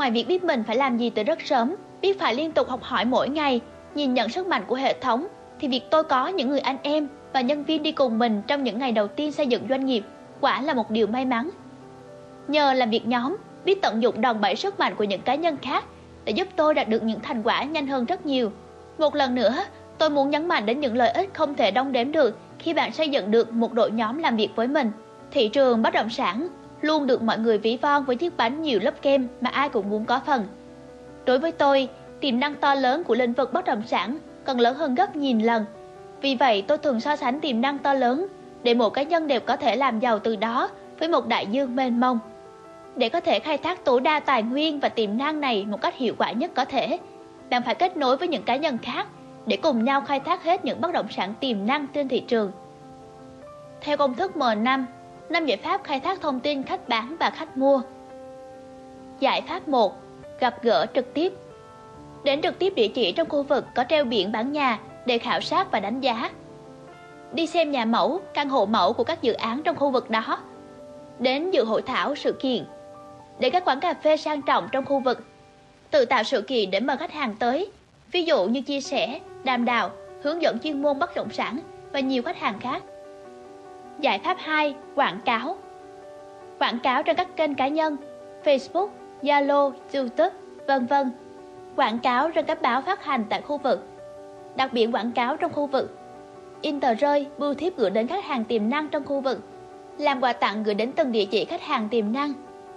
Ngoài việc biết mình phải làm gì từ rất sớm, biết phải liên tục học hỏi mỗi ngày, nhìn nhận sức mạnh của hệ thống, thì việc tôi có những người anh em và nhân viên đi cùng mình trong những ngày đầu tiên xây dựng doanh nghiệp quả là một điều may mắn. Nhờ làm việc nhóm, biết tận dụng đòn bẩy sức mạnh của những cá nhân khác để giúp tôi đạt được những thành quả nhanh hơn rất nhiều. Một lần nữa, tôi muốn nhấn mạnh đến những lợi ích không thể đong đếm được khi bạn xây dựng được một đội nhóm làm việc với mình. Thị trường bất động sản luôn được mọi người ví von với chiếc bánh nhiều lớp kem mà ai cũng muốn có phần. Đối với tôi, tiềm năng to lớn của lĩnh vực bất động sản còn lớn hơn gấp nghìn lần. Vì vậy, tôi thường so sánh tiềm năng to lớn để mỗi cá nhân đều có thể làm giàu từ đó với một đại dương mênh mông. Để có thể khai thác tối đa tài nguyên và tiềm năng này một cách hiệu quả nhất có thể, bạn phải kết nối với những cá nhân khác để cùng nhau khai thác hết những bất động sản tiềm năng trên thị trường. Theo công thức M5, 5 giải pháp khai thác thông tin khách bán và khách mua. Giải pháp 1. Gặp gỡ trực tiếp. Đến trực tiếp địa chỉ trong khu vực có treo biển bán nhà để khảo sát và đánh giá. Đi xem nhà mẫu, căn hộ mẫu của các dự án trong khu vực đó. Đến dự hội thảo, sự kiện. Đến các quán cà phê sang trọng trong khu vực. Tự tạo sự kiện để mời khách hàng tới. Ví dụ như chia sẻ, đàm đạo, hướng dẫn chuyên môn bất động sản và nhiều khách hàng khác. Giải pháp 2. Quảng cáo. Quảng cáo trên các kênh cá nhân, Facebook, Zalo, YouTube, v.v. Quảng cáo trên các báo phát hành tại khu vực. Đặc biệt quảng cáo trong khu vực. In tờ rơi, bưu thiếp gửi đến khách hàng tiềm năng trong khu vực. Làm quà tặng gửi đến từng địa chỉ khách hàng tiềm năng.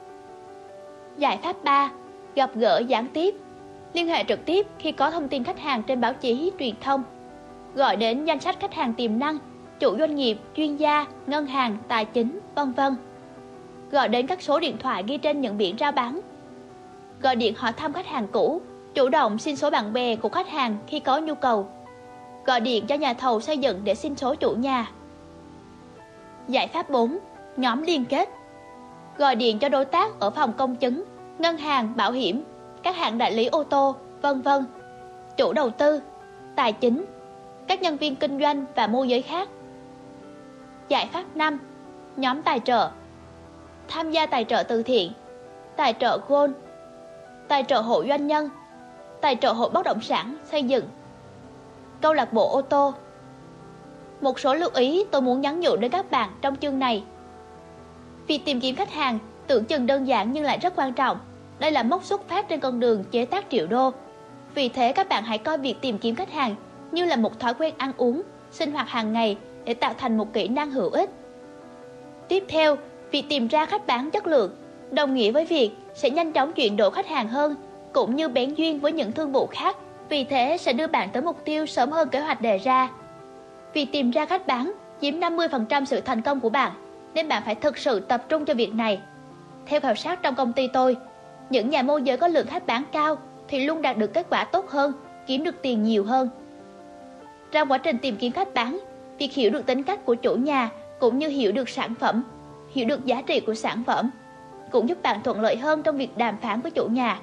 Giải pháp 3. Gặp gỡ gián tiếp. Liên hệ trực tiếp khi có thông tin khách hàng trên báo chí, truyền thông. Gọi đến danh sách khách hàng tiềm năng, chủ doanh nghiệp, chuyên gia, ngân hàng, tài chính, v.v. Gọi đến các số điện thoại ghi trên những biển rao bán. Gọi điện hỏi thăm khách hàng cũ, chủ động xin số bạn bè của khách hàng khi có nhu cầu. Gọi điện cho nhà thầu xây dựng để xin số chủ nhà. Giải pháp 4. Nhóm liên kết. Gọi điện cho đối tác ở phòng công chứng, ngân hàng, bảo hiểm, các hãng đại lý ô tô, v.v. Chủ đầu tư, tài chính, các nhân viên kinh doanh và môi giới khác. Giải pháp 5. Nhóm tài trợ. Tham gia tài trợ từ thiện, tài trợ golf, tài trợ hộ doanh nhân, tài trợ hội bất động sản, xây dựng, câu lạc bộ ô tô. Một số lưu ý tôi muốn nhắn nhủ đến các bạn trong chương này. Việc tìm kiếm khách hàng tưởng chừng đơn giản nhưng lại rất quan trọng. Đây là mốc xuất phát trên con đường chế tác triệu đô. Vì thế các bạn hãy coi việc tìm kiếm khách hàng như là một thói quen ăn uống, sinh hoạt hàng ngày để tạo thành một kỹ năng hữu ích. Tiếp theo, việc tìm ra khách bán chất lượng đồng nghĩa với việc sẽ nhanh chóng chuyển đổi khách hàng hơn, cũng như bén duyên với những thương vụ khác, vì thế sẽ đưa bạn tới mục tiêu sớm hơn kế hoạch đề ra. Việc tìm ra khách bán chiếm 50% sự thành công của bạn, nên bạn phải thực sự tập trung cho việc này. Theo khảo sát trong công ty tôi, những nhà môi giới có lượng khách bán cao thì luôn đạt được kết quả tốt hơn, kiếm được tiền nhiều hơn. Trong quá trình tìm kiếm khách bán, việc hiểu được tính cách của chủ nhà cũng như hiểu được sản phẩm, hiểu được giá trị của sản phẩm cũng giúp bạn thuận lợi hơn trong việc đàm phán với chủ nhà.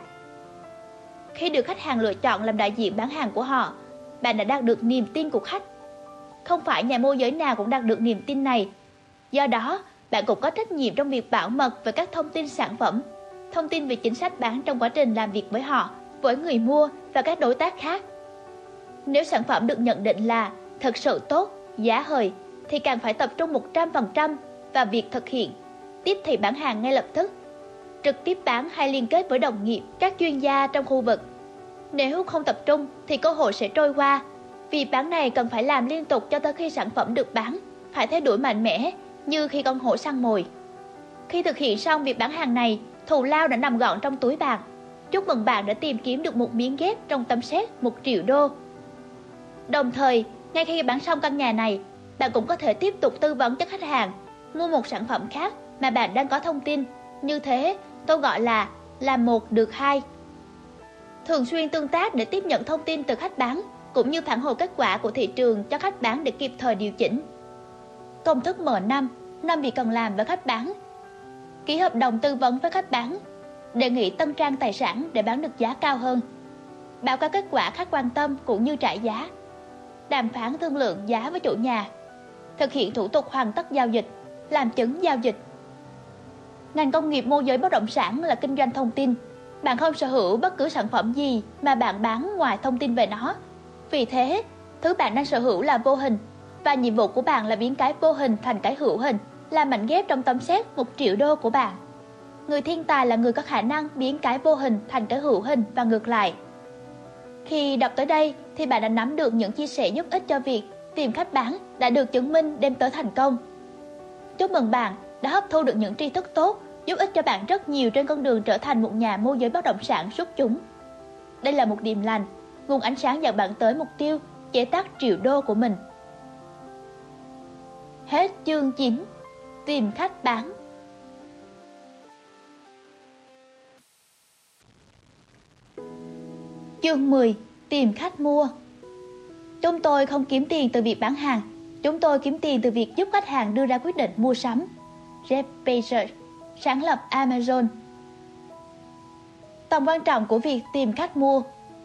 Khi được khách hàng lựa chọn làm đại diện bán hàng của họ, bạn đã đạt được niềm tin của khách. Không phải nhà môi giới nào cũng đạt được niềm tin này. Do đó, bạn cũng có trách nhiệm trong việc bảo mật về các thông tin sản phẩm, thông tin về chính sách bán trong quá trình làm việc với họ, với người mua và các đối tác khác. Nếu sản phẩm được nhận định là thật sự tốt, giá hời, thì càng phải tập trung 100% vào việc thực hiện. Tiếp thị bán hàng ngay lập tức, trực tiếp bán hay liên kết với đồng nghiệp, các chuyên gia trong khu vực. Nếu không tập trung thì cơ hội sẽ trôi qua. Việc bán này cần phải làm liên tục cho tới khi sản phẩm được bán, phải thay đổi mạnh mẽ như khi con hổ săn mồi. Khi thực hiện xong việc bán hàng này, thù lao đã nằm gọn trong túi bạn. Chúc mừng bạn đã tìm kiếm được một miếng ghép trong tấm séc 1 triệu đô. Đồng thời, ngay khi bán xong căn nhà này, bạn cũng có thể tiếp tục tư vấn cho khách hàng mua một sản phẩm khác mà bạn đang có thông tin. Như thế, tôi gọi là làm 1 được 2. Thường xuyên tương tác để tiếp nhận thông tin từ khách bán, cũng như phản hồi kết quả của thị trường cho khách bán để kịp thời điều chỉnh. Công thức M5, 5 việc cần làm với khách bán. Ký hợp đồng tư vấn với khách bán, đề nghị tân trang tài sản để bán được giá cao hơn, báo cáo kết quả khách quan tâm cũng như trả giá, đàm phán thương lượng giá với chủ nhà, thực hiện thủ tục hoàn tất giao dịch, làm chứng giao dịch. Ngành công nghiệp môi giới bất động sản là kinh doanh thông tin, Bạn không sở hữu bất cứ sản phẩm gì mà bạn bán ngoài thông tin về nó. Vì thế, thứ bạn đang sở hữu là vô hình, và nhiệm vụ của bạn là biến cái vô hình thành cái hữu hình, là mảnh ghép trong tấm séc 1 triệu đô của bạn. Người thiên tài là người có khả năng biến cái vô hình thành cái hữu hình và ngược lại. Khi đọc tới đây thì bạn đã nắm được những chia sẻ giúp ích cho việc tìm khách bán đã được chứng minh đem tới thành công. Chúc mừng bạn đã hấp thu được những tri thức tốt, giúp ích cho bạn rất nhiều trên con đường trở thành một nhà môi giới bất động sản xuất chúng. Đây là một điềm lành, nguồn ánh sáng dẫn bạn tới mục tiêu chế tác triệu đô của mình. Hết chương 9. Tìm khách bán. Chương 10. Tìm khách mua. Chúng tôi không kiếm tiền từ việc bán hàng, chúng tôi kiếm tiền từ việc giúp khách hàng đưa ra quyết định mua sắm. Jeff Bezos, sáng lập Amazon. Tầm quan trọng của việc tìm khách mua.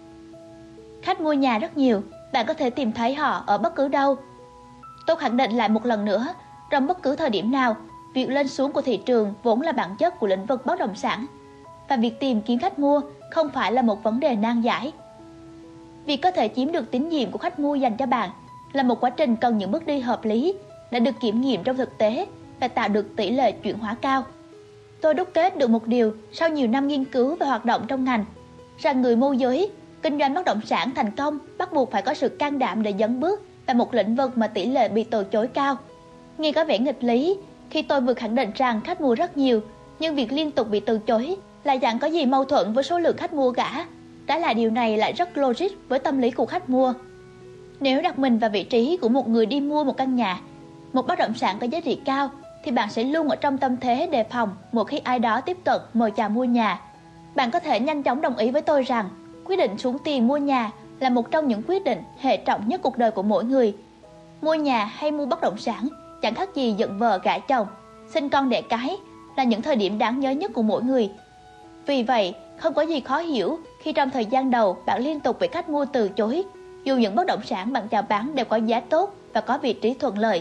Khách mua nhà rất nhiều, bạn có thể tìm thấy họ ở bất cứ đâu. Tôi khẳng định lại một lần nữa, trong bất cứ thời điểm nào, việc lên xuống của thị trường vốn là bản chất của lĩnh vực bất động sản, và việc tìm kiếm khách mua không phải là một vấn đề nan giải. Việc có thể chiếm được tín nhiệm của khách mua dành cho bạn là một quá trình cần những bước đi hợp lý, đã được kiểm nghiệm trong thực tế và tạo được tỷ lệ chuyển hóa cao. Tôi đúc kết được một điều sau nhiều năm nghiên cứu và hoạt động trong ngành, rằng người môi giới kinh doanh bất động sản thành công bắt buộc phải có sự can đảm để dấn bước vào một lĩnh vực mà tỷ lệ bị từ chối cao. Nghe có vẻ nghịch lý khi tôi vừa khẳng định rằng khách mua rất nhiều, nhưng việc liên tục bị từ chối là chẳng có gì mâu thuẫn với số lượng khách mua cả. Trái lại, điều này lại rất logic với tâm lý của khách mua. Nếu đặt mình vào vị trí của một người đi mua một căn nhà, một bất động sản có giá trị cao, thì bạn sẽ luôn ở trong tâm thế đề phòng một khi ai đó tiếp cận mời chào mua nhà. Bạn có thể nhanh chóng đồng ý với tôi rằng quyết định xuống tiền mua nhà là một trong những quyết định hệ trọng nhất cuộc đời của mỗi người. Mua nhà hay mua bất động sản chẳng khác gì dựng vợ gả chồng, sinh con đẻ cái, là những thời điểm đáng nhớ nhất của mỗi người. Vì vậy, không có gì khó hiểu khi trong thời gian đầu bạn liên tục bị khách mua từ chối, dù những bất động sản bạn chào bán đều có giá tốt và có vị trí thuận lợi.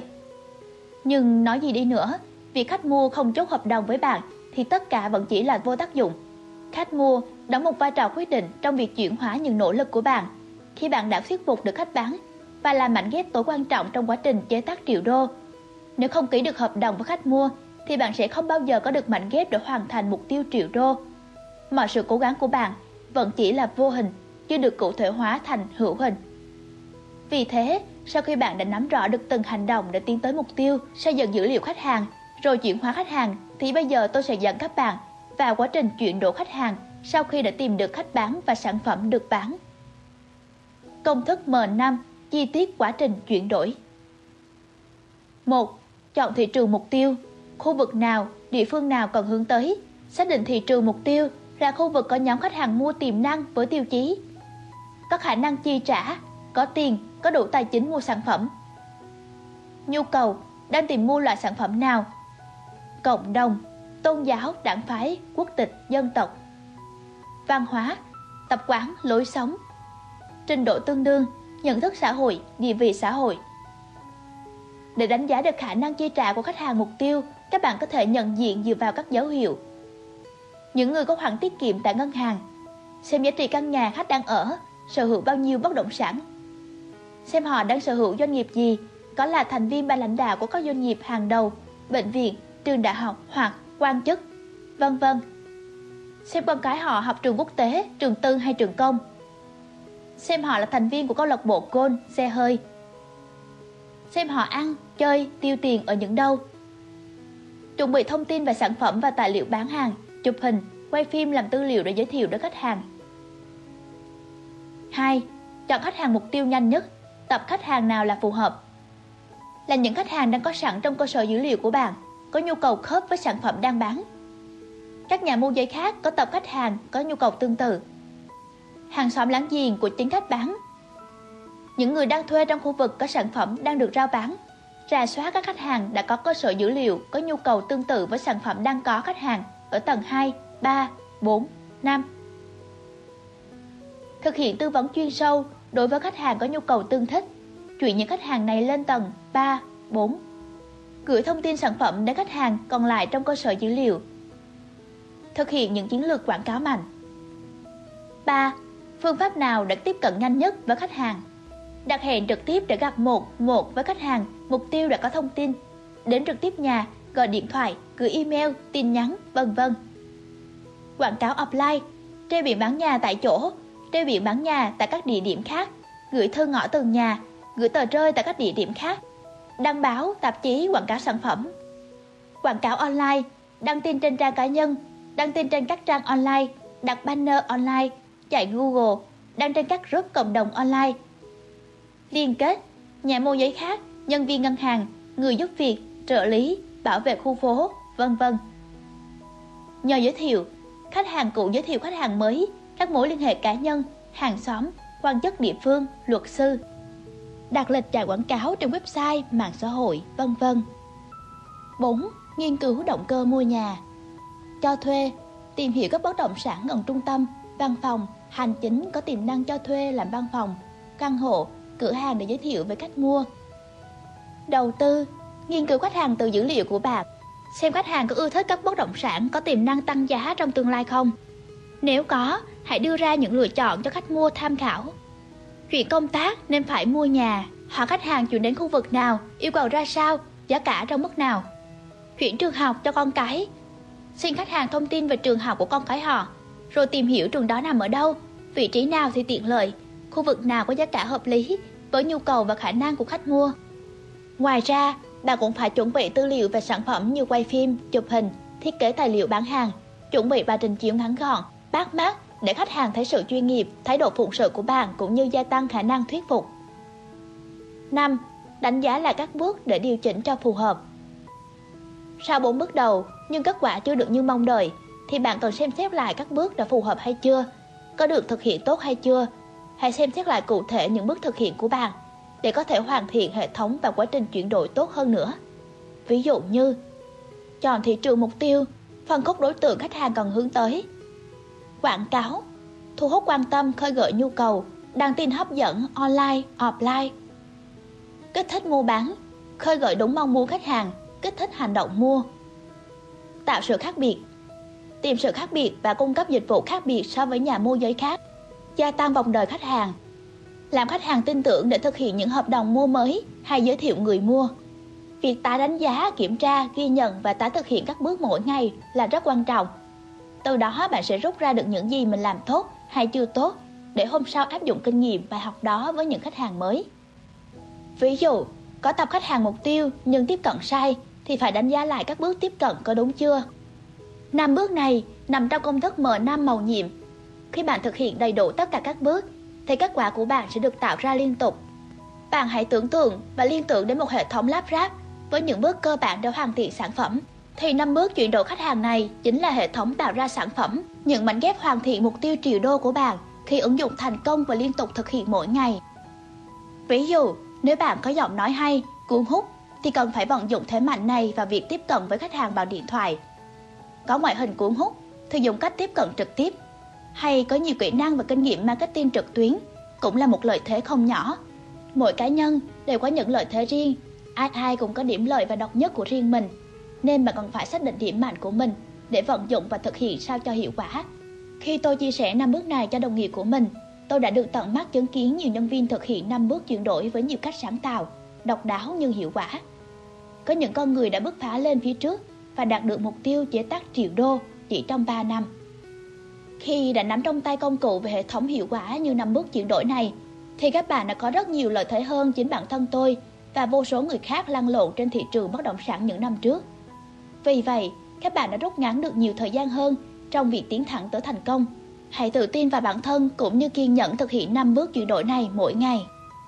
Nhưng nói gì đi nữa, việc khách mua không chốt hợp đồng với bạn thì tất cả vẫn chỉ là vô tác dụng. Khách mua đóng một vai trò quyết định trong việc chuyển hóa những nỗ lực của bạn. Khi bạn đã thuyết phục được khách bán và là mảnh ghép tối quan trọng trong quá trình chế tác triệu đô. Nếu không ký được hợp đồng với khách mua thì bạn sẽ không bao giờ có được mảnh ghép để hoàn thành mục tiêu triệu đô. Mọi sự cố gắng của bạn vẫn chỉ là vô hình, chưa được cụ thể hóa thành hữu hình. Vì thế, sau khi bạn đã nắm rõ được từng hành động để tiến tới mục tiêu, xây dựng dữ liệu khách hàng, rồi chuyển hóa khách hàng, thì bây giờ tôi sẽ dẫn các bạn vào quá trình chuyển đổi khách hàng sau khi đã tìm được khách bán và sản phẩm được bán. Công thức M5, chi tiết quá trình chuyển đổi. 1. Chọn thị trường mục tiêu. Khu vực nào, địa phương nào cần hướng tới. Xác định thị trường mục tiêu là khu vực có nhóm khách hàng mua tiềm năng với tiêu chí có khả năng chi trả, có tiền, có đủ tài chính mua sản phẩm. Nhu cầu, đang tìm mua loại sản phẩm nào. Cộng đồng, tôn giáo, đảng phái, quốc tịch, dân tộc. Văn hóa, tập quán, lối sống. Trình độ tương đương, nhận thức xã hội, địa vị xã hội. Để đánh giá được khả năng chi trả của khách hàng mục tiêu, các bạn có thể nhận diện dựa vào các dấu hiệu. Những người có khoản tiết kiệm tại ngân hàng. Xem giá trị căn nhà khách đang ở, sở hữu bao nhiêu bất động sản. Xem họ đang sở hữu doanh nghiệp gì, có là thành viên ban lãnh đạo của các doanh nghiệp hàng đầu, bệnh viện, trường đại học hoặc quan chức, vân vân. Xem con cái họ học trường quốc tế, trường tư hay trường công. Xem họ là thành viên của câu lạc bộ golf, xe hơi. Xem họ ăn, chơi, tiêu tiền ở những đâu. Chuẩn bị thông tin về sản phẩm và tài liệu bán hàng, chụp hình, quay phim làm tư liệu để giới thiệu đến khách hàng. 2. Chọn khách hàng mục tiêu nhanh nhất. Tập khách hàng nào là phù hợp. Là những khách hàng đang có sẵn trong cơ sở dữ liệu của bạn, có nhu cầu khớp với sản phẩm đang bán. Các nhà môi giới khác có tập khách hàng có nhu cầu tương tự. Hàng xóm láng giềng của chính khách bán. Những người đang thuê trong khu vực có sản phẩm đang được rao bán. Rà soát các khách hàng đã có cơ sở dữ liệu có nhu cầu tương tự với sản phẩm đang có khách hàng ở tầng 2, 3, 4, 5. Thực hiện tư vấn chuyên sâu đối với khách hàng có nhu cầu tương thích. Chuyển những khách hàng này lên tầng 3, 4. Gửi thông tin sản phẩm đến khách hàng còn lại trong cơ sở dữ liệu. Thực hiện những chiến lược quảng cáo mạnh. 3. Phương pháp nào để tiếp cận nhanh nhất với khách hàng? Đặt hẹn trực tiếp để gặp một với khách hàng, mục tiêu đã có thông tin. Đến trực tiếp nhà, gọi điện thoại, gửi email, tin nhắn, vân vân. Quảng cáo offline, treo biển bán nhà tại chỗ, treo biển bán nhà tại các địa điểm khác, gửi thư ngõ từng nhà, gửi tờ rơi tại các địa điểm khác, đăng báo, tạp chí quảng cáo sản phẩm. Quảng cáo online, đăng tin trên trang cá nhân, đăng tin trên các trang online, đặt banner online, chạy Google, đăng trên các group cộng đồng online. Liên kết, nhà môi giới khác, nhân viên ngân hàng, người giúp việc, trợ lý, bảo vệ khu phố, vân vân. Nhờ giới thiệu, khách hàng cũ giới thiệu khách hàng mới, các mối liên hệ cá nhân, hàng xóm, quan chức địa phương, luật sư. Đặt lịch chạy quảng cáo trên website, mạng xã hội, vân vân. 4. Nghiên cứu động cơ mua nhà. Cho thuê, tìm hiểu các bất động sản gần trung tâm, văn phòng, hành chính có tiềm năng cho thuê làm văn phòng, căn hộ, cửa hàng để giới thiệu với khách mua. Đầu tư, nghiên cứu khách hàng từ dữ liệu của bạn, xem khách hàng có ưa thích các bất động sản có tiềm năng tăng giá trong tương lai không. Nếu có, hãy đưa ra những lựa chọn cho khách mua tham khảo. Chuyển công tác nên phải mua nhà, hỏi khách hàng chuyển đến khu vực nào, yêu cầu ra sao, giá cả trong mức nào. Chuyển trường học cho con cái, xin khách hàng thông tin về trường học của con cái họ, rồi tìm hiểu trường đó nằm ở đâu, vị trí nào thì tiện lợi, khu vực nào có giá cả hợp lý với nhu cầu và khả năng của khách mua. Ngoài ra, bạn cũng phải chuẩn bị tư liệu về sản phẩm như quay phim, chụp hình, thiết kế tài liệu bán hàng, chuẩn bị bài trình chiếu ngắn gọn, bắt mắt để khách hàng thấy sự chuyên nghiệp, thái độ phụng sự của bạn cũng như gia tăng khả năng thuyết phục. 5. Đánh giá lại các bước để điều chỉnh cho phù hợp. Sau 4 bước đầu nhưng kết quả chưa được như mong đợi thì bạn cần xem xét lại các bước đã phù hợp hay chưa, có được thực hiện tốt hay chưa. Hãy xem xét lại cụ thể những bước thực hiện của bạn để có thể hoàn thiện hệ thống và quá trình chuyển đổi tốt hơn nữa. Ví dụ như chọn thị trường mục tiêu, phân khúc đối tượng khách hàng cần hướng tới. Quảng cáo, thu hút quan tâm, khơi gợi nhu cầu, đăng tin hấp dẫn online, offline. Kích thích mua bán, khơi gợi đúng mong muốn khách hàng, kích thích hành động mua. Tạo sự khác biệt, tìm sự khác biệt và cung cấp dịch vụ khác biệt so với nhà môi giới khác. Gia tăng vòng đời khách hàng, làm khách hàng tin tưởng để thực hiện những hợp đồng mua mới hay giới thiệu người mua. Việc tái đánh giá, kiểm tra, ghi nhận và tái thực hiện các bước mỗi ngày là rất quan trọng. Từ đó bạn sẽ rút ra được những gì mình làm tốt hay chưa tốt để hôm sau áp dụng kinh nghiệm bài học đó với những khách hàng mới. Ví dụ, có tập khách hàng mục tiêu nhưng tiếp cận sai thì phải đánh giá lại các bước tiếp cận có đúng chưa. 5 bước này nằm trong công thức M5 màu nhiệm. Khi bạn thực hiện đầy đủ tất cả các bước thì kết quả của bạn sẽ được tạo ra liên tục. Bạn hãy tưởng tượng và liên tưởng đến một hệ thống lắp ráp với những bước cơ bản để hoàn thiện sản phẩm. Thì 5 bước chuyển đổi khách hàng này chính là hệ thống tạo ra sản phẩm, những mảnh ghép hoàn thiện mục tiêu triệu đô của bạn khi ứng dụng thành công và liên tục thực hiện mỗi ngày. Ví dụ, nếu bạn có giọng nói hay, cuốn hút thì cần phải vận dụng thế mạnh này vào việc tiếp cận với khách hàng bằng điện thoại. Có ngoại hình cuốn hút thì dùng cách tiếp cận trực tiếp, hay có nhiều kỹ năng và kinh nghiệm marketing trực tuyến cũng là một lợi thế không nhỏ. Mỗi cá nhân đều có những lợi thế riêng, ai cũng có điểm lợi và độc nhất của riêng mình, nên bạn cần phải xác định điểm mạnh của mình để vận dụng và thực hiện sao cho hiệu quả. Khi tôi chia sẻ 5 bước này cho đồng nghiệp của mình, tôi đã được tận mắt chứng kiến nhiều nhân viên thực hiện 5 bước chuyển đổi với nhiều cách sáng tạo, độc đáo nhưng hiệu quả. Có những con người đã bứt phá lên phía trước và đạt được mục tiêu chế tác triệu đô chỉ trong 3 năm. Khi đã nắm trong tay công cụ về hệ thống hiệu quả như 5 bước chuyển đổi này, thì các bạn đã có rất nhiều lợi thế hơn chính bản thân tôi và vô số người khác lăn lộn trên thị trường bất động sản những năm trước. Vì vậy, các bạn đã rút ngắn được nhiều thời gian hơn trong việc tiến thẳng tới thành công. Hãy tự tin vào bản thân cũng như kiên nhẫn thực hiện 5 bước chuyển đổi này mỗi ngày.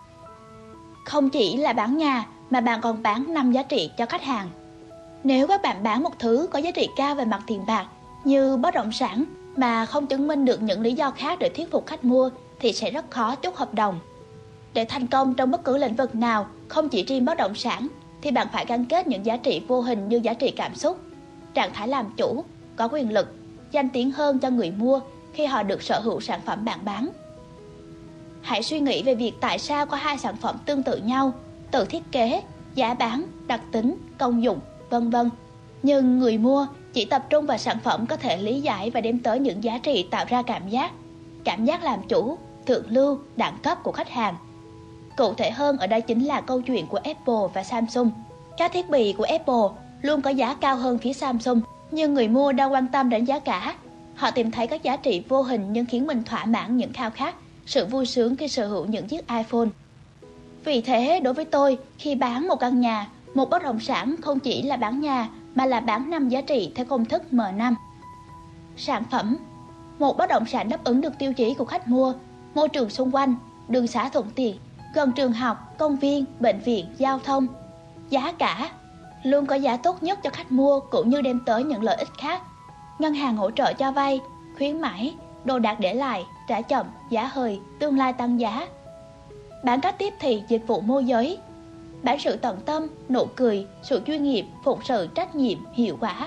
Không chỉ là bán nhà mà bạn còn bán 5 giá trị cho khách hàng. Nếu các bạn bán một thứ có giá trị cao về mặt tiền bạc như bất động sản mà không chứng minh được những lý do khác để thuyết phục khách mua thì sẽ rất khó chốt hợp đồng. Để thành công trong bất cứ lĩnh vực nào, không chỉ riêng bất động sản, thì bạn phải gắn kết những giá trị vô hình như giá trị cảm xúc, trạng thái làm chủ, có quyền lực, danh tiếng hơn cho người mua khi họ được sở hữu sản phẩm bạn bán. Hãy suy nghĩ về việc tại sao có hai sản phẩm tương tự nhau, từ thiết kế, giá bán, đặc tính, công dụng, vân vân. Nhưng người mua chỉ tập trung vào sản phẩm có thể lý giải và đem tới những giá trị tạo ra cảm giác. cảm giác làm chủ, thượng lưu, đẳng cấp của khách hàng. Cụ thể hơn ở đây chính là câu chuyện của Apple và Samsung. Các thiết bị của Apple luôn có giá cao hơn phía Samsung, nhưng người mua đâu quan tâm đến giá cả. Họ tìm thấy các giá trị vô hình nhưng khiến mình thỏa mãn những khao khát, sự vui sướng khi sở hữu những chiếc iPhone. Vì thế, đối với tôi, khi bán một căn nhà, một bất động sản không chỉ là bán nhà mà là bán 5 giá trị theo công thức M5. Sản phẩm: một bất động sản đáp ứng được tiêu chí của khách mua, môi trường xung quanh, đường xá thuận tiện, gần trường học, công viên, bệnh viện, giao thông. Giá cả: luôn có giá tốt nhất cho khách mua cũng như đem tới những lợi ích khác. Ngân hàng hỗ trợ cho vay, khuyến mãi, đồ đạc để lại, trả chậm, giá hời, tương lai tăng giá. Bán cách tiếp thị dịch vụ môi giới: bán sự tận tâm, nụ cười, sự chuyên nghiệp, phụng sự, trách nhiệm, hiệu quả.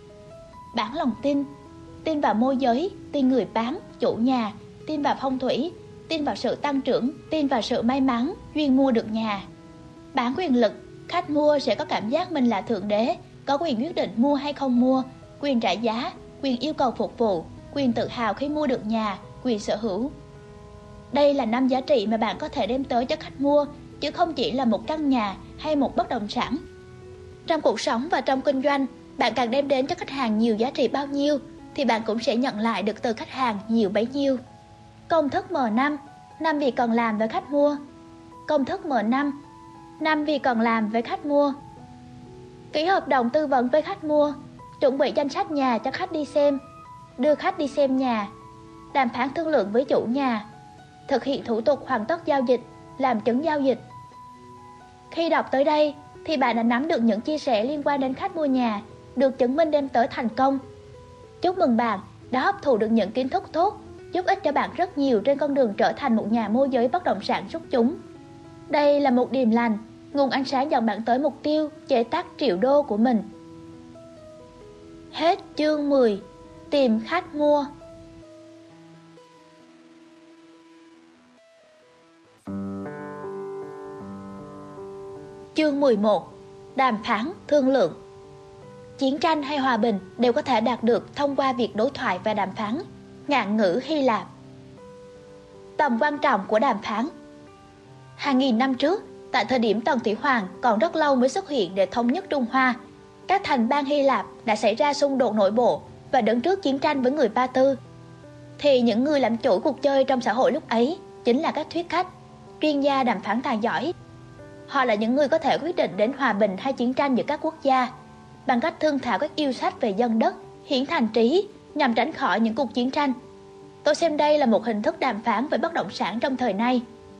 Bán lòng tin: tin vào môi giới, tin người bán, chủ nhà, tin vào phong thủy, tin vào sự tăng trưởng, tin vào sự may mắn, duyên mua được nhà. Bán quyền lực: khách mua sẽ có cảm giác mình là thượng đế, có quyền quyết định mua hay không mua, quyền trả giá, quyền yêu cầu phục vụ, quyền tự hào khi mua được nhà, quyền sở hữu. Đây là 5 giá trị mà bạn có thể đem tới cho khách mua, chứ không chỉ là một căn nhà hay một bất động sản. Trong cuộc sống và trong kinh doanh, bạn càng đem đến cho khách hàng nhiều giá trị bao nhiêu, thì bạn cũng sẽ nhận lại được từ khách hàng nhiều bấy nhiêu. Công thức M5, 5 việc cần làm với khách mua. Công thức M5, 5 việc cần làm với khách mua. Ký hợp đồng tư vấn với khách mua, chuẩn bị danh sách nhà cho khách đi xem, đưa khách đi xem nhà, đàm phán thương lượng với chủ nhà, thực hiện thủ tục hoàn tất giao dịch, làm chứng giao dịch. Khi đọc tới đây thì bạn đã nắm được những chia sẻ liên quan đến khách mua nhà, được chứng minh đem tới thành công. Chúc mừng bạn đã hấp thụ được những kiến thức tốt, giúp ích cho bạn rất nhiều trên con đường trở thành một nhà môi giới bất động sản xuất chúng. Đây là một điềm lành, nguồn ánh sáng dẫn bạn tới mục tiêu chế tác triệu đô của mình. Hết chương 10. Tìm khách mua. Chương 11. Đàm phán, thương lượng. Chiến tranh hay hòa bình đều có thể đạt được thông qua việc đối thoại và đàm phán. Ngạn ngữ Hy Lạp. Tầm quan trọng của đàm phán. Hàng nghìn năm trước, tại thời điểm Tần Thủy Hoàng còn rất lâu mới xuất hiện để thống nhất Trung Hoa, các thành bang Hy Lạp đã xảy ra xung đột nội bộ và đứng trước chiến tranh với người Ba Tư. Thì những người làm chủ cuộc chơi trong xã hội lúc ấy chính là các thuyết khách, chuyên gia đàm phán tài giỏi. Họ là những người có thể quyết định đến hòa bình hay chiến tranh giữa các quốc gia bằng cách thương thảo các yêu sách về dân đất, hiển thành trí nhằm tránh khỏi những cuộc chiến tranh. Tôi xem đây là một hình thức đàm phán về bất động sản trong thời nay.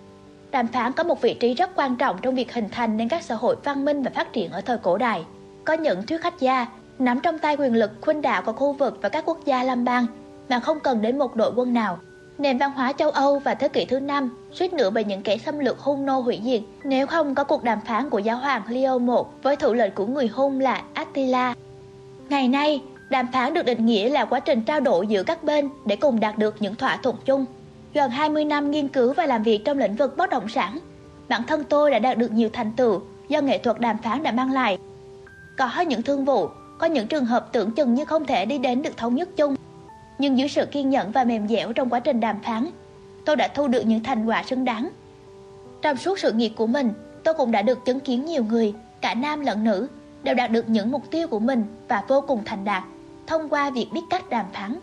Đàm phán có một vị trí rất quan trọng trong việc hình thành nên các xã hội văn minh và phát triển ở thời cổ đại. Có những thuyết khách gia nắm trong tay quyền lực khuynh đảo của khu vực và các quốc gia lâm bang mà không cần đến một đội quân nào. Nền văn hóa châu Âu vào thế kỷ thứ 5 suýt nữa bị những kẻ xâm lược Hun nô hủy diệt nếu không có cuộc đàm phán của giáo hoàng Leo I với thủ lĩnh của người Hun là Attila. Ngày nay, đàm phán được định nghĩa là quá trình trao đổi giữa các bên để cùng đạt được những thỏa thuận chung. Gần 20 năm nghiên cứu và làm việc trong lĩnh vực bất động sản, bản thân tôi đã đạt được nhiều thành tựu do nghệ thuật đàm phán đã mang lại. Có những thương vụ, có những trường hợp tưởng chừng như không thể đi đến được thống nhất chung. Nhưng dưới sự kiên nhẫn và mềm dẻo trong quá trình đàm phán, tôi đã thu được những thành quả xứng đáng. Trong suốt sự nghiệp của mình, tôi cũng đã được chứng kiến nhiều người, cả nam lẫn nữ, đều đạt được những mục tiêu của mình và vô cùng thành đạt thông qua việc biết cách đàm phán.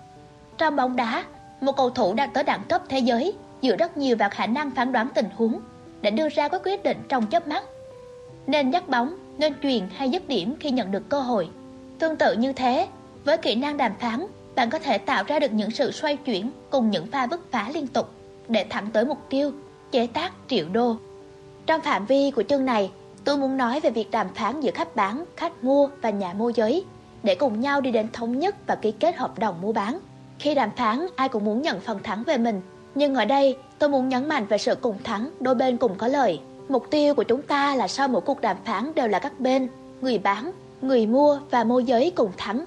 Trong bóng đá, một cầu thủ đạt tới đẳng cấp thế giới dựa rất nhiều vào khả năng phán đoán tình huống để đưa ra các quyết định trong chớp mắt, nên dắt bóng, nên chuyền hay dứt điểm khi nhận được cơ hội. Tương tự như thế, với kỹ năng đàm phán, bạn có thể tạo ra được những sự xoay chuyển cùng những pha bứt phá liên tục để thẳng tới mục tiêu, chế tác triệu đô. Trong phạm vi của chương này, tôi muốn nói về việc đàm phán giữa khách bán, khách mua và nhà môi giới để cùng nhau đi đến thống nhất và ký kết hợp đồng mua bán. Khi đàm phán, ai cũng muốn nhận phần thắng về mình, nhưng ở đây tôi muốn nhấn mạnh về sự cùng thắng, đôi bên cùng có lợi. Mục tiêu của chúng ta là sau mỗi cuộc đàm phán đều là các bên, người bán, người mua và môi giới cùng thắng.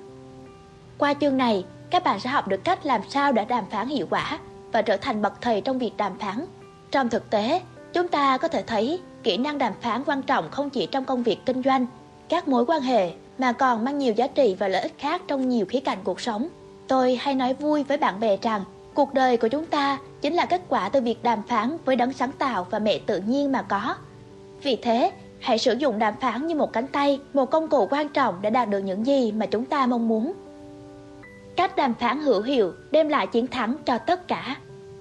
Qua chương này, các bạn sẽ học được cách làm sao để đàm phán hiệu quả và trở thành bậc thầy trong việc đàm phán. Trong thực tế, chúng ta có thể thấy kỹ năng đàm phán quan trọng không chỉ trong công việc kinh doanh, các mối quan hệ, mà còn mang nhiều giá trị và lợi ích khác trong nhiều khía cạnh cuộc sống. Tôi hay nói vui với bạn bè rằng Cuộc đời của chúng ta chính là kết quả từ việc đàm phán với đấng sáng tạo và mẹ tự nhiên mà có. Vì thế, hãy sử dụng đàm phán như một cánh tay, một công cụ quan trọng để đạt được những gì mà chúng ta mong muốn. Cách đàm phán hữu hiệu đem lại chiến thắng cho tất cả.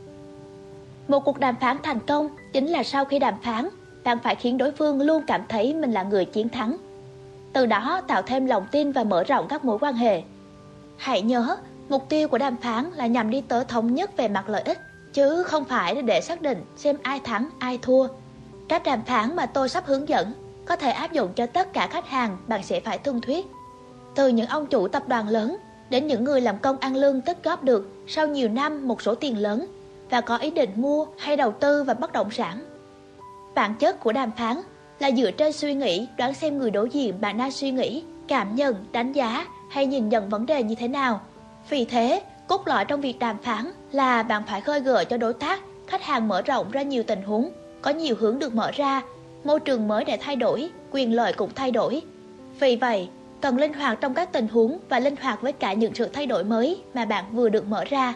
Một cuộc đàm phán thành công chính là sau khi đàm phán, bạn phải khiến đối phương luôn cảm thấy mình là người chiến thắng. Từ đó tạo thêm lòng tin và mở rộng các mối quan hệ. Hãy nhớ, mục tiêu của đàm phán là nhằm đi tới thống nhất về mặt lợi ích, chứ không phải để xác định xem ai thắng, ai thua. Cách đàm phán mà tôi sắp hướng dẫn có thể áp dụng cho tất cả khách hàng bạn sẽ phải thương thuyết. Từ những ông chủ tập đoàn lớn đến những người làm công ăn lương tích góp được sau nhiều năm một số tiền lớn và có ý định mua hay đầu tư vào bất động sản. Bản chất của đàm phán là dựa trên suy nghĩ đoán xem người đối diện bạn đang suy nghĩ, cảm nhận, đánh giá hay nhìn nhận vấn đề như thế nào. Vì thế, cốt lõi trong việc đàm phán là bạn phải khơi gợi cho đối tác, khách hàng mở rộng ra nhiều tình huống, có nhiều hướng được mở ra, môi trường mới để thay đổi, quyền lợi cũng thay đổi. Vì vậy, cần linh hoạt trong các tình huống và linh hoạt với cả những sự thay đổi mới mà bạn vừa được mở ra.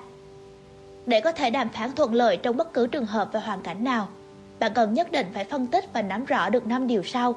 Để có thể đàm phán thuận lợi trong bất cứ trường hợp và hoàn cảnh nào, bạn cần nhất định phải phân tích và nắm rõ được 5 điều sau.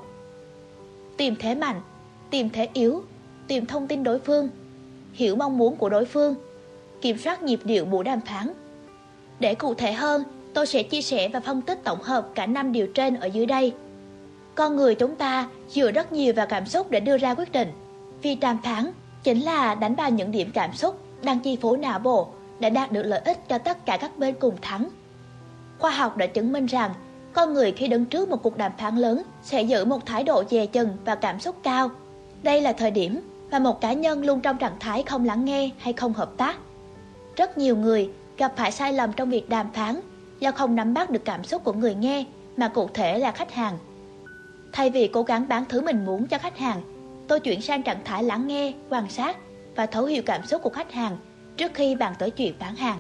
Tìm thế mạnh, tìm thế yếu, tìm thông tin đối phương, hiểu mong muốn của đối phương, kiểm soát nhịp điệu buổi đàm phán. Để cụ thể hơn, tôi sẽ chia sẻ và phân tích tổng hợp cả 5 điều trên ở dưới đây. Con người chúng ta dựa rất nhiều vào cảm xúc để đưa ra quyết định. Vì đàm phán chính là đánh vào những điểm cảm xúc đang chi phối não bộ để đạt được lợi ích cho tất cả các bên cùng thắng. Khoa học đã chứng minh rằng con người khi đứng trước một cuộc đàm phán lớn sẽ giữ một thái độ dè chừng và cảm xúc cao. Đây là thời điểm mà một cá nhân luôn trong trạng thái không lắng nghe hay không hợp tác. Rất nhiều người gặp phải sai lầm trong việc đàm phán do không nắm bắt được cảm xúc của người nghe, mà cụ thể là khách hàng. Thay vì cố gắng bán thứ mình muốn cho khách hàng, tôi chuyển sang trạng thái lắng nghe, quan sát và thấu hiểu cảm xúc của khách hàng trước khi bàn tới chuyện bán hàng.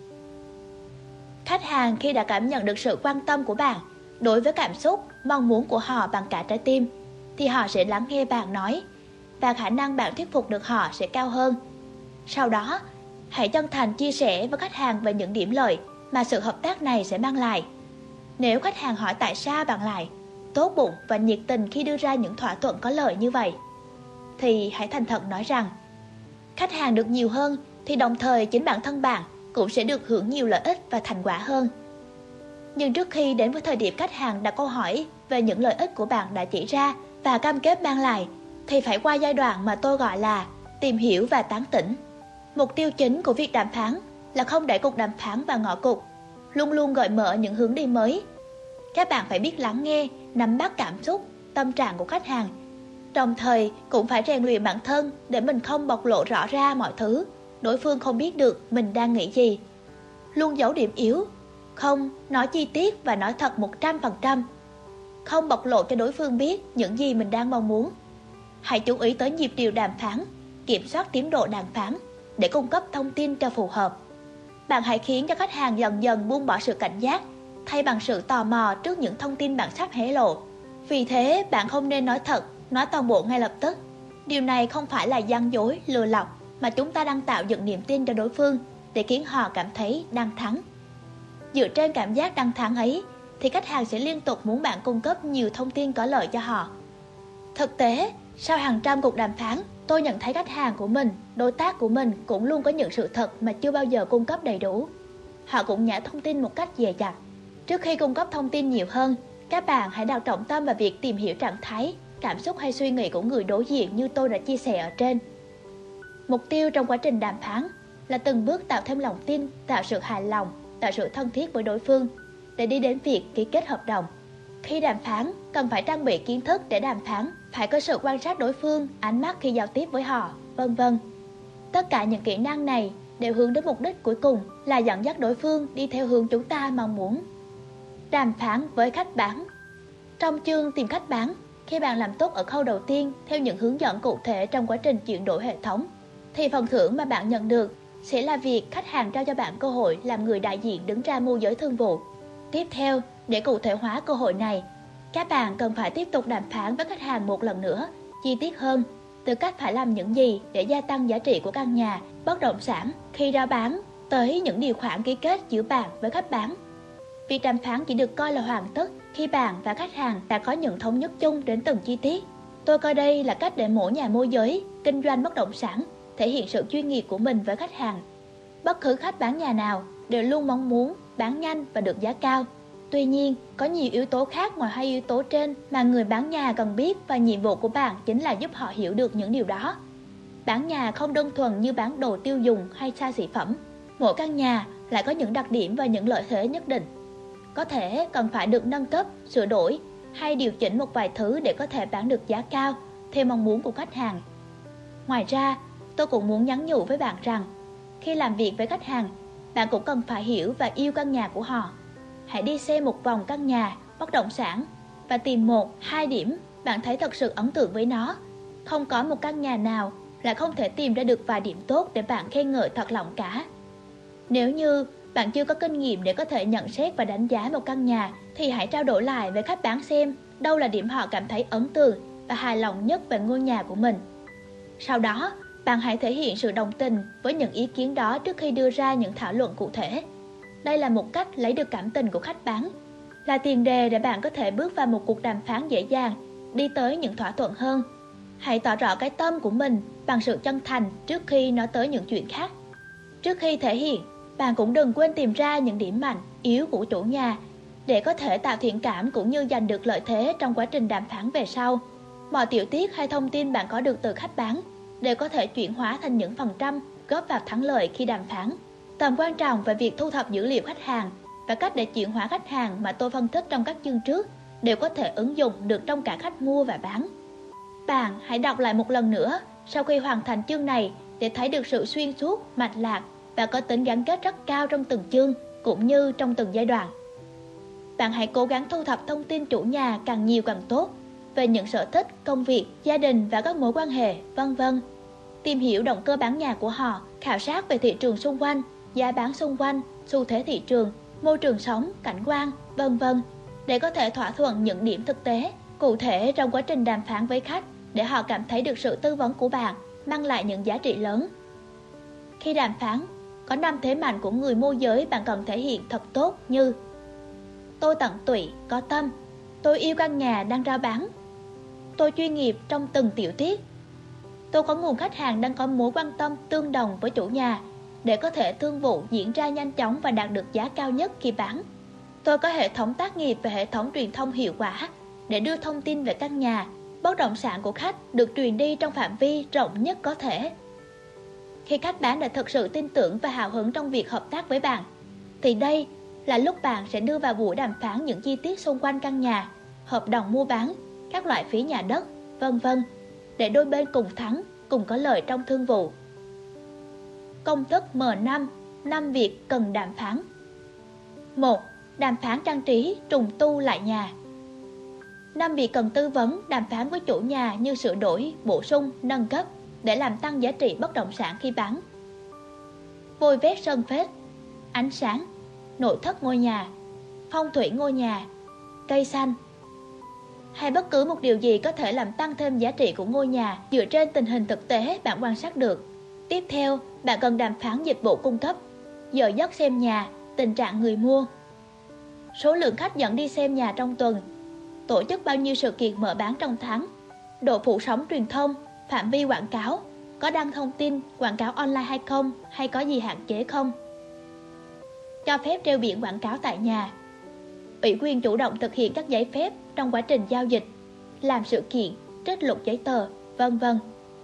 Khách hàng khi đã cảm nhận được sự quan tâm của bạn đối với cảm xúc, mong muốn của họ bằng cả trái tim, thì họ sẽ lắng nghe bạn nói, và khả năng bạn thuyết phục được họ sẽ cao hơn. Sau đó, hãy chân thành chia sẻ với khách hàng về những điểm lợi mà sự hợp tác này sẽ mang lại. Nếu khách hàng hỏi tại sao bạn lại tốt bụng và nhiệt tình khi đưa ra những thỏa thuận có lợi như vậy, thì hãy thành thật nói rằng khách hàng được nhiều hơn thì đồng thời chính bản thân bạn cũng sẽ được hưởng nhiều lợi ích và thành quả hơn. Nhưng trước khi đến với thời điểm khách hàng đặt câu hỏi về những lợi ích của bạn đã chỉ ra và cam kết mang lại, thì phải qua giai đoạn mà tôi gọi là tìm hiểu và tán tỉnh. Mục tiêu chính của việc đàm phán là không để cuộc đàm phán vào ngõ cụt, luôn luôn gợi mở những hướng đi mới. Các bạn phải biết lắng nghe, nắm bắt cảm xúc, tâm trạng của khách hàng. Đồng thời cũng phải rèn luyện bản thân để mình không bộc lộ rõ ra mọi thứ, đối phương không biết được mình đang nghĩ gì. Luôn giấu điểm yếu, không nói chi tiết và nói thật 100%. Không bộc lộ cho đối phương biết những gì mình đang mong muốn. Hãy chú ý tới nhịp điệu đàm phán, kiểm soát tiến độ đàm phán để cung cấp thông tin cho phù hợp. Bạn hãy khiến cho khách hàng dần dần buông bỏ sự cảnh giác, thay bằng sự tò mò trước những thông tin bạn sắp hé lộ. Vì thế, bạn không nên nói thật, nói toàn bộ ngay lập tức. Điều này không phải là gian dối, lừa lọc, mà chúng ta đang tạo dựng niềm tin cho đối phương để khiến họ cảm thấy đang thắng. Dựa trên cảm giác đang thắng ấy, thì khách hàng sẽ liên tục muốn bạn cung cấp nhiều thông tin có lợi cho họ. Thực tế, sau hàng trăm cuộc đàm phán, tôi nhận thấy khách hàng của mình, đối tác của mình cũng luôn có những sự thật mà chưa bao giờ cung cấp đầy đủ. Họ cũng nhả thông tin một cách dè dặt. Trước khi cung cấp thông tin nhiều hơn, các bạn hãy đặt trọng tâm vào việc tìm hiểu trạng thái, cảm xúc hay suy nghĩ của người đối diện như tôi đã chia sẻ ở trên. Mục tiêu trong quá trình đàm phán là từng bước tạo thêm lòng tin, tạo sự hài lòng, tạo sự thân thiết với đối phương để đi đến việc ký kết hợp đồng. Khi đàm phán, cần phải trang bị kiến thức để đàm phán, phải có sự quan sát đối phương, ánh mắt khi giao tiếp với họ, vân vân. Tất cả những kỹ năng này đều hướng đến mục đích cuối cùng là dẫn dắt đối phương đi theo hướng chúng ta mong muốn. Đàm phán với khách bán. Trong chương tìm khách bán, khi bạn làm tốt ở khâu đầu tiên theo những hướng dẫn cụ thể trong quá trình chuyển đổi hệ thống, thì phần thưởng mà bạn nhận được sẽ là việc khách hàng trao cho bạn cơ hội làm người đại diện đứng ra môi giới thương vụ. Tiếp theo, để cụ thể hóa cơ hội này, các bạn cần phải tiếp tục đàm phán với khách hàng một lần nữa, chi tiết hơn, từ cách phải làm những gì để gia tăng giá trị của căn nhà, bất động sản khi rao bán, tới những điều khoản ký kết giữa bạn với khách bán. Việc đàm phán chỉ được coi là hoàn tất khi bạn và khách hàng đã có những thống nhất chung đến từng chi tiết. Tôi coi đây là cách để mỗi nhà môi giới, kinh doanh bất động sản thể hiện sự chuyên nghiệp của mình với khách hàng. Bất cứ khách bán nhà nào đều luôn mong muốn bán nhanh và được giá cao. Tuy nhiên, có nhiều yếu tố khác ngoài hai yếu tố trên mà người bán nhà cần biết, và nhiệm vụ của bạn chính là giúp họ hiểu được những điều đó. Bán nhà không đơn thuần như bán đồ tiêu dùng hay xa xỉ phẩm. Mỗi căn nhà lại có những đặc điểm và những lợi thế nhất định. Có thể cần phải được nâng cấp, sửa đổi hay điều chỉnh một vài thứ để có thể bán được giá cao theo mong muốn của khách hàng. Ngoài ra, tôi cũng muốn nhắn nhủ với bạn rằng, khi làm việc với khách hàng, bạn cũng cần phải hiểu và yêu căn nhà của họ. Hãy đi xem một vòng căn nhà, bất động sản và tìm 1-2 điểm bạn thấy thật sự ấn tượng với nó. Không có một căn nhà nào là không thể tìm ra được vài điểm tốt để bạn khen ngợi thật lòng cả. Nếu như bạn chưa có kinh nghiệm để có thể nhận xét và đánh giá một căn nhà, thì hãy trao đổi lại với khách bán xem đâu là điểm họ cảm thấy ấn tượng và hài lòng nhất về ngôi nhà của mình. Sau đó, bạn hãy thể hiện sự đồng tình với những ý kiến đó trước khi đưa ra những thảo luận cụ thể. Đây là một cách lấy được cảm tình của khách bán, là tiền đề để bạn có thể bước vào một cuộc đàm phán dễ dàng, đi tới những thỏa thuận hơn. Hãy tỏ rõ cái tâm của mình bằng sự chân thành trước khi nói tới những chuyện khác. Trước khi thể hiện, bạn cũng đừng quên tìm ra những điểm mạnh, yếu của chủ nhà để có thể tạo thiện cảm cũng như giành được lợi thế trong quá trình đàm phán về sau. Mọi tiểu tiết hay thông tin bạn có được từ khách bán đều có thể chuyển hóa thành những phần trăm góp vào thắng lợi khi đàm phán. Tầm quan trọng về việc thu thập dữ liệu khách hàng và cách để chuyển hóa khách hàng mà tôi phân tích trong các chương trước đều có thể ứng dụng được trong cả khách mua và bán. Bạn hãy đọc lại một lần nữa sau khi hoàn thành chương này để thấy được sự xuyên suốt, mạch lạc và có tính gắn kết rất cao trong từng chương cũng như trong từng giai đoạn. Bạn hãy cố gắng thu thập thông tin chủ nhà càng nhiều càng tốt về những sở thích, công việc, gia đình và các mối quan hệ, vân vân. Tìm hiểu động cơ bán nhà của họ, khảo sát về thị trường xung quanh, giá bán xung quanh, xu thế thị trường, môi trường sống, cảnh quan, vân vân, để có thể thỏa thuận những điểm thực tế, cụ thể trong quá trình đàm phán với khách, để họ cảm thấy được sự tư vấn của bạn mang lại những giá trị lớn. Khi đàm phán, có 5 thế mạnh của người môi giới bạn cần thể hiện thật tốt như: tôi tận tụy, có tâm, tôi yêu căn nhà đang rao bán, tôi chuyên nghiệp trong từng tiểu tiết, tôi có nguồn khách hàng đang có mối quan tâm tương đồng với chủ nhà để có thể thương vụ diễn ra nhanh chóng và đạt được giá cao nhất khi bán, tôi có hệ thống tác nghiệp và hệ thống truyền thông hiệu quả để đưa thông tin về căn nhà, bất động sản của khách được truyền đi trong phạm vi rộng nhất có thể. Khi khách bán đã thực sự tin tưởng và hào hứng trong việc hợp tác với bạn, thì đây là lúc bạn sẽ đưa vào buổi đàm phán những chi tiết xung quanh căn nhà, hợp đồng mua bán, các loại phí nhà đất, vân vân, để đôi bên cùng thắng, cùng có lợi trong thương vụ. Công thức M5, 5 việc cần đàm phán. 1. Đàm phán trang trí, trùng tu lại nhà. 5 việc cần tư vấn, đàm phán với chủ nhà như sửa đổi, bổ sung, nâng cấp để làm tăng giá trị bất động sản khi bán. Vôi vét sân phết, ánh sáng, nội thất ngôi nhà, phong thủy ngôi nhà, cây xanh, hay bất cứ một điều gì có thể làm tăng thêm giá trị của ngôi nhà dựa trên tình hình thực tế bạn quan sát được. Tiếp theo, bạn cần đàm phán dịch vụ cung cấp, giờ giấc xem nhà, tình trạng người mua, số lượng khách dẫn đi xem nhà trong tuần, tổ chức bao nhiêu sự kiện mở bán trong tháng, độ phủ sóng truyền thông, phạm vi quảng cáo, có đăng thông tin quảng cáo online hay không, hay có gì hạn chế không, cho phép treo biển quảng cáo tại nhà, ủy quyền chủ động thực hiện các giấy phép trong quá trình giao dịch, làm sự kiện, trích lục giấy tờ, vân vân.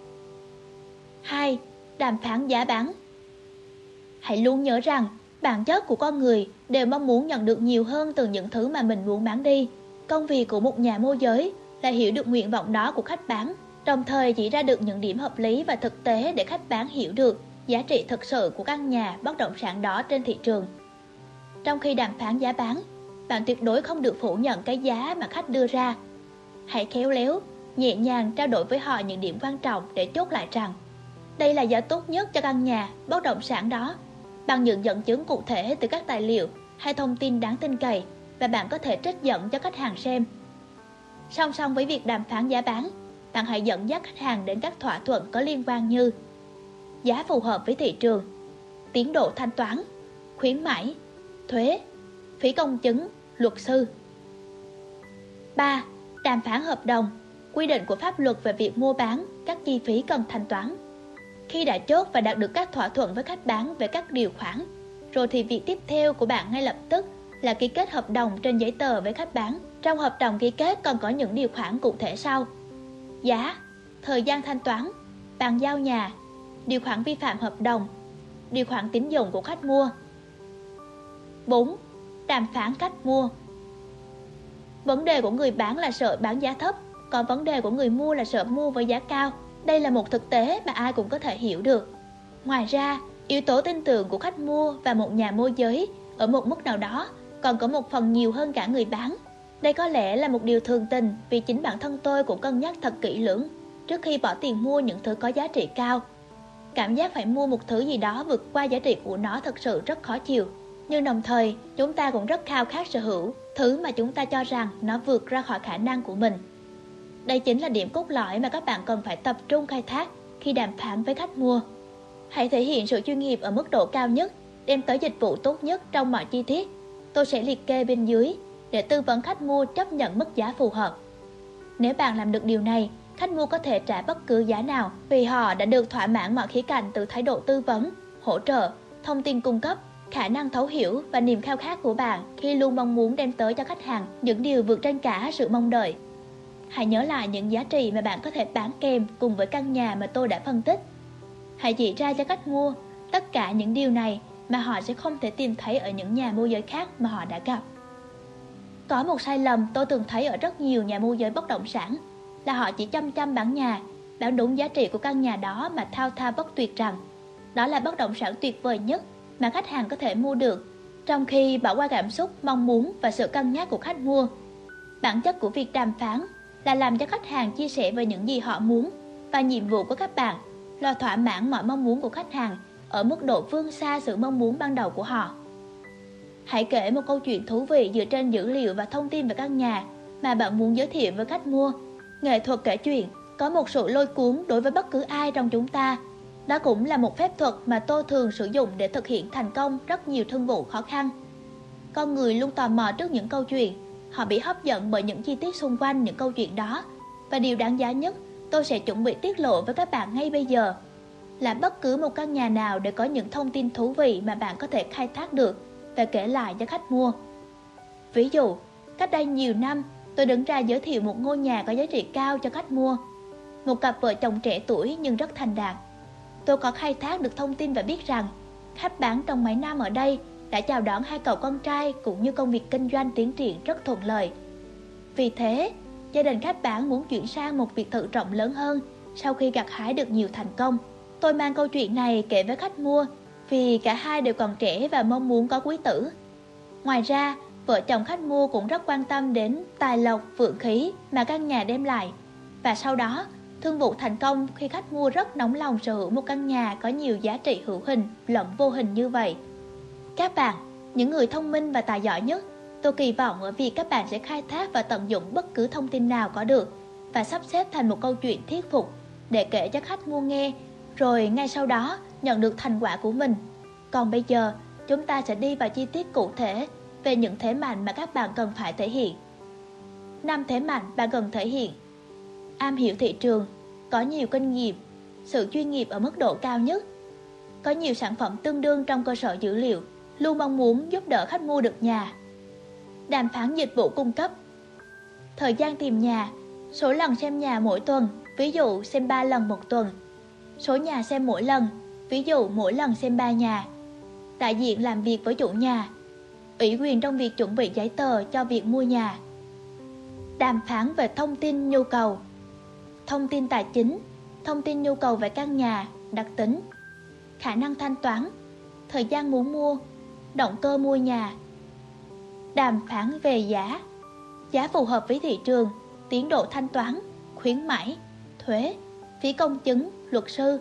2. Đàm phán giá bán. Hãy luôn nhớ rằng bản chất của con người đều mong muốn nhận được nhiều hơn từ những thứ mà mình muốn bán đi. Công việc của một nhà môi giới là hiểu được nguyện vọng đó của khách bán, đồng thời chỉ ra được những điểm hợp lý và thực tế để khách bán hiểu được giá trị thực sự của căn nhà bất động sản đó trên thị trường. Trong khi đàm phán giá bán, bạn tuyệt đối không được phủ nhận cái giá mà khách đưa ra. Hãy khéo léo, nhẹ nhàng trao đổi với họ những điểm quan trọng để chốt lại rằng đây là giá tốt nhất cho căn nhà bất động sản đó, bằng những dẫn chứng cụ thể từ các tài liệu hay thông tin đáng tin cậy, và bạn có thể trích dẫn cho khách hàng xem. Song song với việc đàm phán giá bán, bạn hãy dẫn dắt khách hàng đến các thỏa thuận có liên quan như giá phù hợp với thị trường, tiến độ thanh toán, khuyến mãi, thuế, phí công chứng, luật sư. 3. Đàm phán hợp đồng, quy định của pháp luật về việc mua bán, các chi phí cần thanh toán. Khi đã chốt và đạt được các thỏa thuận với khách bán về các điều khoản, rồi thì việc tiếp theo của bạn ngay lập tức là ký kết hợp đồng trên giấy tờ với khách bán. Trong hợp đồng ký kết còn có những điều khoản cụ thể sau: giá, thời gian thanh toán, bàn giao nhà, điều khoản vi phạm hợp đồng, điều khoản tín dụng của khách mua. 4. Đàm phán cách mua. Vấn đề của người bán là sợ bán giá thấp, còn vấn đề của người mua là sợ mua với giá cao. Đây là một thực tế mà ai cũng có thể hiểu được. Ngoài ra, yếu tố tin tưởng của khách mua và một nhà môi giới ở một mức nào đó còn có một phần nhiều hơn cả người bán. Đây có lẽ là một điều thường tình, vì chính bản thân tôi cũng cân nhắc thật kỹ lưỡng trước khi bỏ tiền mua những thứ có giá trị cao. Cảm giác phải mua một thứ gì đó vượt qua giá trị của nó thật sự rất khó chịu. Nhưng đồng thời, chúng ta cũng rất khao khát sở hữu thứ mà chúng ta cho rằng nó vượt ra khỏi khả năng của mình. Đây chính là điểm cốt lõi mà các bạn cần phải tập trung khai thác khi đàm phán với khách mua. Hãy thể hiện sự chuyên nghiệp ở mức độ cao nhất, đem tới dịch vụ tốt nhất trong mọi chi tiết. Tôi sẽ liệt kê bên dưới để tư vấn khách mua chấp nhận mức giá phù hợp. Nếu bạn làm được điều này, khách mua có thể trả bất cứ giá nào, vì họ đã được thỏa mãn mọi khía cạnh từ thái độ tư vấn, hỗ trợ, thông tin cung cấp, khả năng thấu hiểu và niềm khao khát của bạn khi luôn mong muốn đem tới cho khách hàng những điều vượt trên cả sự mong đợi. Hãy nhớ lại những giá trị mà bạn có thể bán kèm cùng với căn nhà mà tôi đã phân tích. Hãy chỉ ra cho khách mua tất cả những điều này mà họ sẽ không thể tìm thấy ở những nhà môi giới khác mà họ đã gặp. Có một sai lầm tôi từng thấy ở rất nhiều nhà môi giới bất động sản là họ chỉ chăm chăm bán nhà, bán đúng giá trị của căn nhà đó mà thao thao bất tuyệt rằng đó là bất động sản tuyệt vời nhất mà khách hàng có thể mua được, trong khi bỏ qua cảm xúc, mong muốn và sự cân nhắc của khách mua. Bản chất của việc đàm phán là làm cho khách hàng chia sẻ về những gì họ muốn, và nhiệm vụ của các bạn là thỏa mãn mọi mong muốn của khách hàng ở mức độ vươn xa sự mong muốn ban đầu của họ. Hãy kể một câu chuyện thú vị dựa trên dữ liệu và thông tin về căn nhà mà bạn muốn giới thiệu với khách mua. Nghệ thuật kể chuyện có một sự lôi cuốn đối với bất cứ ai trong chúng ta. Đó cũng là một phép thuật mà tôi thường sử dụng để thực hiện thành công rất nhiều thương vụ khó khăn. Con người luôn tò mò trước những câu chuyện, họ bị hấp dẫn bởi những chi tiết xung quanh những câu chuyện đó. Và điều đáng giá nhất tôi sẽ chuẩn bị tiết lộ với các bạn ngay bây giờ là bất cứ một căn nhà nào đều có những thông tin thú vị mà bạn có thể khai thác được và kể lại cho khách mua. Ví dụ, cách đây nhiều năm, tôi đứng ra giới thiệu một ngôi nhà có giá trị cao cho khách mua. Một cặp vợ chồng trẻ tuổi nhưng rất thành đạt. Tôi có khai thác được thông tin và biết rằng khách bán trong mấy năm ở đây đã chào đón hai cậu con trai cũng như công việc kinh doanh tiến triển rất thuận lợi. Vì thế, gia đình khách bán muốn chuyển sang một biệt thự rộng lớn hơn sau khi gặt hái được nhiều thành công. Tôi mang câu chuyện này kể với khách mua vì cả hai đều còn trẻ và mong muốn có quý tử. Ngoài ra, vợ chồng khách mua cũng rất quan tâm đến tài lộc, vượng khí mà căn nhà đem lại. Và sau đó, thương vụ thành công khi khách mua rất nóng lòng sở hữu một căn nhà có nhiều giá trị hữu hình lẫn vô hình như vậy. Các bạn, những người thông minh và tài giỏi nhất, tôi kỳ vọng ở việc các bạn sẽ khai thác và tận dụng bất cứ thông tin nào có được và sắp xếp thành một câu chuyện thuyết phục để kể cho khách mua nghe, rồi ngay sau đó nhận được thành quả của mình. Còn bây giờ, chúng ta sẽ đi vào chi tiết cụ thể về những thế mạnh mà các bạn cần phải thể hiện. 5 thế mạnh bạn cần thể hiện: am hiểu thị trường, có nhiều kinh nghiệm, sự chuyên nghiệp ở mức độ cao nhất, có nhiều sản phẩm tương đương trong cơ sở dữ liệu, luôn mong muốn giúp đỡ khách mua được nhà, đàm phán dịch vụ cung cấp, thời gian tìm nhà, số lần xem nhà mỗi tuần, ví dụ xem 3 lần một tuần, số nhà xem mỗi lần, ví dụ mỗi lần xem 3 nhà, đại diện làm việc với chủ nhà, ủy quyền trong việc chuẩn bị giấy tờ cho việc mua nhà, đàm phán về thông tin nhu cầu, thông tin tài chính, thông tin nhu cầu về căn nhà, đặc tính, khả năng thanh toán, thời gian muốn mua, động cơ mua nhà, đàm phán về giá, giá phù hợp với thị trường, tiến độ thanh toán, khuyến mãi, thuế, phí công chứng, luật sư,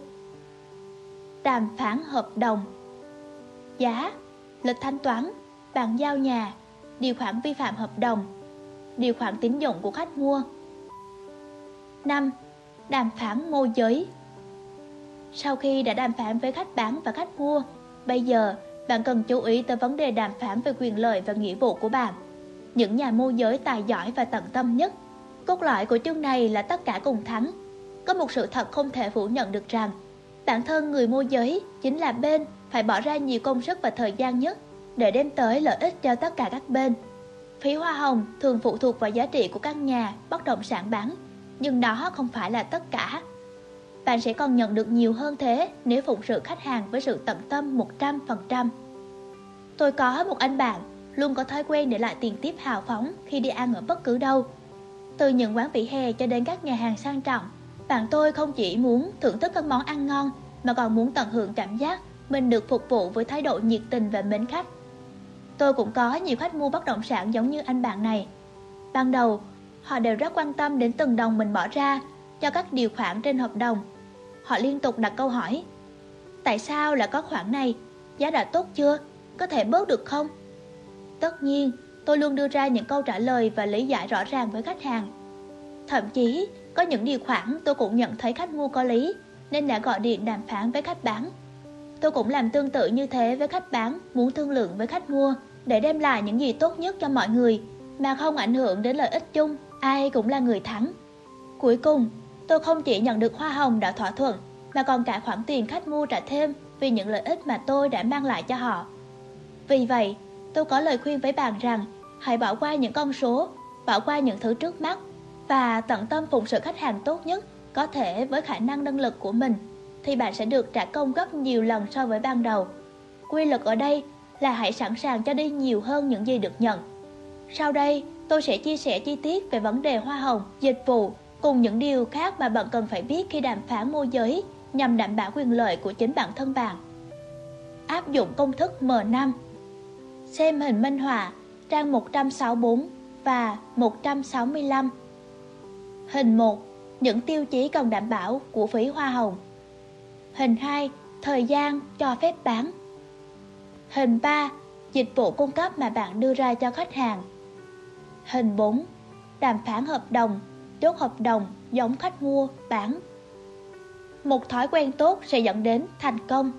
đàm phán hợp đồng, giá, lịch thanh toán, bàn giao nhà, điều khoản vi phạm hợp đồng, điều khoản tín dụng của khách mua. 5. Đàm phán môi giới. Sau khi đã đàm phán với khách bán và khách mua, Bây giờ, bạn cần chú ý tới vấn đề đàm phán về quyền lợi và nghĩa vụ của bạn. Những nhà môi giới tài giỏi và tận tâm nhất. Cốt lõi của chương này là tất cả cùng thắng. Có một sự thật không thể phủ nhận được rằng bản thân người môi giới chính là bên phải bỏ ra nhiều công sức và thời gian nhất để đem tới lợi ích cho tất cả các bên. Phí hoa hồng thường phụ thuộc vào giá trị của căn nhà bất động sản bán, nhưng đó không phải là tất cả. Bạn sẽ còn nhận được nhiều hơn thế nếu phụng sự khách hàng với sự tận tâm 100%. Tôi có một anh bạn luôn có thói quen để lại tiền tip hào phóng khi đi ăn ở bất cứ đâu. Từ những quán vỉa hè cho đến các nhà hàng sang trọng, bạn tôi không chỉ muốn thưởng thức các món ăn ngon mà còn muốn tận hưởng cảm giác mình được phục vụ với thái độ nhiệt tình và mến khách. Tôi cũng có nhiều khách mua bất động sản giống như anh bạn này. Ban đầu, họ đều rất quan tâm đến từng đồng mình bỏ ra cho các điều khoản trên hợp đồng. Họ liên tục đặt câu hỏi: tại sao lại có khoản này? Giá đã tốt chưa? Có thể bớt được không? Tất nhiên, tôi luôn đưa ra những câu trả lời và lý giải rõ ràng với khách hàng. Thậm chí, có những điều khoản tôi cũng nhận thấy khách mua có lý, nên đã gọi điện đàm phán với khách bán. Tôi cũng làm tương tự như thế với khách bán, muốn thương lượng với khách mua để đem lại những gì tốt nhất cho mọi người mà không ảnh hưởng đến lợi ích chung, ai cũng là người thắng. Cuối cùng, tôi không chỉ nhận được hoa hồng đã thỏa thuận mà còn cả khoản tiền khách mua trả thêm vì những lợi ích mà tôi đã mang lại cho họ. Vì vậy, tôi có lời khuyên với bạn rằng hãy bỏ qua những con số, bỏ qua những thứ trước mắt và tận tâm phụng sự khách hàng tốt nhất có thể với khả năng năng lực của mình, thì bạn sẽ được trả công gấp nhiều lần so với ban đầu. Quy luật ở đây là hãy sẵn sàng cho đi nhiều hơn những gì được nhận. Sau đây, tôi sẽ chia sẻ chi tiết về vấn đề hoa hồng, dịch vụ cùng những điều khác mà bạn cần phải biết khi đàm phán môi giới nhằm đảm bảo quyền lợi của chính bản thân bạn. Áp dụng công thức M5. Xem hình minh họa trang 164 và 165. Hình 1. Những tiêu chí cần đảm bảo của phí hoa hồng. Hình 2. Thời gian cho phép bán. Hình 3. Dịch vụ cung cấp mà bạn đưa ra cho khách hàng. Hình 4. Đàm phán hợp đồng, chốt hợp đồng giống khách mua, bán. Một thói quen tốt sẽ dẫn đến thành công.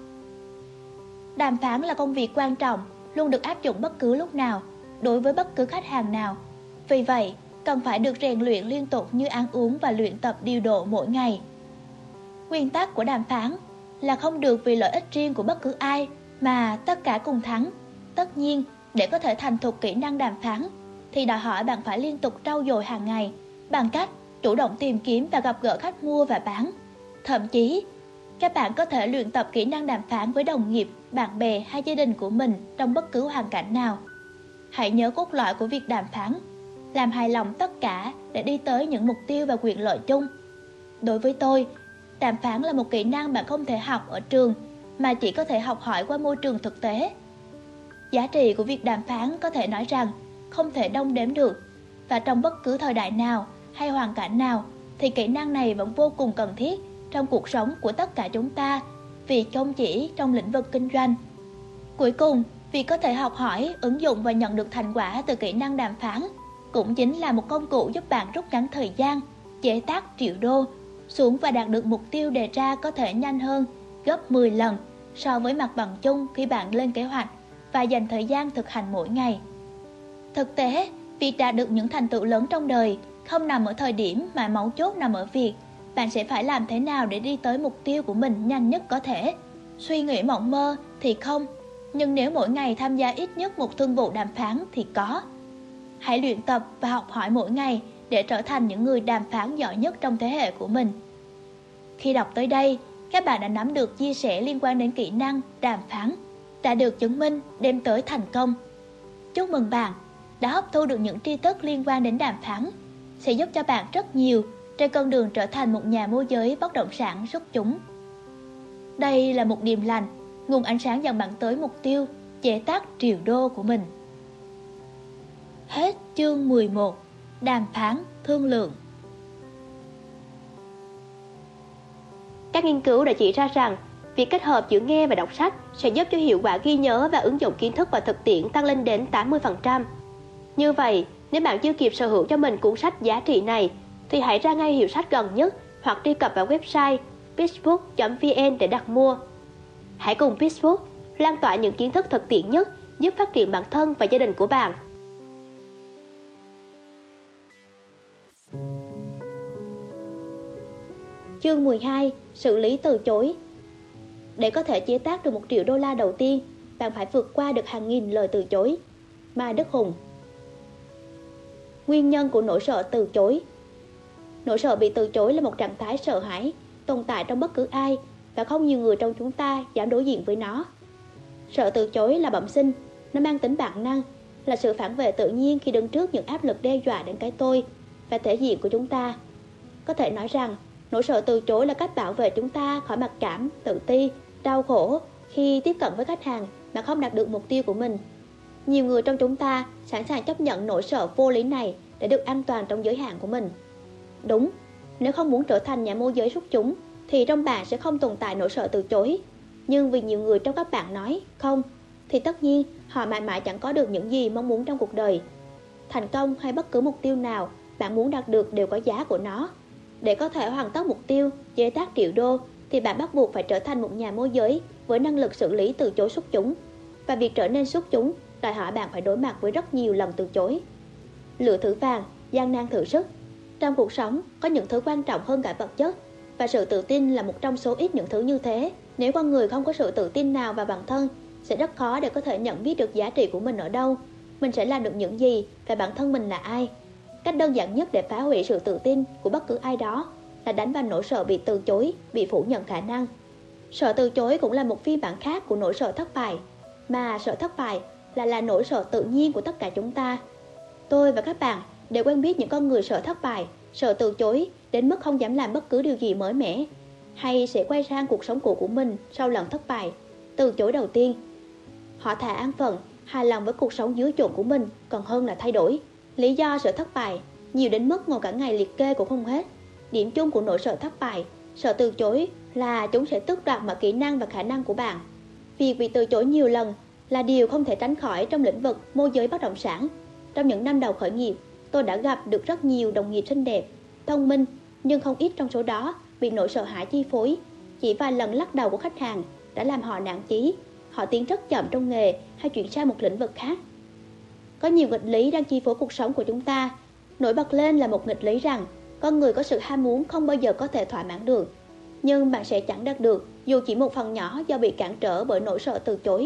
Đàm phán là công việc quan trọng, luôn được áp dụng bất cứ lúc nào, đối với bất cứ khách hàng nào. Vì vậy, cần phải được rèn luyện liên tục như ăn uống và luyện tập điều độ mỗi ngày. Nguyên tắc của đàm phán là không được vì lợi ích riêng của bất cứ ai mà tất cả cùng thắng. Tất nhiên, để có thể thành thục kỹ năng đàm phán thì đòi hỏi bạn phải liên tục trau dồi hàng ngày bằng cách chủ động tìm kiếm và gặp gỡ khách mua và bán. Thậm chí, các bạn có thể luyện tập kỹ năng đàm phán với đồng nghiệp, bạn bè hay gia đình của mình trong bất cứ hoàn cảnh nào. Hãy nhớ cốt lõi của việc đàm phán, làm hài lòng tất cả để đi tới những mục tiêu và quyền lợi chung. Đối với tôi, đàm phán là một kỹ năng bạn không thể học ở trường mà chỉ có thể học hỏi qua môi trường thực tế. Giá trị của việc đàm phán có thể nói rằng không thể đong đếm được, và trong bất cứ thời đại nào hay hoàn cảnh nào thì kỹ năng này vẫn vô cùng cần thiết trong cuộc sống của tất cả chúng ta, vì không chỉ trong lĩnh vực kinh doanh. Cuối cùng, việc có thể học hỏi, ứng dụng và nhận được thành quả từ kỹ năng đàm phán cũng chính là một công cụ giúp bạn rút ngắn thời gian, chế tác triệu đô xuống và đạt được mục tiêu đề ra có thể nhanh hơn gấp 10 lần so với mặt bằng chung khi bạn lên kế hoạch và dành thời gian thực hành mỗi ngày. Thực tế, việc đạt được những thành tựu lớn trong đời không nằm ở thời điểm mà mấu chốt nằm ở việc bạn sẽ phải làm thế nào để đi tới mục tiêu của mình nhanh nhất có thể. Suy nghĩ mộng mơ thì không, nhưng nếu mỗi ngày tham gia ít nhất một thương vụ đàm phán thì có. Hãy luyện tập và học hỏi mỗi ngày để trở thành những người đàm phán giỏi nhất trong thế hệ của mình. Khi đọc tới đây, các bạn đã nắm được chia sẻ liên quan đến kỹ năng đàm phán đã được chứng minh đem tới thành công. Chúc mừng bạn đã hấp thu được những tri thức liên quan đến đàm phán, sẽ giúp cho bạn rất nhiều trên con đường trở thành một nhà môi giới bất động sản xuất chúng. Đây là một điềm lành, nguồn ánh sáng dẫn bạn tới mục tiêu chế tác triệu đô của mình. Hết chương 11. Đàm phán, thương lượng. Các nghiên cứu đã chỉ ra rằng việc kết hợp giữa nghe và đọc sách sẽ giúp cho hiệu quả ghi nhớ và ứng dụng kiến thức vào thực tiễn tăng lên đến 80%. Như vậy, nếu bạn chưa kịp sở hữu cho mình cuốn sách giá trị này, thì hãy ra ngay hiệu sách gần nhất hoặc truy cập vào website pitchbook.vn để đặt mua. Hãy cùng Pitchbook lan tỏa những kiến thức thực tiễn nhất giúp phát triển bản thân và gia đình của bạn. Chương 12. Xử lý từ chối. Để có thể chế tác được $1 triệu đầu tiên, bạn phải vượt qua được hàng nghìn lời từ chối. Mai Đức Hùng. Nguyên nhân của nỗi sợ từ chối. Nỗi sợ bị từ chối là một trạng thái sợ hãi tồn tại trong bất cứ ai, và không nhiều người trong chúng ta dám đối diện với nó. Sợ từ chối là bẩm sinh, nó mang tính bản năng, là sự phản vệ tự nhiên khi đứng trước những áp lực đe dọa đến cái tôi và thể diện của chúng ta. Có thể nói rằng, nỗi sợ từ chối là cách bảo vệ chúng ta khỏi mặc cảm, tự ti, đau khổ khi tiếp cận với khách hàng mà không đạt được mục tiêu của mình. Nhiều người trong chúng ta sẵn sàng chấp nhận nỗi sợ vô lý này để được an toàn trong giới hạn của mình. Đúng, nếu không muốn trở thành nhà môi giới xuất chúng thì trong bạn sẽ không tồn tại nỗi sợ từ chối. Nhưng vì nhiều người trong các bạn nói không, thì tất nhiên họ mãi mãi chẳng có được những gì mong muốn trong cuộc đời. Thành công hay bất cứ mục tiêu nào bạn muốn đạt được đều có giá của nó. Để có thể hoàn tất mục tiêu chế tác $1 triệu thì bạn bắt buộc phải trở thành một nhà môi giới với năng lực xử lý từ chối xuất chúng. Và việc trở nên xuất chúng đòi hỏi bạn phải đối mặt với rất nhiều lần từ chối. Lựa thử vàng, gian nan thử sức. Trong cuộc sống có những thứ quan trọng hơn cả vật chất, và sự tự tin là một trong số ít những thứ như thế. Nếu con người không có sự tự tin nào vào bản thân, sẽ rất khó để có thể nhận biết được giá trị của mình ở đâu, mình sẽ làm được những gì và bản thân mình là ai. Cách đơn giản nhất để phá hủy sự tự tin của bất cứ ai đó là đánh vào nỗi sợ bị từ chối, bị phủ nhận khả năng. Sợ từ chối cũng là một phiên bản khác của nỗi sợ thất bại, mà sợ thất bại là nỗi sợ tự nhiên của tất cả chúng ta. Tôi và các bạn đều quen biết những con người sợ thất bại, sợ từ chối đến mức không dám làm bất cứ điều gì mới mẻ, hay sẽ quay sang cuộc sống cũ của mình sau lần thất bại, từ chối đầu tiên. Họ thà an phận, hài lòng với cuộc sống dưới chốn của mình còn hơn là thay đổi. Lý do sợ thất bại nhiều đến mức ngồi cả ngày liệt kê cũng không hết. Điểm chung của nỗi sợ thất bại, sợ từ chối là chúng sẽ tước đoạt mọi kỹ năng và khả năng của bạn. Việc bị từ chối nhiều lần là điều không thể tránh khỏi trong lĩnh vực môi giới bất động sản. Trong những năm đầu khởi nghiệp, tôi đã gặp được rất nhiều đồng nghiệp xinh đẹp, thông minh, nhưng không ít trong số đó bị nỗi sợ hãi chi phối. Chỉ vài lần lắc đầu của khách hàng đã làm họ nản chí, họ tiến rất chậm trong nghề hay chuyển sang một lĩnh vực khác. Có nhiều nghịch lý đang chi phối cuộc sống của chúng ta. Nổi bật lên là một nghịch lý rằng con người có sự ham muốn không bao giờ có thể thỏa mãn được, nhưng bạn sẽ chẳng đạt được dù chỉ một phần nhỏ do bị cản trở bởi nỗi sợ từ chối.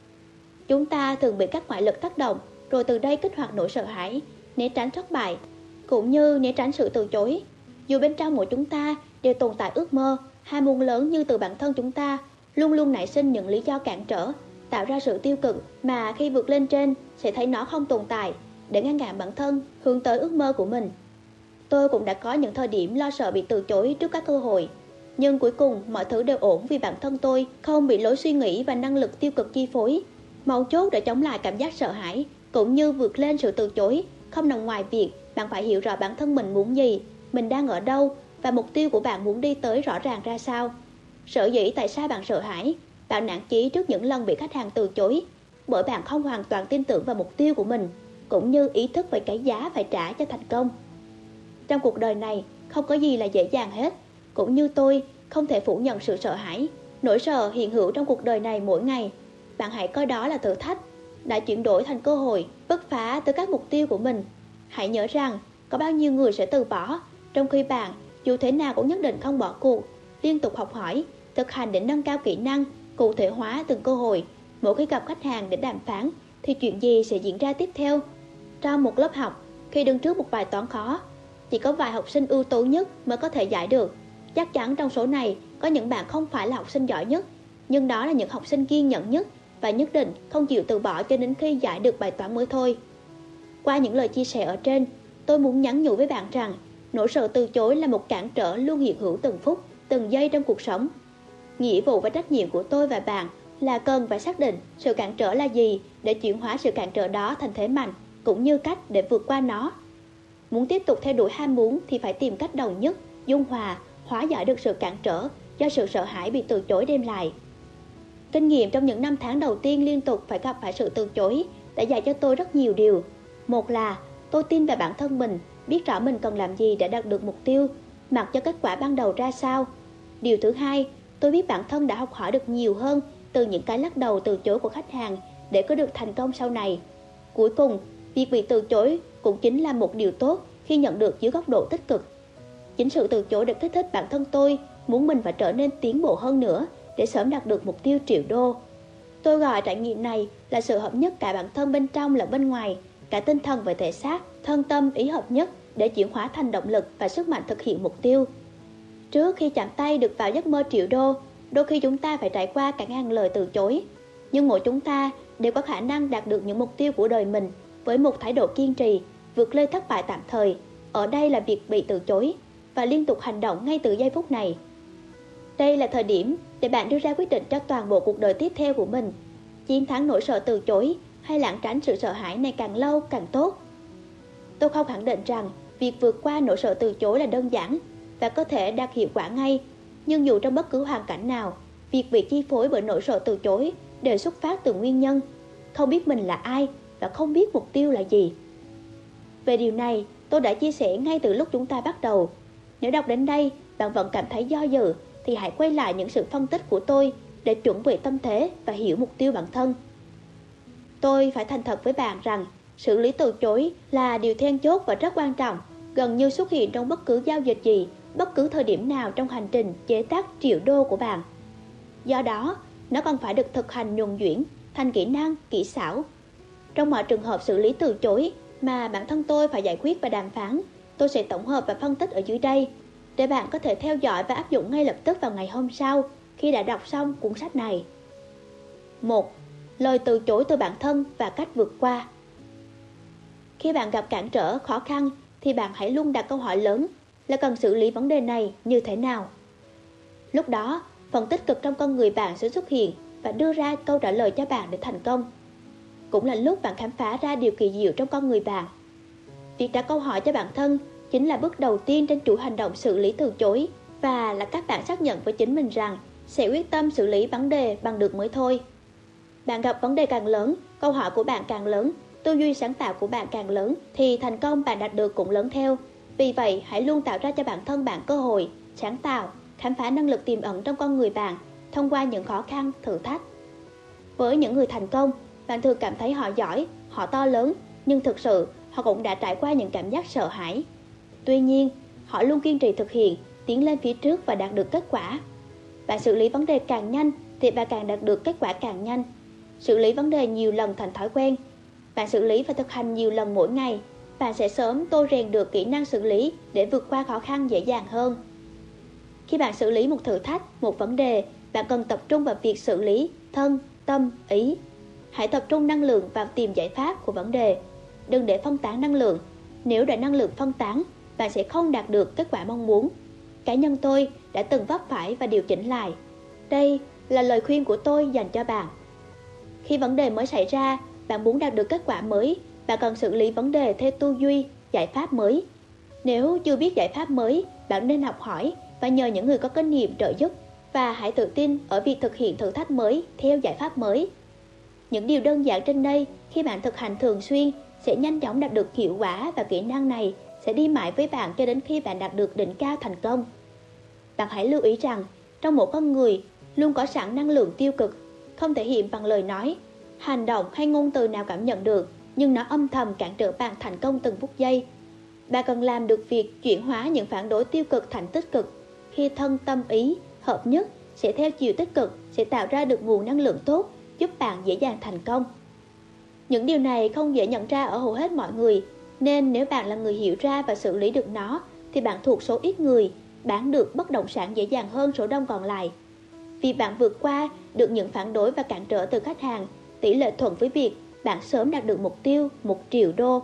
Chúng ta thường bị các ngoại lực tác động, rồi từ đây kích hoạt nỗi sợ hãi, né tránh thất bại, cũng như né tránh sự từ chối. Dù bên trong mỗi chúng ta đều tồn tại ước mơ, ham muốn lớn, như từ bản thân chúng ta luôn luôn nảy sinh những lý do cản trở, tạo ra sự tiêu cực mà khi vượt lên trên sẽ thấy nó không tồn tại, để ngăn cản bản thân hướng tới ước mơ của mình. Tôi cũng đã có những thời điểm lo sợ bị từ chối trước các cơ hội, nhưng cuối cùng mọi thứ đều ổn vì bản thân tôi không bị lối suy nghĩ và năng lực tiêu cực chi phối. Mấu chốt để chống lại cảm giác sợ hãi cũng như vượt lên sự từ chối không nằm ngoài việc bạn phải hiểu rõ bản thân mình muốn gì, mình đang ở đâu và mục tiêu của bạn muốn đi tới rõ ràng ra sao. Sở dĩ tại sao bạn sợ hãi, bạn nản chí trước những lần bị khách hàng từ chối, bởi bạn không hoàn toàn tin tưởng vào mục tiêu của mình, cũng như ý thức về cái giá phải trả cho thành công. Trong cuộc đời này không có gì là dễ dàng hết, cũng như tôi không thể phủ nhận sự sợ hãi. Nỗi sợ hiện hữu trong cuộc đời này mỗi ngày. Bạn hãy coi đó là thử thách đã chuyển đổi thành cơ hội bứt phá tới các mục tiêu của mình. Hãy nhớ rằng có bao nhiêu người sẽ từ bỏ, trong khi bạn dù thế nào cũng nhất định không bỏ cuộc, liên tục học hỏi, thực hành để nâng cao kỹ năng, cụ thể hóa từng cơ hội. Mỗi khi gặp khách hàng để đàm phán thì chuyện gì sẽ diễn ra tiếp theo? Trong một lớp học, khi đứng trước một bài toán khó, chỉ có vài học sinh ưu tú nhất mới có thể giải được. Chắc chắn trong số này có những bạn không phải là học sinh giỏi nhất, nhưng đó là những học sinh kiên nhẫn nhất và nhất định không chịu từ bỏ cho đến khi giải được bài toán mới thôi. Qua những lời chia sẻ ở trên, tôi muốn nhắn nhủ với bạn rằng nỗi sợ từ chối là một cản trở luôn hiện hữu từng phút, từng giây trong cuộc sống. Nghĩa vụ và trách nhiệm của tôi và bạn là cần phải xác định sự cản trở là gì để chuyển hóa sự cản trở đó thành thế mạnh, cũng như cách để vượt qua nó. Muốn tiếp tục theo đuổi ham muốn thì phải tìm cách đồng nhất, dung hòa, hóa giải được sự cản trở do sự sợ hãi bị từ chối đem lại. Kinh nghiệm trong những năm tháng đầu tiên liên tục phải gặp phải sự từ chối đã dạy cho tôi rất nhiều điều. Một là tôi tin vào bản thân mình, biết rõ mình cần làm gì để đạt được mục tiêu, mặc cho kết quả ban đầu ra sao. Điều thứ hai, tôi biết bản thân đã học hỏi được nhiều hơn từ những cái lắc đầu từ chối của khách hàng để có được thành công sau này. Cuối cùng, việc bị từ chối cũng chính là một điều tốt khi nhận được dưới góc độ tích cực. Chính sự từ chối đã kích thích bản thân tôi muốn mình phải trở nên tiến bộ hơn nữa để sớm đạt được mục tiêu triệu đô. Tôi gọi trải nghiệm này là sự hợp nhất cả bản thân bên trong lẫn bên ngoài, cả tinh thần và thể xác, thân tâm ý hợp nhất để chuyển hóa thành động lực và sức mạnh thực hiện mục tiêu. Trước khi chạm tay được vào giấc mơ triệu đô, đôi khi chúng ta phải trải qua cả ngàn lời từ chối. Nhưng mỗi chúng ta đều có khả năng đạt được những mục tiêu của đời mình với một thái độ kiên trì, vượt lên thất bại tạm thời. Ở đây là việc bị từ chối và liên tục hành động ngay từ giây phút này. Đây là thời điểm để bạn đưa ra quyết định cho toàn bộ cuộc đời tiếp theo của mình. Chiến thắng nỗi sợ từ chối hay lảng tránh sự sợ hãi này càng lâu càng tốt. Tôi không khẳng định rằng việc vượt qua nỗi sợ từ chối là đơn giản và có thể đạt hiệu quả ngay. Nhưng dù trong bất cứ hoàn cảnh nào, việc bị chi phối bởi nỗi sợ từ chối đều xuất phát từ nguyên nhân không biết mình là ai và không biết mục tiêu là gì. Về điều này, tôi đã chia sẻ ngay từ lúc chúng ta bắt đầu. Nếu đọc đến đây, bạn vẫn cảm thấy do dự, thì hãy quay lại những sự phân tích của tôi để chuẩn bị tâm thế và hiểu mục tiêu bản thân. Tôi phải thành thật với bạn rằng, xử lý từ chối là điều then chốt và rất quan trọng, gần như xuất hiện trong bất cứ giao dịch gì, bất cứ thời điểm nào trong hành trình chế tác triệu đô của bạn. Do đó, nó còn phải được thực hành nhuần nhuyễn thành kỹ năng, kỹ xảo. Trong mọi trường hợp xử lý từ chối mà bản thân tôi phải giải quyết và đàm phán, tôi sẽ tổng hợp và phân tích ở dưới đây để bạn có thể theo dõi và áp dụng ngay lập tức vào ngày hôm sau khi đã đọc xong cuốn sách này. 1. Lời từ chối từ bản thân và cách vượt qua. Khi bạn gặp cản trở, khó khăn thì bạn hãy luôn đặt câu hỏi lớn là cần xử lý vấn đề này như thế nào. Lúc đó, phần tích cực trong con người bạn sẽ xuất hiện và đưa ra câu trả lời cho bạn để thành công. Cũng là lúc bạn khám phá ra điều kỳ diệu trong con người bạn. Việc đặt câu hỏi cho bản thân chính là bước đầu tiên trên chuỗi hành động xử lý từ chối và là các bạn xác nhận với chính mình rằng sẽ quyết tâm xử lý vấn đề bằng được mới thôi. Bạn gặp vấn đề càng lớn, câu hỏi của bạn càng lớn, tư duy sáng tạo của bạn càng lớn thì thành công bạn đạt được cũng lớn theo. Vì vậy, hãy luôn tạo ra cho bản thân bạn cơ hội, sáng tạo, khám phá năng lực tiềm ẩn trong con người bạn thông qua những khó khăn, thử thách. Với những người thành công, bạn thường cảm thấy họ giỏi, họ to lớn, nhưng thực sự họ cũng đã trải qua những cảm giác sợ hãi. Tuy nhiên, họ luôn kiên trì thực hiện, tiến lên phía trước và đạt được kết quả. Bạn xử lý vấn đề càng nhanh thì bạn càng đạt được kết quả càng nhanh. Xử lý vấn đề nhiều lần thành thói quen. Bạn xử lý và thực hành nhiều lần mỗi ngày, bạn sẽ sớm tôi rèn được kỹ năng xử lý để vượt qua khó khăn dễ dàng hơn. Khi bạn xử lý một thử thách, một vấn đề, bạn cần tập trung vào việc xử lý thân, tâm, ý. Hãy tập trung năng lượng vào tìm giải pháp của vấn đề. Đừng để phân tán năng lượng. Nếu để năng lượng phân tán, bạn sẽ không đạt được kết quả mong muốn. Cá nhân tôi đã từng vấp phải và điều chỉnh lại. Đây là lời khuyên của tôi dành cho bạn. Khi vấn đề mới xảy ra, bạn muốn đạt được kết quả mới, bạn cần xử lý vấn đề theo tư duy, giải pháp mới. Nếu chưa biết giải pháp mới, bạn nên học hỏi và nhờ những người có kinh nghiệm trợ giúp và hãy tự tin ở việc thực hiện thử thách mới theo giải pháp mới. Những điều đơn giản trên đây khi bạn thực hành thường xuyên sẽ nhanh chóng đạt được hiệu quả và kỹ năng này sẽ đi mãi với bạn cho đến khi bạn đạt được đỉnh cao thành công. Bạn hãy lưu ý rằng trong mỗi con người luôn có sẵn năng lượng tiêu cực, không thể hiện bằng lời nói, hành động hay ngôn từ nào cảm nhận được, nhưng nó âm thầm cản trở bạn thành công từng phút giây. Bạn cần làm được việc chuyển hóa những phản đối tiêu cực thành tích cực. Khi thân tâm ý hợp nhất sẽ theo chiều tích cực, sẽ tạo ra được nguồn năng lượng tốt giúp bạn dễ dàng thành công. Những điều này không dễ nhận ra ở hầu hết mọi người, nên nếu bạn là người hiểu ra và xử lý được nó thì bạn thuộc số ít người bán được bất động sản dễ dàng hơn số đông còn lại. Vì bạn vượt qua được những phản đối và cản trở từ khách hàng, tỷ lệ thuận với việc bạn sớm đạt được mục tiêu 1 triệu đô.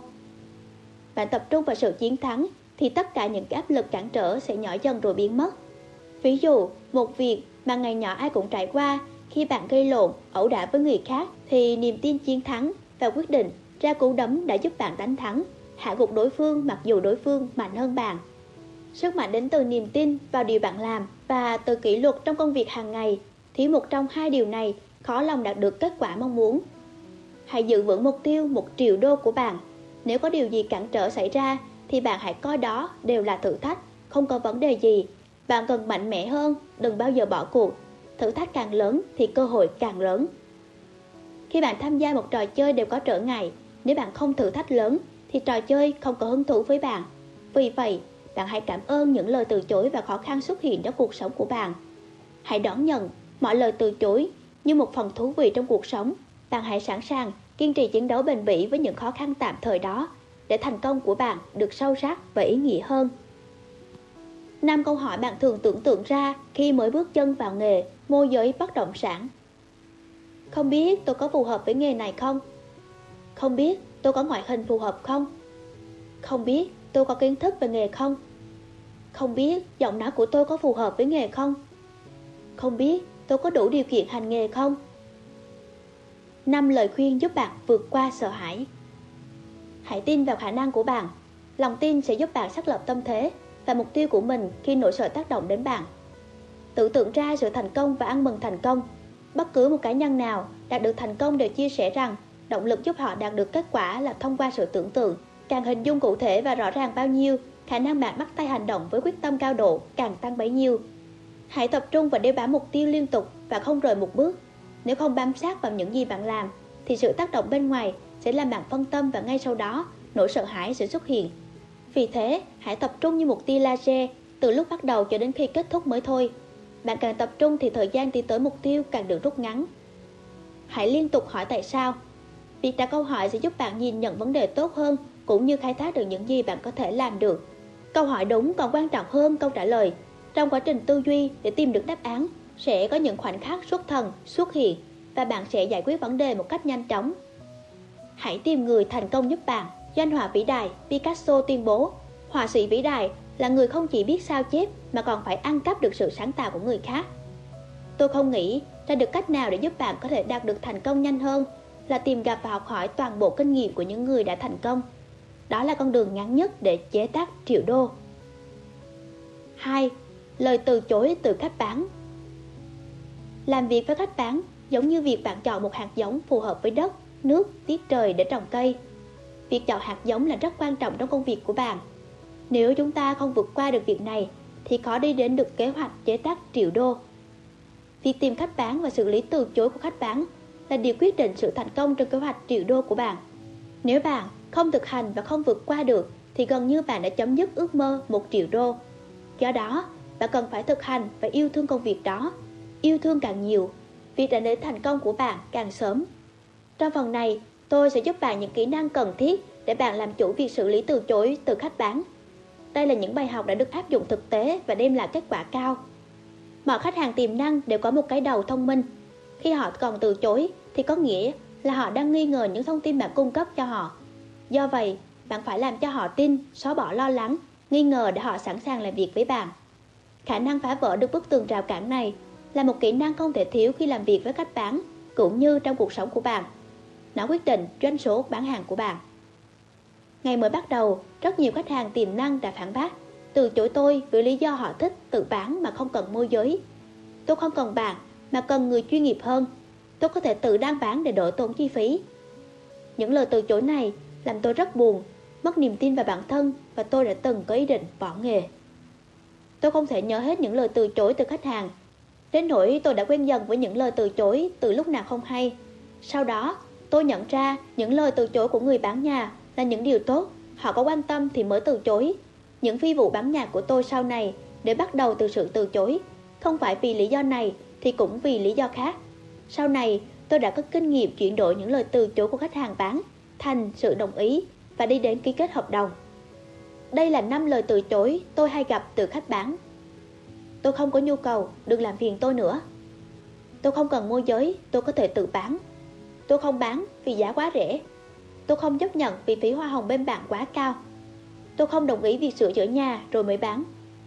Bạn tập trung vào sự chiến thắng thì tất cả những áp lực cản trở sẽ nhỏ dần rồi biến mất. Ví dụ, một việc mà ngày nhỏ ai cũng trải qua, khi bạn gây lộn, ẩu đả với người khác thì niềm tin chiến thắng và quyết định ra cú đấm đã giúp bạn đánh thắng, hạ gục đối phương mặc dù đối phương mạnh hơn bạn. Sức mạnh đến từ niềm tin vào điều bạn làm và từ kỷ luật trong công việc hàng ngày. Thiếu một trong hai điều này, khó lòng đạt được kết quả mong muốn. Hãy giữ vững mục tiêu 1 triệu đô của bạn. Nếu có điều gì cản trở xảy ra thì bạn hãy coi đó đều là thử thách, không có vấn đề gì. Bạn cần mạnh mẽ hơn, đừng bao giờ bỏ cuộc. thử thách càng lớn thì cơ hội càng lớn. Khi bạn tham gia một trò chơi đều có trở ngại, nếu bạn không thử thách lớn thì trò chơi không có hứng thú với bạn. Vì vậy, bạn hãy cảm ơn những lời từ chối và khó khăn xuất hiện trong cuộc sống của bạn. Hãy đón nhận mọi lời từ chối như một phần thú vị trong cuộc sống. Bạn hãy sẵn sàng kiên trì chiến đấu bền bỉ với những khó khăn tạm thời đó để thành công của bạn được sâu sắc và ý nghĩa hơn. 5 câu hỏi bạn thường tưởng tượng ra khi mới bước chân vào nghề môi giới bất động sản. Không biết tôi có phù hợp với nghề này không? Không biết tôi có ngoại hình phù hợp không? Không biết tôi có kiến thức về nghề không? Không biết giọng nói của tôi có phù hợp với nghề không? Không biết tôi có đủ điều kiện hành nghề không? 5 lời khuyên giúp bạn vượt qua sợ hãi. Hãy tin vào khả năng của bạn. Lòng tin sẽ giúp bạn xác lập tâm thế và mục tiêu của mình khi nỗi sợ tác động đến bạn. Tưởng tượng ra sự thành công và ăn mừng thành công. Bất cứ một cá nhân nào đạt được thành công đều chia sẻ rằng động lực giúp họ đạt được kết quả là thông qua sự tưởng tượng. Càng hình dung cụ thể và rõ ràng bao nhiêu, khả năng bạn bắt tay hành động với quyết tâm cao độ càng tăng bấy nhiêu. Hãy tập trung và đeo bám mục tiêu liên tục và không rời một bước. Nếu không bám sát vào những gì bạn làm, thì sự tác động bên ngoài sẽ làm bạn phân tâm và ngay sau đó, nỗi sợ hãi sẽ xuất hiện. Vì thế, hãy tập trung như một tia laser, từ lúc bắt đầu cho đến khi kết thúc mới thôi. Bạn càng tập trung thì thời gian đi tới mục tiêu càng được rút ngắn. Hãy liên tục hỏi tại sao. Việc đặt câu hỏi sẽ giúp bạn nhìn nhận vấn đề tốt hơn, cũng như khai thác được những gì bạn có thể làm được. Câu hỏi đúng còn quan trọng hơn câu trả lời. Trong quá trình tư duy để tìm được đáp án, sẽ có những khoảnh khắc xuất thần xuất hiện và bạn sẽ giải quyết vấn đề một cách nhanh chóng. Hãy tìm người thành công giúp bạn. Doanh họa vĩ đại Picasso tuyên bố, họa sĩ vĩ đại là người không chỉ biết sao chép mà còn phải ăn cắp được sự sáng tạo của người khác. Tôi không nghĩ ra được cách nào để giúp bạn có thể đạt được thành công nhanh hơn là tìm gặp và học hỏi toàn bộ kinh nghiệm của những người đã thành công. Đó là con đường ngắn nhất để chế tác triệu đô. 2. Lời từ chối từ khách bán. Làm việc với khách bán giống như việc bạn chọn một hạt giống phù hợp với đất, nước, tiết trời để trồng cây. Việc chọn hạt giống là rất quan trọng trong công việc của bạn. Nếu chúng ta không vượt qua được việc này thì khó đi đến được kế hoạch chế tác triệu đô. Việc tìm khách bán và xử lý từ chối của khách bán là điều quyết định sự thành công trong kế hoạch triệu đô của bạn. Nếu bạn không thực hành và không vượt qua được thì gần như bạn đã chấm dứt ước mơ 1 triệu đô. Do đó, bạn cần phải thực hành và yêu thương công việc đó. Yêu thương càng nhiều, việc đã đến thành công của bạn càng sớm. Trong phần này, tôi sẽ giúp bạn những kỹ năng cần thiết để bạn làm chủ việc xử lý từ chối từ khách bán. Đây là những bài học đã được áp dụng thực tế và đem lại kết quả cao. Mọi khách hàng tiềm năng đều có một cái đầu thông minh. Khi họ còn từ chối thì có nghĩa là họ đang nghi ngờ những thông tin bạn cung cấp cho họ. Do vậy, bạn phải làm cho họ tin, xóa bỏ lo lắng, nghi ngờ để họ sẵn sàng làm việc với bạn. Khả năng phá vỡ được bức tường rào cản này là một kỹ năng không thể thiếu khi làm việc với khách bán, cũng như trong cuộc sống của bạn. Nó quyết định doanh số bán hàng của bạn. Ngày mới bắt đầu, rất nhiều khách hàng tiềm năng đã phản bác, từ chối tôi với lý do họ thích tự bán mà không cần môi giới. Tôi không cần bạn mà cần người chuyên nghiệp hơn. Tôi có thể tự đang bán để đỡ tốn chi phí. Những lời từ chối này làm tôi rất buồn, mất niềm tin vào bản thân và tôi đã từng có ý định bỏ nghề. Tôi không thể nhớ hết những lời từ chối từ khách hàng. Đến nỗi tôi đã quen dần với những lời từ chối từ lúc nào không hay. Sau đó, tôi nhận ra những lời từ chối của người bán nhà là những điều tốt. Họ có quan tâm thì mới từ chối. Những phi vụ bán nhà của tôi sau này để bắt đầu từ sự từ chối. Không phải vì lý do này thì cũng vì lý do khác. Sau này, tôi đã có kinh nghiệm chuyển đổi những lời từ chối của khách hàng bán thành sự đồng ý và đi đến ký kết hợp đồng. Đây là 5 lời từ chối tôi hay gặp từ khách bán. Tôi không có nhu cầu, đừng làm phiền tôi nữa. Tôi không cần môi giới, tôi có thể tự bán. Tôi không bán vì giá quá rẻ. Tôi không chấp nhận vì phí hoa hồng bên bạn quá cao. Tôi không đồng ý việc sửa chữa nhà rồi mới bán.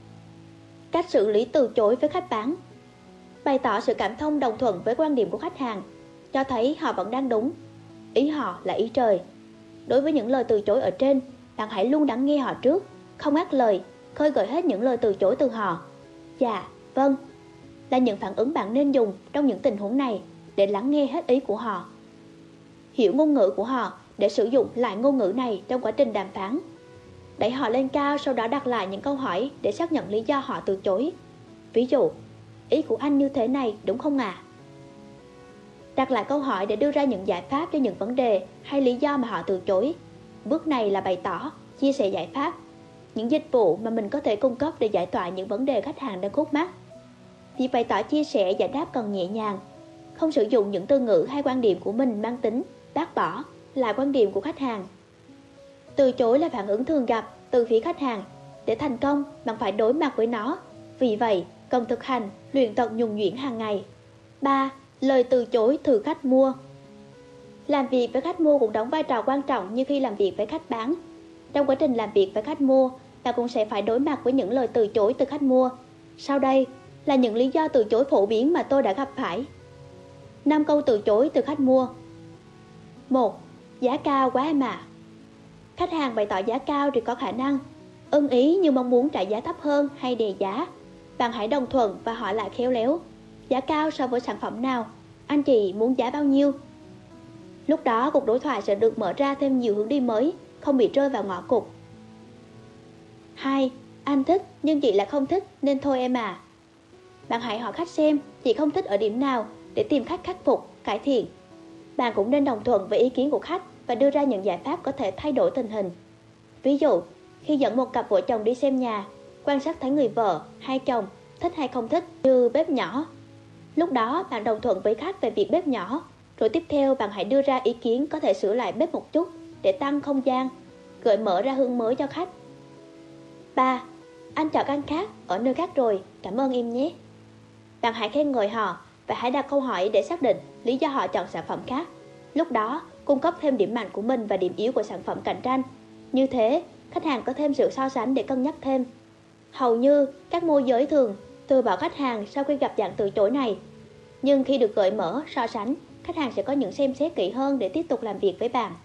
Cách xử lý từ chối với khách bán. Bày tỏ sự cảm thông đồng thuận với quan điểm của khách hàng, cho thấy họ vẫn đang đúng. Ý họ là ý trời. Đối với những lời từ chối ở trên, bạn hãy luôn lắng nghe họ trước, không ngắt lời, khơi gợi hết những lời từ chối từ họ. Dạ, vâng, là những phản ứng bạn nên dùng trong những tình huống này để lắng nghe hết ý của họ. Hiểu ngôn ngữ của họ để sử dụng lại ngôn ngữ này trong quá trình đàm phán. Đẩy họ lên cao, sau đó đặt lại những câu hỏi để xác nhận lý do họ từ chối. Ví dụ, Ý của anh như thế này đúng không ạ? Đặt lại câu hỏi để đưa ra những giải pháp cho những vấn đề hay lý do mà họ từ chối. Bước này là bày tỏ, chia sẻ giải pháp, những dịch vụ mà mình có thể cung cấp để giải tỏa những vấn đề khách hàng đang khúc mắc. Việc bày tỏ chia sẻ giải đáp cần nhẹ nhàng, không sử dụng những từ ngữ hay quan điểm của mình mang tính bác bỏ lại quan điểm của khách hàng. Từ chối là phản ứng thường gặp từ phía khách hàng. Để thành công, bạn phải đối mặt với nó. Vì vậy, cần thực hành, luyện tập nhuần nhuyễn hàng ngày. 3. Lời từ chối từ khách mua. Làm việc với khách mua cũng đóng vai trò quan trọng như khi làm việc với khách bán. Trong quá trình làm việc với khách mua, bạn cũng sẽ phải đối mặt với những lời từ chối từ khách mua. Sau đây là những lý do từ chối phổ biến mà tôi đã gặp phải. 5 câu từ chối từ khách mua. 1. Giá cao quá em ạ. Khách hàng bày tỏ giá cao thì có khả năng ưng ý nhưng mong muốn trả giá thấp hơn hay đè giá. Bạn hãy đồng thuận và hỏi lại khéo léo. Giá cao so với sản phẩm nào? Anh chị muốn giá bao nhiêu? Lúc đó cuộc đối thoại sẽ được mở ra thêm nhiều hướng đi mới, không bị rơi vào ngõ cụt. 2. Anh thích nhưng chị lại không thích nên thôi em à. Bạn hãy hỏi khách xem chị không thích ở điểm nào để tìm cách khắc phục, cải thiện. Bạn cũng nên đồng thuận với ý kiến của khách và đưa ra những giải pháp có thể thay đổi tình hình. Ví dụ, khi dẫn một cặp vợ chồng đi xem nhà, quan sát thấy người vợ hay chồng thích hay không thích như bếp nhỏ. Lúc đó bạn đồng thuận với khách về việc bếp nhỏ, rồi tiếp theo bạn hãy đưa ra ý kiến có thể sửa lại bếp một chút để tăng không gian, gợi mở ra hướng mới cho khách. 3. Anh chọn ăn khác ở nơi khác rồi, cảm ơn em nhé. Bạn hãy khen ngợi họ và hãy đặt câu hỏi để xác định lý do họ chọn sản phẩm khác. Lúc đó, cung cấp thêm điểm mạnh của mình và điểm yếu của sản phẩm cạnh tranh. Như thế, khách hàng có thêm sự so sánh để cân nhắc thêm. Hầu như, các môi giới thường từ bỏ khách hàng sau khi gặp dạng từ chối này. Nhưng khi được gợi mở, so sánh, khách hàng sẽ có những xem xét kỹ hơn để tiếp tục làm việc với bạn.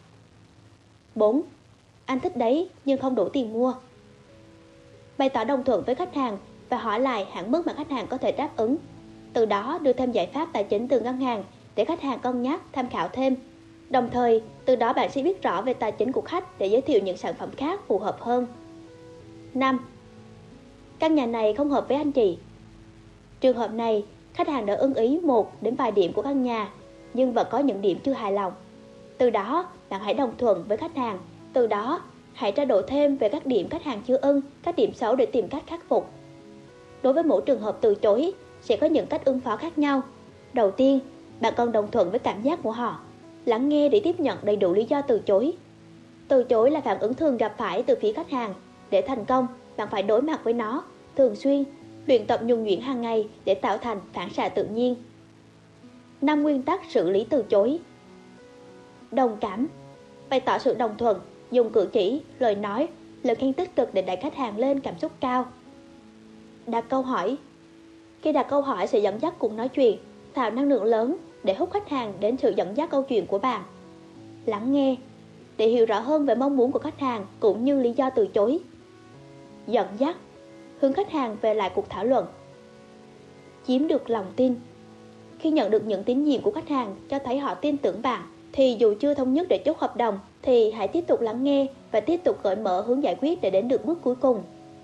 4. Anh thích đấy nhưng không đủ tiền mua. Bày tỏ đồng thuận với khách hàng và hỏi lại hạn mức mà khách hàng có thể đáp ứng. Từ đó đưa thêm giải pháp tài chính từ ngân hàng để khách hàng cân nhắc, tham khảo thêm. Đồng thời, từ đó bạn sẽ biết rõ về tài chính của khách để giới thiệu những sản phẩm khác phù hợp hơn. 5. Căn nhà này không hợp với anh chị. Trường hợp này, khách hàng đã ưng ý 1 đến vài điểm của căn nhà, nhưng vẫn có những điểm chưa hài lòng. Từ đó, bạn hãy đồng thuận với khách hàng. Từ đó, hãy trao đổi thêm về các điểm khách hàng chưa ưng, các điểm xấu để tìm cách khắc phục. Đối với mỗi trường hợp từ chối, sẽ có những cách ứng phó khác nhau. Đầu tiên, bạn cần đồng thuận với cảm giác của họ. Lắng nghe để tiếp nhận đầy đủ lý do từ chối. Từ chối là phản ứng thường gặp phải từ phía khách hàng. Để thành công, bạn phải đối mặt với nó thường xuyên, luyện tập nhuần nhuyễn hàng ngày để tạo thành phản xạ tự nhiên. 5 nguyên tắc xử lý từ chối. Đồng cảm. Bày tỏ sự đồng thuận, dùng cử chỉ, lời nói, lời khen tích cực để đẩy khách hàng lên cảm xúc cao. Đặt câu hỏi. Khi đặt câu hỏi sẽ dẫn dắt cuộc nói chuyện, tạo năng lượng lớn để hút khách hàng đến sự dẫn dắt câu chuyện của bạn. Lắng nghe. Để hiểu rõ hơn về mong muốn của khách hàng cũng như lý do từ chối. Dẫn dắt. Hướng khách hàng về lại cuộc thảo luận. Chiếm được lòng tin. Khi nhận được những tín nhiệm của khách hàng cho thấy họ tin tưởng bạn, thì dù chưa thống nhất để chốt hợp đồng, thì hãy tiếp tục lắng nghe và tiếp tục gợi mở hướng giải quyết để đến được bước cuối cùng.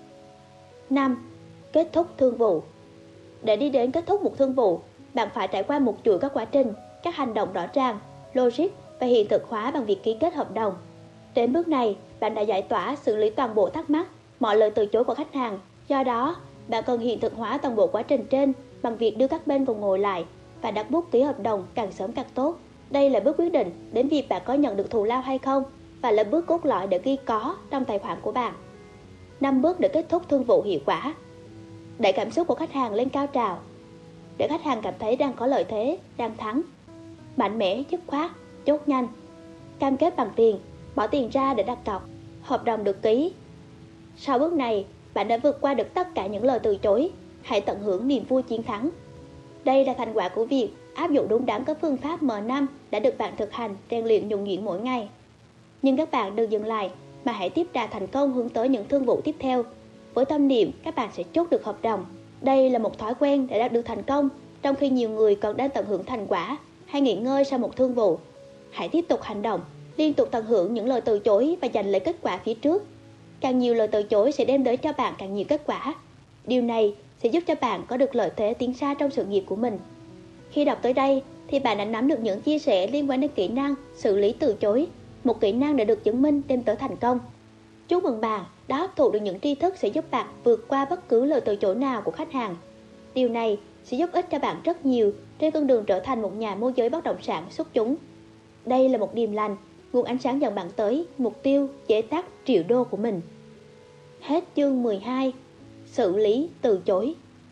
5. Kết thúc thương vụ. Để đi đến kết thúc một thương vụ, bạn phải trải qua một chuỗi các quá trình, các hành động rõ ràng, logic và hiện thực hóa bằng việc ký kết hợp đồng. Đến bước này, bạn đã giải tỏa, xử lý toàn bộ thắc mắc, mọi lời từ chối của khách hàng. Do đó, bạn cần hiện thực hóa toàn bộ quá trình trên bằng việc đưa các bên cùng ngồi lại và đặt bút ký hợp đồng càng sớm càng tốt. Đây là bước quyết định đến việc bạn có nhận được thù lao hay không và là bước cốt lõi để ghi có trong tài khoản của bạn. 5 bước để kết thúc thương vụ hiệu quả. Đẩy cảm xúc của khách hàng lên cao trào. Để khách hàng cảm thấy đang có lợi thế, đang thắng. Mạnh mẽ, dứt khoát, chốt nhanh. Cam kết bằng tiền, bỏ tiền ra để đặt cọc. Hợp đồng được ký. Sau bước này, bạn đã vượt qua được tất cả những lời từ chối. Hãy tận hưởng niềm vui chiến thắng. Đây là thành quả của việc áp dụng đúng đắn các phương pháp M5 đã được bạn thực hành, rèn luyện nhuần nhuyễn mỗi ngày. Nhưng các bạn đừng dừng lại, mà hãy tiếp đà thành công hướng tới những thương vụ tiếp theo. Với tâm niệm các bạn sẽ chốt được hợp đồng. Đây là một thói quen để đạt được thành công, trong khi nhiều người còn đang tận hưởng thành quả hay nghỉ ngơi sau một thương vụ. Hãy tiếp tục hành động, liên tục tận hưởng những lời từ chối và giành lấy kết quả phía trước. Càng nhiều lời từ chối sẽ đem đến cho bạn càng nhiều kết quả. Điều này sẽ giúp cho bạn có được lợi thế tiến xa trong sự nghiệp của mình. Khi đọc tới đây thì bạn đã nắm được những chia sẻ liên quan đến kỹ năng xử lý từ chối, một kỹ năng đã được chứng minh đem tới thành công. Chúc mừng bạn đã hấp thụ được những tri thức sẽ giúp bạn vượt qua bất cứ lời từ chối nào của khách hàng. Điều này sẽ giúp ích cho bạn rất nhiều trên con đường trở thành một nhà môi giới bất động sản xuất chúng. Đây là một điềm lành, nguồn ánh sáng dẫn bạn tới mục tiêu chế tác triệu đô của mình. Hết chương 12. Xử lý từ chối.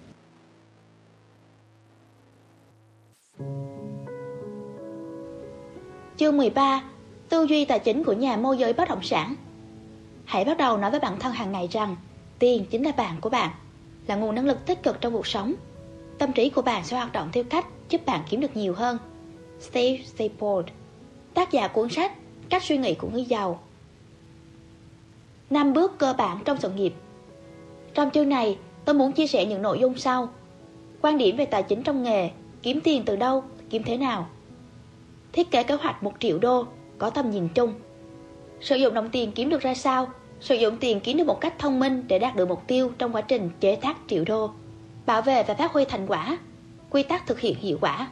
Chương 13. Tư duy tài chính của nhà môi giới bất động sản. Hãy bắt đầu nói với bản thân hàng ngày rằng tiền chính là bạn của bạn, là nguồn năng lực tích cực trong cuộc sống. Tâm trí của bạn sẽ hoạt động theo cách giúp bạn kiếm được nhiều hơn. Steve Staples, tác giả cuốn sách Cách suy nghĩ của người giàu. 5 bước cơ bản trong sự nghiệp. Trong chương này, tôi muốn chia sẻ những nội dung sau: quan điểm về tài chính trong nghề, kiếm tiền từ đâu, kiếm thế nào, thiết kế kế hoạch 1 triệu đô, có tầm nhìn chung, sử dụng đồng tiền kiếm được ra sao, sử dụng tiền kiếm được một cách thông minh để đạt được mục tiêu trong quá trình chế tác triệu đô, bảo vệ và phát huy thành quả, quy tắc thực hiện hiệu quả.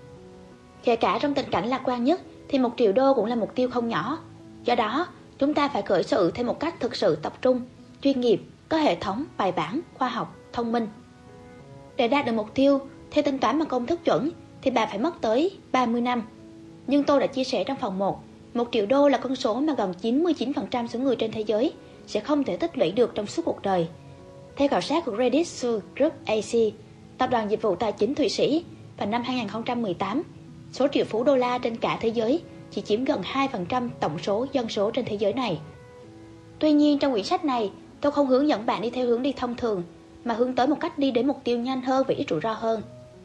Kể cả trong tình cảnh lạc quan nhất thì 1 triệu đô cũng là mục tiêu không nhỏ. Do đó, chúng ta phải khởi sự theo một cách thực sự tập trung, chuyên nghiệp, có hệ thống, bài bản, khoa học, thông minh. Để đạt được mục tiêu, theo tính toán bằng công thức chuẩn, thì bạn phải mất tới 30 năm. Nhưng tôi đã chia sẻ trong phần 1 triệu đô là con số mà gần 99% số người trên thế giới sẽ không thể tích lũy được trong suốt cuộc đời. Theo khảo sát của Credit Suisse Group AC, tập đoàn dịch vụ tài chính Thụy Sĩ, vào năm 2018, số triệu phú đô la trên cả thế giới chỉ chiếm gần 2% tổng số dân số trên thế giới này. Tuy nhiên, trong quyển sách này, tôi không hướng dẫn bạn đi theo hướng đi thông thường, mà hướng tới một cách đi đến mục tiêu nhanh hơn và ít rủi ro hơn.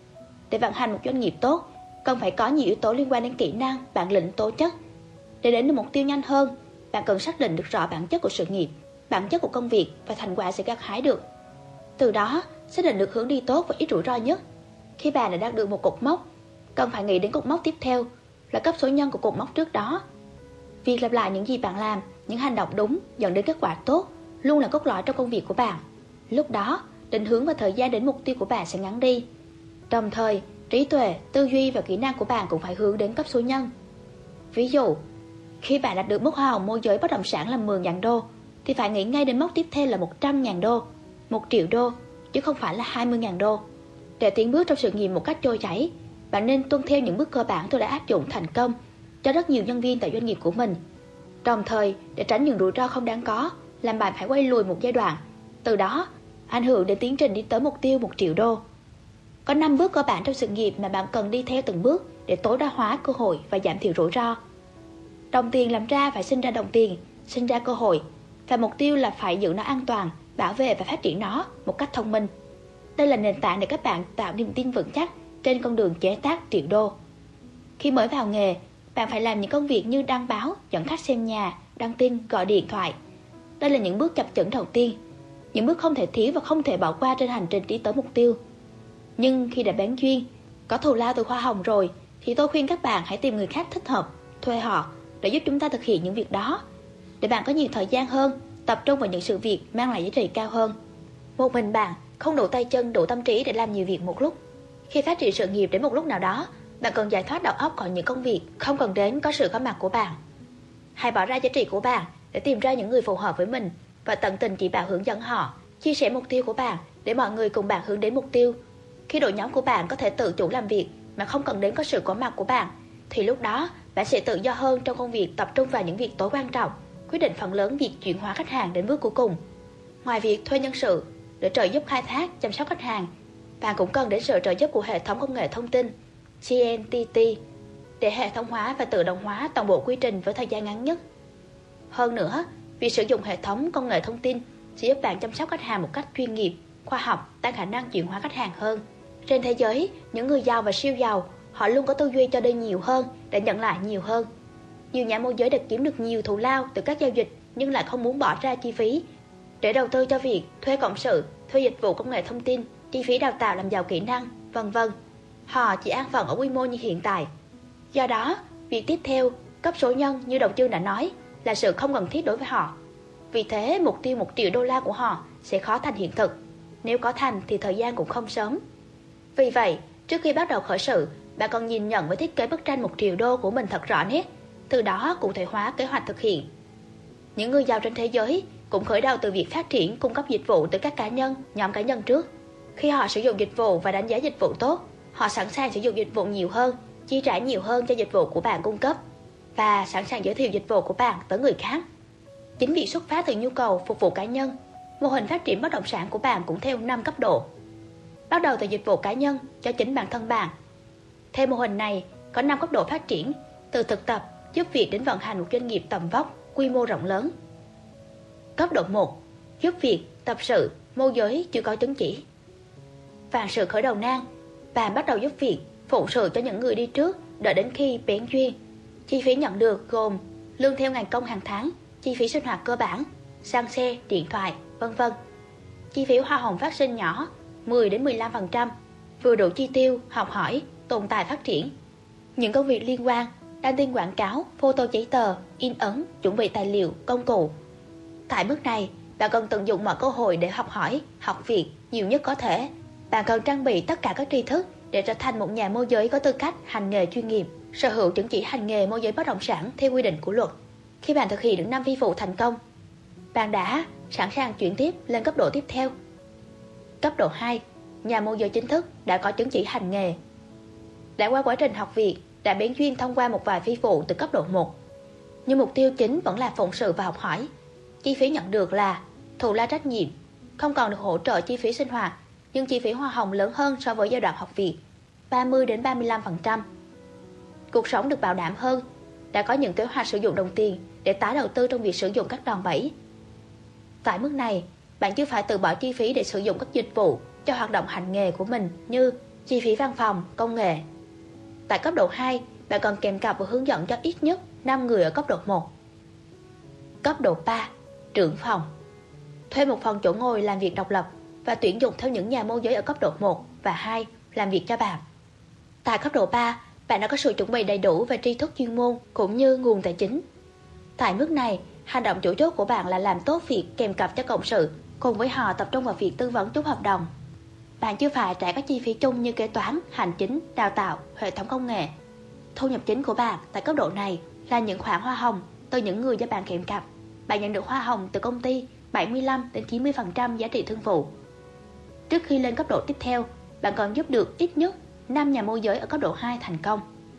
Để vận hành một doanh nghiệp tốt, cần phải có nhiều yếu tố liên quan đến kỹ năng, bản lĩnh, tố chất. Để đến được mục tiêu nhanh hơn, bạn cần xác định được rõ bản chất của sự nghiệp, bản chất của công việc và thành quả sẽ gặt hái được. Từ đó, xác định được hướng đi tốt và ít rủi ro nhất. Khi bạn đã đạt được một cột mốc, cần phải nghĩ đến cột mốc tiếp theo là cấp số nhân của cột mốc trước đó. Việc lặp lại những gì bạn làm, những hành động đúng dẫn đến kết quả tốt luôn là cốt lõi trong công việc của bạn. Lúc đó, định hướng và thời gian đến mục tiêu của bạn sẽ ngắn đi. Đồng thời, trí tuệ, tư duy và kỹ năng của bạn cũng phải hướng đến cấp số nhân. Ví dụ, khi bạn đạt được mức hoa hồng môi giới bất động sản là 10.000 đô, thì phải nghĩ ngay đến mốc tiếp theo là 100.000 đô, 1 triệu đô, chứ không phải là 20.000 đô. Để tiến bước trong sự nghiệp một cách trôi chảy, bạn nên tuân theo những bước cơ bản tôi đã áp dụng thành công cho rất nhiều nhân viên tại doanh nghiệp của mình. Đồng thời, để tránh những rủi ro không đáng có, làm bạn phải quay lùi một giai đoạn, từ đó ảnh hưởng đến tiến trình đi tới mục tiêu 1 triệu đô. Có 5 bước cơ bản trong sự nghiệp mà bạn cần đi theo từng bước để tối đa hóa cơ hội và giảm thiểu rủi ro. Đồng tiền làm ra phải sinh ra đồng tiền, sinh ra cơ hội, và mục tiêu là phải giữ nó an toàn, bảo vệ và phát triển nó một cách thông minh. Đây là nền tảng để các bạn tạo niềm tin vững chắc trên con đường chế tác triệu đô. Khi mới vào nghề, bạn phải làm những công việc như đăng báo, dẫn khách xem nhà, đăng tin, gọi điện thoại. Đây là những bước chập chững đầu tiên, những bước không thể thiếu và không thể bỏ qua trên hành trình đi tới mục tiêu. Nhưng khi đã bén duyên, có thù lao từ hoa hồng rồi, thì tôi khuyên các bạn hãy tìm người khác thích hợp, thuê họ để giúp chúng ta thực hiện những việc đó, để bạn có nhiều thời gian hơn, tập trung vào những sự việc mang lại giá trị cao hơn. Một mình bạn không đủ tay chân, đủ tâm trí để làm nhiều việc một lúc. Khi phát triển sự nghiệp đến một lúc nào đó, bạn cần giải thoát đầu óc khỏi những công việc không cần đến có sự có mặt của bạn. Hãy bỏ ra giá trị của bạn để tìm ra những người phù hợp với mình và tận tình chỉ bảo hướng dẫn họ, chia sẻ mục tiêu của bạn để mọi người cùng bạn hướng đến mục tiêu. Khi đội nhóm của bạn có thể tự chủ làm việc mà không cần đến có sự có mặt của bạn, thì lúc đó bạn sẽ tự do hơn trong công việc, tập trung vào những việc tối quan trọng, quyết định phần lớn việc chuyển hóa khách hàng đến bước cuối cùng. Ngoài việc thuê nhân sự để trợ giúp khai thác, chăm sóc khách hàng, bạn cũng cần đến sự trợ giúp của hệ thống công nghệ thông tin TNT để hệ thống hóa và tự động hóa toàn bộ quy trình với thời gian ngắn nhất. Hơn nữa, việc sử dụng hệ thống công nghệ thông tin sẽ giúp bạn chăm sóc khách hàng một cách chuyên nghiệp, khoa học, tăng khả năng chuyển hóa khách hàng hơn. Trên thế giới, những người giàu và siêu giàu, họ luôn có tư duy cho đi nhiều hơn để nhận lại nhiều hơn. Nhiều nhà môi giới đã kiếm được nhiều thù lao từ các giao dịch nhưng lại không muốn bỏ ra chi phí để đầu tư cho việc thuê cộng sự, thuê dịch vụ công nghệ thông tin, chi phí đào tạo làm giàu kỹ năng, vân vân. Họ chỉ an phận ở quy mô như hiện tại. Do đó, việc tiếp theo, cấp số nhân như đầu chương đã nói, là sự không cần thiết đối với họ. Vì thế, mục tiêu 1 triệu đô la của họ sẽ khó thành hiện thực. Nếu có thành thì thời gian cũng không sớm. Vì vậy, trước khi bắt đầu khởi sự, bạn cần nhìn nhận với thiết kế bức tranh 1 triệu đô của mình thật rõ nét, từ đó cụ thể hóa kế hoạch thực hiện. Những người giàu trên thế giới cũng khởi đầu từ việc phát triển cung cấp dịch vụ tới các cá nhân, nhóm cá nhân trước. Khi họ sử dụng dịch vụ và đánh giá dịch vụ tốt, họ sẵn sàng sử dụng dịch vụ nhiều hơn, chi trả nhiều hơn cho dịch vụ của bạn cung cấp và sẵn sàng giới thiệu dịch vụ của bạn tới người khác. Chính vì xuất phát từ nhu cầu phục vụ cá nhân, mô hình phát triển bất động sản của bạn cũng theo 5 cấp độ. Bắt đầu từ dịch vụ cá nhân cho chính bản thân bạn. Theo mô hình này, có 5 cấp độ phát triển, từ thực tập, giúp việc đến vận hành một doanh nghiệp tầm vóc, quy mô rộng lớn. Cấp độ 1, giúp việc, tập sự, môi giới chưa có chứng chỉ. Vạn sự khởi đầu nan, bạn bắt đầu giúp việc, phụng sự cho những người đi trước, đợi đến khi bén duyên. Chi phí nhận được gồm lương theo ngày công hàng tháng, chi phí sinh hoạt cơ bản, xăng xe, điện thoại, vân vân. Chi phí hoa hồng phát sinh nhỏ, 10 đến 15%, vừa đủ chi tiêu, học hỏi, tồn tại phát triển. Những công việc liên quan, đăng tin quảng cáo, photo giấy tờ, in ấn, chuẩn bị tài liệu, công cụ. Tại bước này, bạn cần tận dụng mọi cơ hội để học hỏi, học việc nhiều nhất có thể. Bạn cần trang bị tất cả các tri thức để trở thành một nhà môi giới có tư cách hành nghề chuyên nghiệp, sở hữu chứng chỉ hành nghề môi giới bất động sản theo quy định của luật. Khi bạn thực hiện được 5 phi vụ thành công, bạn đã sẵn sàng chuyển tiếp lên cấp độ tiếp theo. Cấp độ 2, nhà môi giới chính thức đã có chứng chỉ hành nghề. Đã qua quá trình học việc, đã bén duyên thông qua một vài phi vụ từ cấp độ 1. Nhưng mục tiêu chính vẫn là phụng sự và học hỏi. Chi phí nhận được là thù lao trách nhiệm, không còn được hỗ trợ chi phí sinh hoạt, nhưng chi phí hoa hồng lớn hơn so với giai đoạn học việc, 30 đến 35%. Cuộc sống được bảo đảm hơn, đã có những kế hoạch sử dụng đồng tiền để tái đầu tư trong việc sử dụng các đòn bẩy. Tại mức này, bạn chưa phải từ bỏ chi phí để sử dụng các dịch vụ cho hoạt động hành nghề của mình như chi phí văn phòng, công nghệ. Tại cấp độ 2, bạn cần kèm cặp và hướng dẫn cho ít nhất 5 người ở cấp độ 1. Cấp độ 3, trưởng phòng. Thuê một phòng chỗ ngồi làm việc độc lập và tuyển dụng theo những nhà môi giới ở cấp độ 1 và 2 làm việc cho bạn. Tại cấp độ 3, bạn đã có sự chuẩn bị đầy đủ về tri thức chuyên môn cũng như nguồn tài chính. Tại mức này, hành động chủ chốt của bạn là làm tốt việc kèm cặp cho cộng sự, cùng với họ tập trung vào việc tư vấn chốt hợp đồng. Bạn chưa phải trả các chi phí chung như kế toán, hành chính, đào tạo, hệ thống công nghệ. Thu nhập chính của bạn tại cấp độ này là những khoản hoa hồng từ những người do bạn kèm cặp. Bạn nhận được hoa hồng từ công ty 75 đến 90% giá trị thương vụ. Trước khi lên cấp độ tiếp theo, bạn cần giúp được ít nhất 5 nhà môi giới ở cấp độ 2 thành công.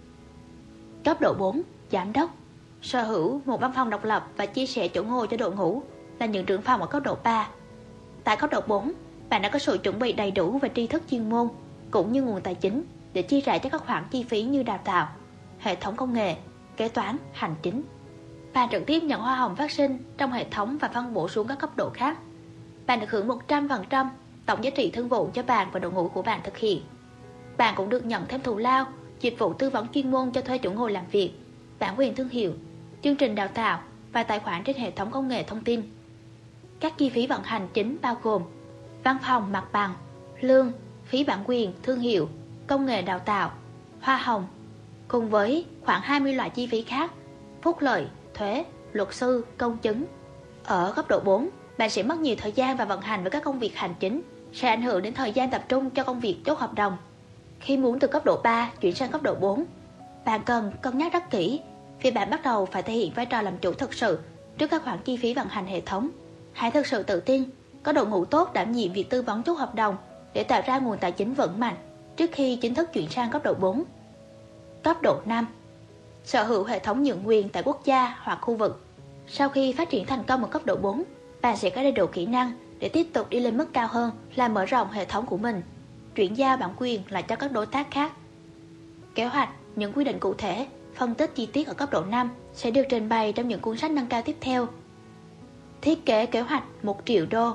Cấp độ 4, giám đốc. Sở hữu một văn phòng độc lập và chia sẻ chỗ ngồi cho đội ngũ là những trưởng phòng ở cấp độ 3. Tại cấp độ 4, bạn đã có sự chuẩn bị đầy đủ về tri thức chuyên môn cũng như nguồn tài chính để chi trả cho các khoản chi phí như đào tạo, hệ thống công nghệ, kế toán, hành chính. Bạn trực tiếp nhận hoa hồng phát sinh trong hệ thống và phân bổ xuống các cấp độ khác. Bạn được hưởng 100% tổng giá trị thương vụ cho bạn và đội ngũ của bạn thực hiện. Bạn cũng được nhận thêm thù lao, dịch vụ tư vấn chuyên môn cho thuê chỗ ngồi làm việc, bản quyền thương hiệu, chương trình đào tạo và tài khoản trên hệ thống công nghệ thông tin. Các chi phí vận hành chính bao gồm văn phòng mặt bằng, lương, phí bản quyền, thương hiệu, công nghệ đào tạo, hoa hồng, cùng với khoảng 20 loại chi phí khác, phúc lợi, thuế, luật sư, công chứng. Ở cấp độ 4, bạn sẽ mất nhiều thời gian và vận hành với các công việc hành chính, sẽ ảnh hưởng đến thời gian tập trung cho công việc chốt hợp đồng. Khi muốn từ cấp độ 3 chuyển sang cấp độ 4, bạn cần cân nhắc rất kỹ vì bạn bắt đầu phải thể hiện vai trò làm chủ thực sự trước các khoản chi phí vận hành hệ thống. Hãy thực sự tự tin, có đội ngũ tốt đảm nhiệm việc tư vấn chốt hợp đồng để tạo ra nguồn tài chính vững mạnh trước khi chính thức chuyển sang cấp độ 4. Cấp độ 5, sở hữu hệ thống nhượng quyền tại quốc gia hoặc khu vực. Sau khi phát triển thành công ở cấp độ 4, bạn sẽ có đầy đủ kỹ năng để tiếp tục đi lên mức cao hơn là mở rộng hệ thống của mình, chuyển giao bản quyền lại cho các đối tác khác. Kế hoạch, những quy định cụ thể, phân tích chi tiết ở cấp độ 5 sẽ được trình bày trong những cuốn sách nâng cao tiếp theo. Thiết kế kế hoạch 1 triệu đô.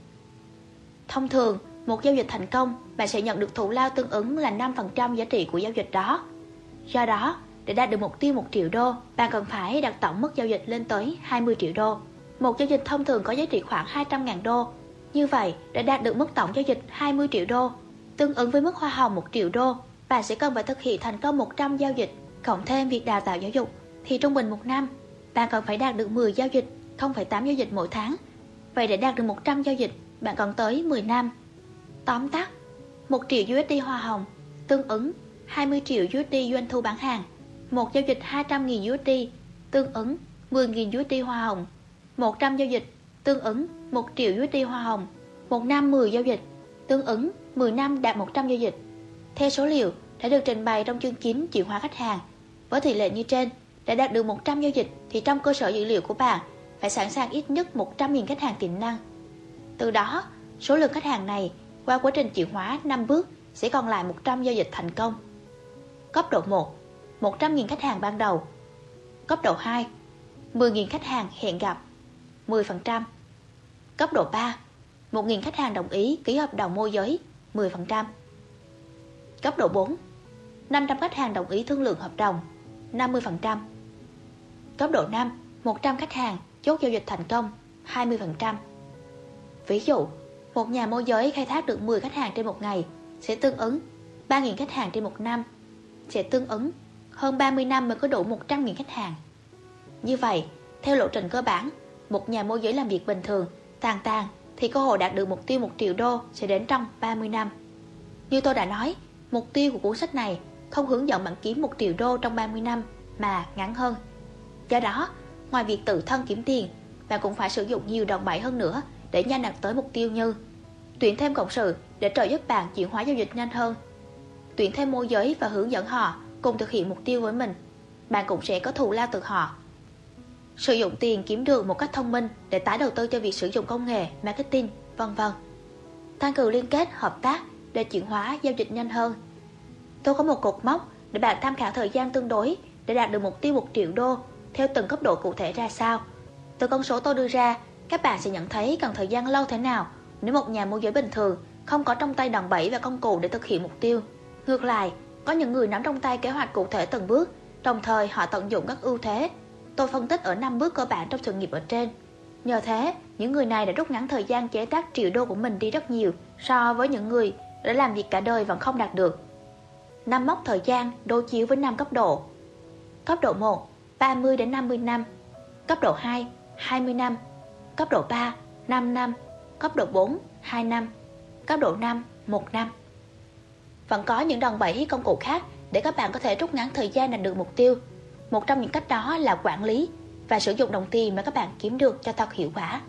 Thông thường, một giao dịch thành công, bạn sẽ nhận được thù lao tương ứng là 5% giá trị của giao dịch đó. Do đó, để đạt được mục tiêu 1 triệu đô, bạn cần phải đặt tổng mức giao dịch lên tới 20 triệu đô. Một giao dịch thông thường có giá trị khoảng 200.000 đô. Như vậy, để đạt được mức tổng giao dịch 20 triệu đô, tương ứng với mức hoa hồng 1 triệu đô, bạn sẽ cần phải thực hiện thành công 100 giao dịch, cộng thêm việc đào tạo giáo dục, thì trung bình một năm, bạn cần phải đạt được 10 giao dịch, 0,8 giao dịch mỗi tháng. Vậy để đạt được 100 giao dịch, bạn cần tới 10 năm. Tóm tắt, 1 triệu USD hoa hồng tương ứng 20 triệu USD doanh thu bán hàng. Một giao dịch 200.000 USD tương ứng 10.000 USD hoa hồng. 100 giao dịch tương ứng 1 triệu USD hoa hồng. Một năm 10 giao dịch tương ứng 10 năm đạt 100 giao dịch. Theo số liệu đã được trình bày trong chương 9 chuyển hóa khách hàng, với tỷ lệ như trên, để đạt được 100 giao dịch thì trong cơ sở dữ liệu của bạn phải sẵn sàng ít nhất 100.000 khách hàng tiềm năng. Từ đó, số lượng khách hàng này qua quá trình chuyển hóa 5 bước sẽ còn lại 100 giao dịch thành công. Cấp độ 1, 100.000 khách hàng ban đầu. Cấp độ 2, 10.000 khách hàng hẹn gặp, 10%. Cấp độ 3, 1.000 khách hàng đồng ý ký hợp đồng môi giới, 10%. Cấp độ 4, 500 khách hàng đồng ý thương lượng hợp đồng, 50%. Cấp độ 5, 100 khách hàng chốt giao dịch thành công, 20%. Ví dụ, một nhà môi giới khai thác được 10 khách hàng trên một ngày sẽ tương ứng 3.000 khách hàng trên một năm, sẽ tương ứng hơn 30 năm mới có đủ 100.000 khách hàng. Như vậy, theo lộ trình cơ bản, một nhà môi giới làm việc bình thường, tàn thì cơ hội đạt được mục tiêu 1 triệu đô sẽ đến trong 30 năm. Như tôi đã nói, mục tiêu của cuốn sách này không hướng dẫn bạn kiếm 1 triệu đô trong 30 năm mà ngắn hơn. Do đó, ngoài việc tự thân kiếm tiền, bạn cũng phải sử dụng nhiều đòn bẩy hơn nữa để nhanh đạt tới mục tiêu như tuyển thêm cộng sự để trợ giúp bạn chuyển hóa giao dịch nhanh hơn, tuyển thêm môi giới và hướng dẫn họ cùng thực hiện mục tiêu với mình. Bạn cũng sẽ có thù lao từ họ. Sử dụng tiền kiếm được một cách thông minh để tái đầu tư cho việc sử dụng công nghệ, marketing, vân vân. Tăng cường liên kết, hợp tác để chuyển hóa giao dịch nhanh hơn. Tôi có một cột mốc để bạn tham khảo thời gian tương đối để đạt được mục tiêu 1 triệu đô theo từng cấp độ cụ thể ra sao. Từ con số tôi đưa ra, các bạn sẽ nhận thấy cần thời gian lâu thế nào nếu một nhà môi giới bình thường không có trong tay đòn bẩy và công cụ để thực hiện mục tiêu. Ngược lại, có những người nắm trong tay kế hoạch cụ thể từng bước, đồng thời họ tận dụng các ưu thế tôi phân tích ở 5 bước cơ bản trong sự nghiệp ở trên. Nhờ thế, những người này đã rút ngắn thời gian chế tác triệu đô của mình đi rất nhiều so với những người đã làm việc cả đời vẫn không đạt được. 5 mốc thời gian đối chiếu với 5 cấp độ. Cấp độ 1, 30 đến 50 năm. Cấp độ 2, 20 năm. Cấp độ 3, 5 năm. Cấp độ 4, 2 năm. Cấp độ 5, 1 năm. Vẫn có những đòn bẩy công cụ khác để các bạn có thể rút ngắn thời gian đạt được mục tiêu. Một trong những cách đó là quản lý và sử dụng đồng tiền mà các bạn kiếm được cho thật hiệu quả.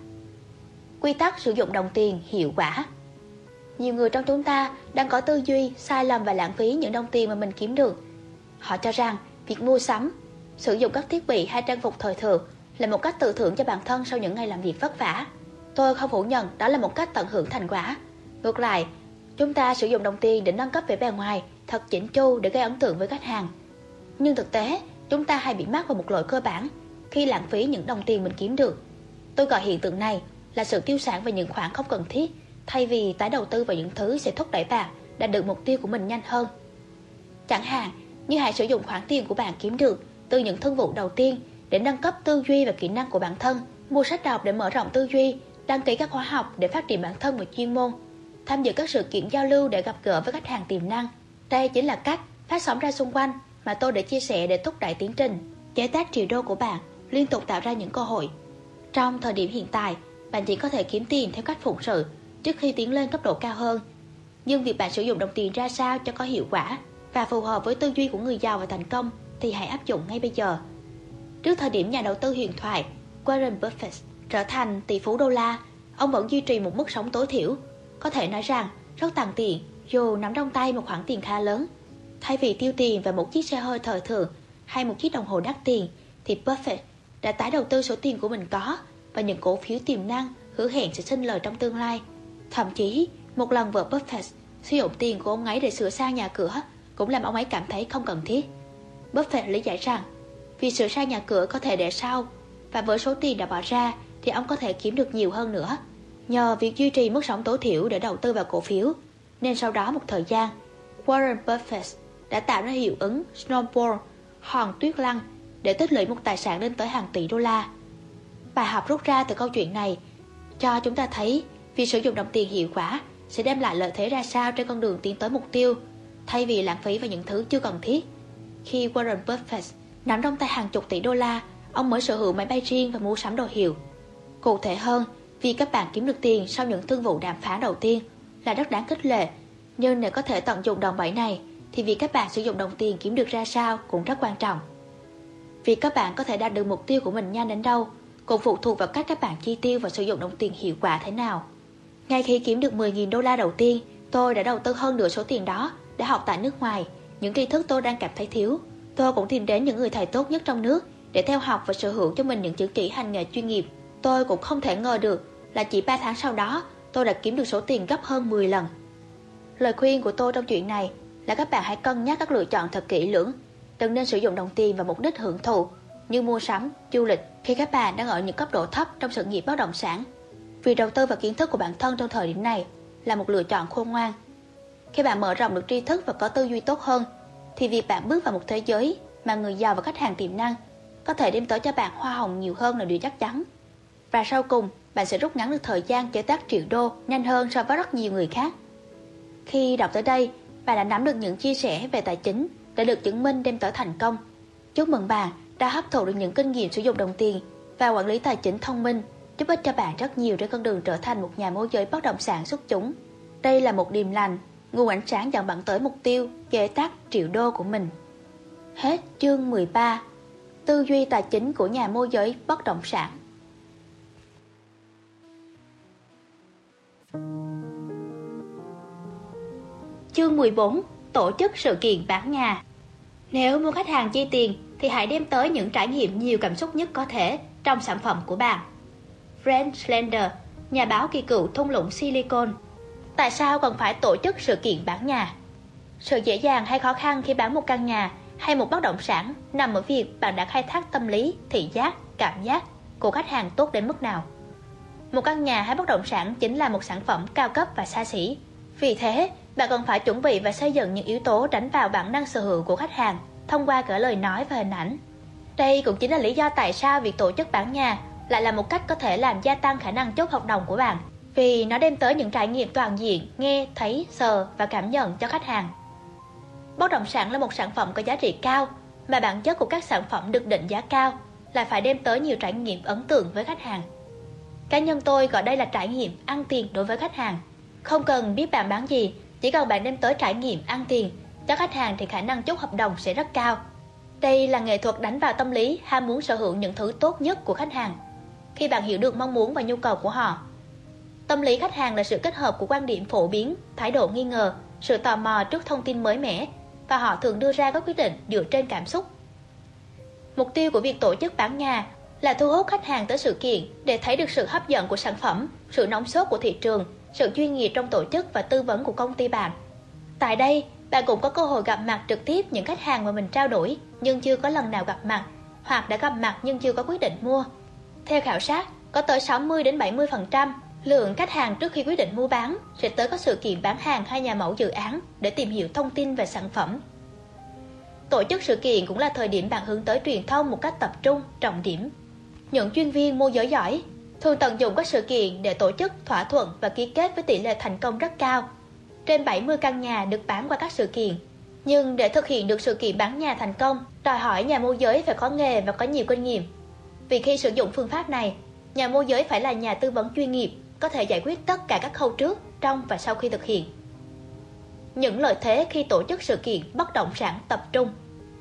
Quy tắc sử dụng đồng tiền hiệu quả. Nhiều người trong chúng ta đang có tư duy sai lầm và lãng phí những đồng tiền mà mình kiếm được. Họ cho rằng việc mua sắm, sử dụng các thiết bị hay trang phục thời thượng là một cách tự thưởng cho bản thân sau những ngày làm việc vất vả. Tôi không phủ nhận đó là một cách tận hưởng thành quả. Ngược lại, chúng ta sử dụng đồng tiền để nâng cấp vẻ bề ngoài thật chỉnh chu để gây ấn tượng với khách hàng. Nhưng thực tế, chúng ta hay bị mắc vào một lỗi cơ bản khi lãng phí những đồng tiền mình kiếm được. Tôi gọi hiện tượng này là sự tiêu sản về những khoản không cần thiết, thay vì tái đầu tư vào những thứ sẽ thúc đẩy bạn đạt được mục tiêu của mình nhanh hơn. Chẳng hạn như hãy sử dụng khoản tiền của bạn kiếm được từ những thương vụ đầu tiên để nâng cấp tư duy và kỹ năng của bản thân, mua sách đọc để mở rộng tư duy, đăng ký các khóa học để phát triển bản thân và chuyên môn, tham dự các sự kiện giao lưu để gặp gỡ với khách hàng tiềm năng. Đây chính là cách phát sóng ra xung quanh mà tôi đã chia sẻ để thúc đẩy tiến trình chế tác triệu đô của bạn, liên tục tạo ra những cơ hội. Trong thời điểm hiện tại, bạn chỉ có thể kiếm tiền theo cách phụng sự trước khi tiến lên cấp độ cao hơn. Nhưng việc bạn sử dụng đồng tiền ra sao cho có hiệu quả và phù hợp với tư duy của người giàu và thành công thì hãy áp dụng ngay bây giờ. Trước thời điểm nhà đầu tư huyền thoại Warren Buffett trở thành tỷ phú đô la, ông vẫn duy trì một mức sống tối thiểu. Có thể nói rằng rất tàn tiện dù nắm trong tay một khoản tiền khá lớn. Thay vì tiêu tiền vào một chiếc xe hơi thời thượng hay một chiếc đồng hồ đắt tiền, thì Buffett đã tái đầu tư số tiền của mình có và những cổ phiếu tiềm năng hứa hẹn sẽ sinh lời trong tương lai. Thậm chí, một lần vợ Buffett sử dụng tiền của ông ấy để sửa sang nhà cửa cũng làm ông ấy cảm thấy không cần thiết. Buffett lý giải rằng vì sửa sang nhà cửa có thể để sau, và với số tiền đã bỏ ra thì ông có thể kiếm được nhiều hơn nữa nhờ việc duy trì mức sống tối thiểu để đầu tư vào cổ phiếu. Nên sau đó một thời gian, Warren Buffett đã tạo ra hiệu ứng snowball, hòn tuyết lăn, để tích lũy một tài sản lên tới hàng tỷ đô la. Bài học rút ra từ câu chuyện này cho chúng ta thấy việc sử dụng đồng tiền hiệu quả sẽ đem lại lợi thế ra sao trên con đường tiến tới mục tiêu, thay vì lãng phí vào những thứ chưa cần thiết. Khi Warren Buffett nắm trong tay hàng chục tỷ đô la, ông mới sở hữu máy bay riêng và mua sắm đồ hiệu. Cụ thể hơn, vì các bạn kiếm được tiền sau những thương vụ đàm phán đầu tiên là rất đáng khích lệ. Nhưng để có thể tận dụng đòn bẩy này thì việc các bạn sử dụng đồng tiền kiếm được ra sao cũng rất quan trọng. Việc các bạn có thể đạt được mục tiêu của mình nhanh đến đâu cũng phụ thuộc vào cách các bạn chi tiêu và sử dụng đồng tiền hiệu quả thế nào. Ngay khi kiếm được 10.000 đô la đầu tiên, tôi đã đầu tư hơn nửa số tiền đó để học tại nước ngoài những tri thức tôi đang cảm thấy thiếu. Tôi cũng tìm đến những người thầy tốt nhất trong nước để theo học và sở hữu cho mình những chứng chỉ hành nghề chuyên nghiệp. Tôi cũng không thể ngờ được là chỉ 3 tháng sau đó tôi đã kiếm được số tiền gấp hơn 10 lần. Lời khuyên của tôi trong chuyện này là các bạn hãy cân nhắc các lựa chọn thật kỹ lưỡng. Đừng nên sử dụng đồng tiền vào mục đích hưởng thụ như mua sắm, du lịch khi các bạn đang ở những cấp độ thấp trong sự nghiệp bất động sản. Việc đầu tư vào kiến thức của bản thân trong thời điểm này là một lựa chọn khôn ngoan. Khi bạn mở rộng được tri thức và có tư duy tốt hơn, thì việc bạn bước vào một thế giới mà người giàu và khách hàng tiềm năng có thể đem tới cho bạn hoa hồng nhiều hơn là điều chắc chắn. Và sau cùng, bạn sẽ rút ngắn được thời gian chế tác triệu đô nhanh hơn so với rất nhiều người khác. Khi đọc tới đây, bạn đã nắm được những chia sẻ về tài chính đã được chứng minh đem tới thành công. Chúc mừng bạn đã hấp thụ được những kinh nghiệm sử dụng đồng tiền và quản lý tài chính thông minh, giúp ích cho bạn rất nhiều trên con đường trở thành một nhà môi giới bất động sản xuất chúng. Đây là một điềm lành, nguồn ánh sáng dẫn bạn tới mục tiêu chế tác triệu đô của mình. Hết chương 13. Tư duy tài chính của nhà môi giới bất động sản. Chương 14. Tổ chức sự kiện bán nhà. Nếu muốn khách hàng chi tiền thì hãy đem tới những trải nghiệm nhiều cảm xúc nhất có thể trong sản phẩm của bạn. Brent Slender, nhà báo kỳ cựu thung lũng Silicon. Tại sao cần phải tổ chức sự kiện bán nhà? Sự dễ dàng hay khó khăn khi bán một căn nhà hay một bất động sản nằm ở việc bạn đã khai thác tâm lý, thị giác, cảm giác của khách hàng tốt đến mức nào. Một căn nhà hay bất động sản chính là một sản phẩm cao cấp và xa xỉ. Vì thế, bạn cần phải chuẩn bị và xây dựng những yếu tố đánh vào bản năng sở hữu của khách hàng thông qua cả lời nói và hình ảnh. Đây cũng chính là lý do tại sao việc tổ chức bán nhà lại là một cách có thể làm gia tăng khả năng chốt hợp đồng của bạn, vì nó đem tới những trải nghiệm toàn diện, nghe, thấy, sờ và cảm nhận cho khách hàng. Bất động sản là một sản phẩm có giá trị cao, mà bản chất của các sản phẩm được định giá cao là phải đem tới nhiều trải nghiệm ấn tượng với khách hàng. Cá nhân tôi gọi đây là trải nghiệm ăn tiền đối với khách hàng. Không cần biết bạn bán gì, chỉ cần bạn đem tới trải nghiệm ăn tiền cho khách hàng thì khả năng chốt hợp đồng sẽ rất cao. Đây là nghệ thuật đánh vào tâm lý ham muốn sở hữu những thứ tốt nhất của khách hàng. Khi bạn hiểu được mong muốn và nhu cầu của họ, tâm lý khách hàng là sự kết hợp của quan điểm phổ biến, thái độ nghi ngờ, sự tò mò trước thông tin mới mẻ, và họ thường đưa ra các quyết định dựa trên cảm xúc. Mục tiêu của việc tổ chức bán nhà là thu hút khách hàng tới sự kiện để thấy được sự hấp dẫn của sản phẩm, sự nóng sốt của thị trường, sự chuyên nghiệp trong tổ chức và tư vấn của công ty bạn. Tại đây, bạn cũng có cơ hội gặp mặt trực tiếp những khách hàng mà mình trao đổi nhưng chưa có lần nào gặp mặt, hoặc đã gặp mặt nhưng chưa có quyết định mua. Theo khảo sát, có tới 60-70% lượng khách hàng trước khi quyết định mua bán sẽ tới các sự kiện bán hàng hay nhà mẫu dự án để tìm hiểu thông tin về sản phẩm. Tổ chức sự kiện cũng là thời điểm bạn hướng tới truyền thông một cách tập trung, trọng điểm. Những chuyên viên môi giới giỏi thường tận dụng các sự kiện để tổ chức thỏa thuận và ký kết với tỷ lệ thành công rất cao. Trên 70 căn nhà được bán qua các sự kiện. Nhưng để thực hiện được sự kiện bán nhà thành công, đòi hỏi nhà môi giới phải có nghề và có nhiều kinh nghiệm. Vì khi sử dụng phương pháp này, nhà môi giới phải là nhà tư vấn chuyên nghiệp, có thể giải quyết tất cả các khâu trước, trong và sau khi thực hiện. Những lợi thế khi tổ chức sự kiện bất động sản tập trung.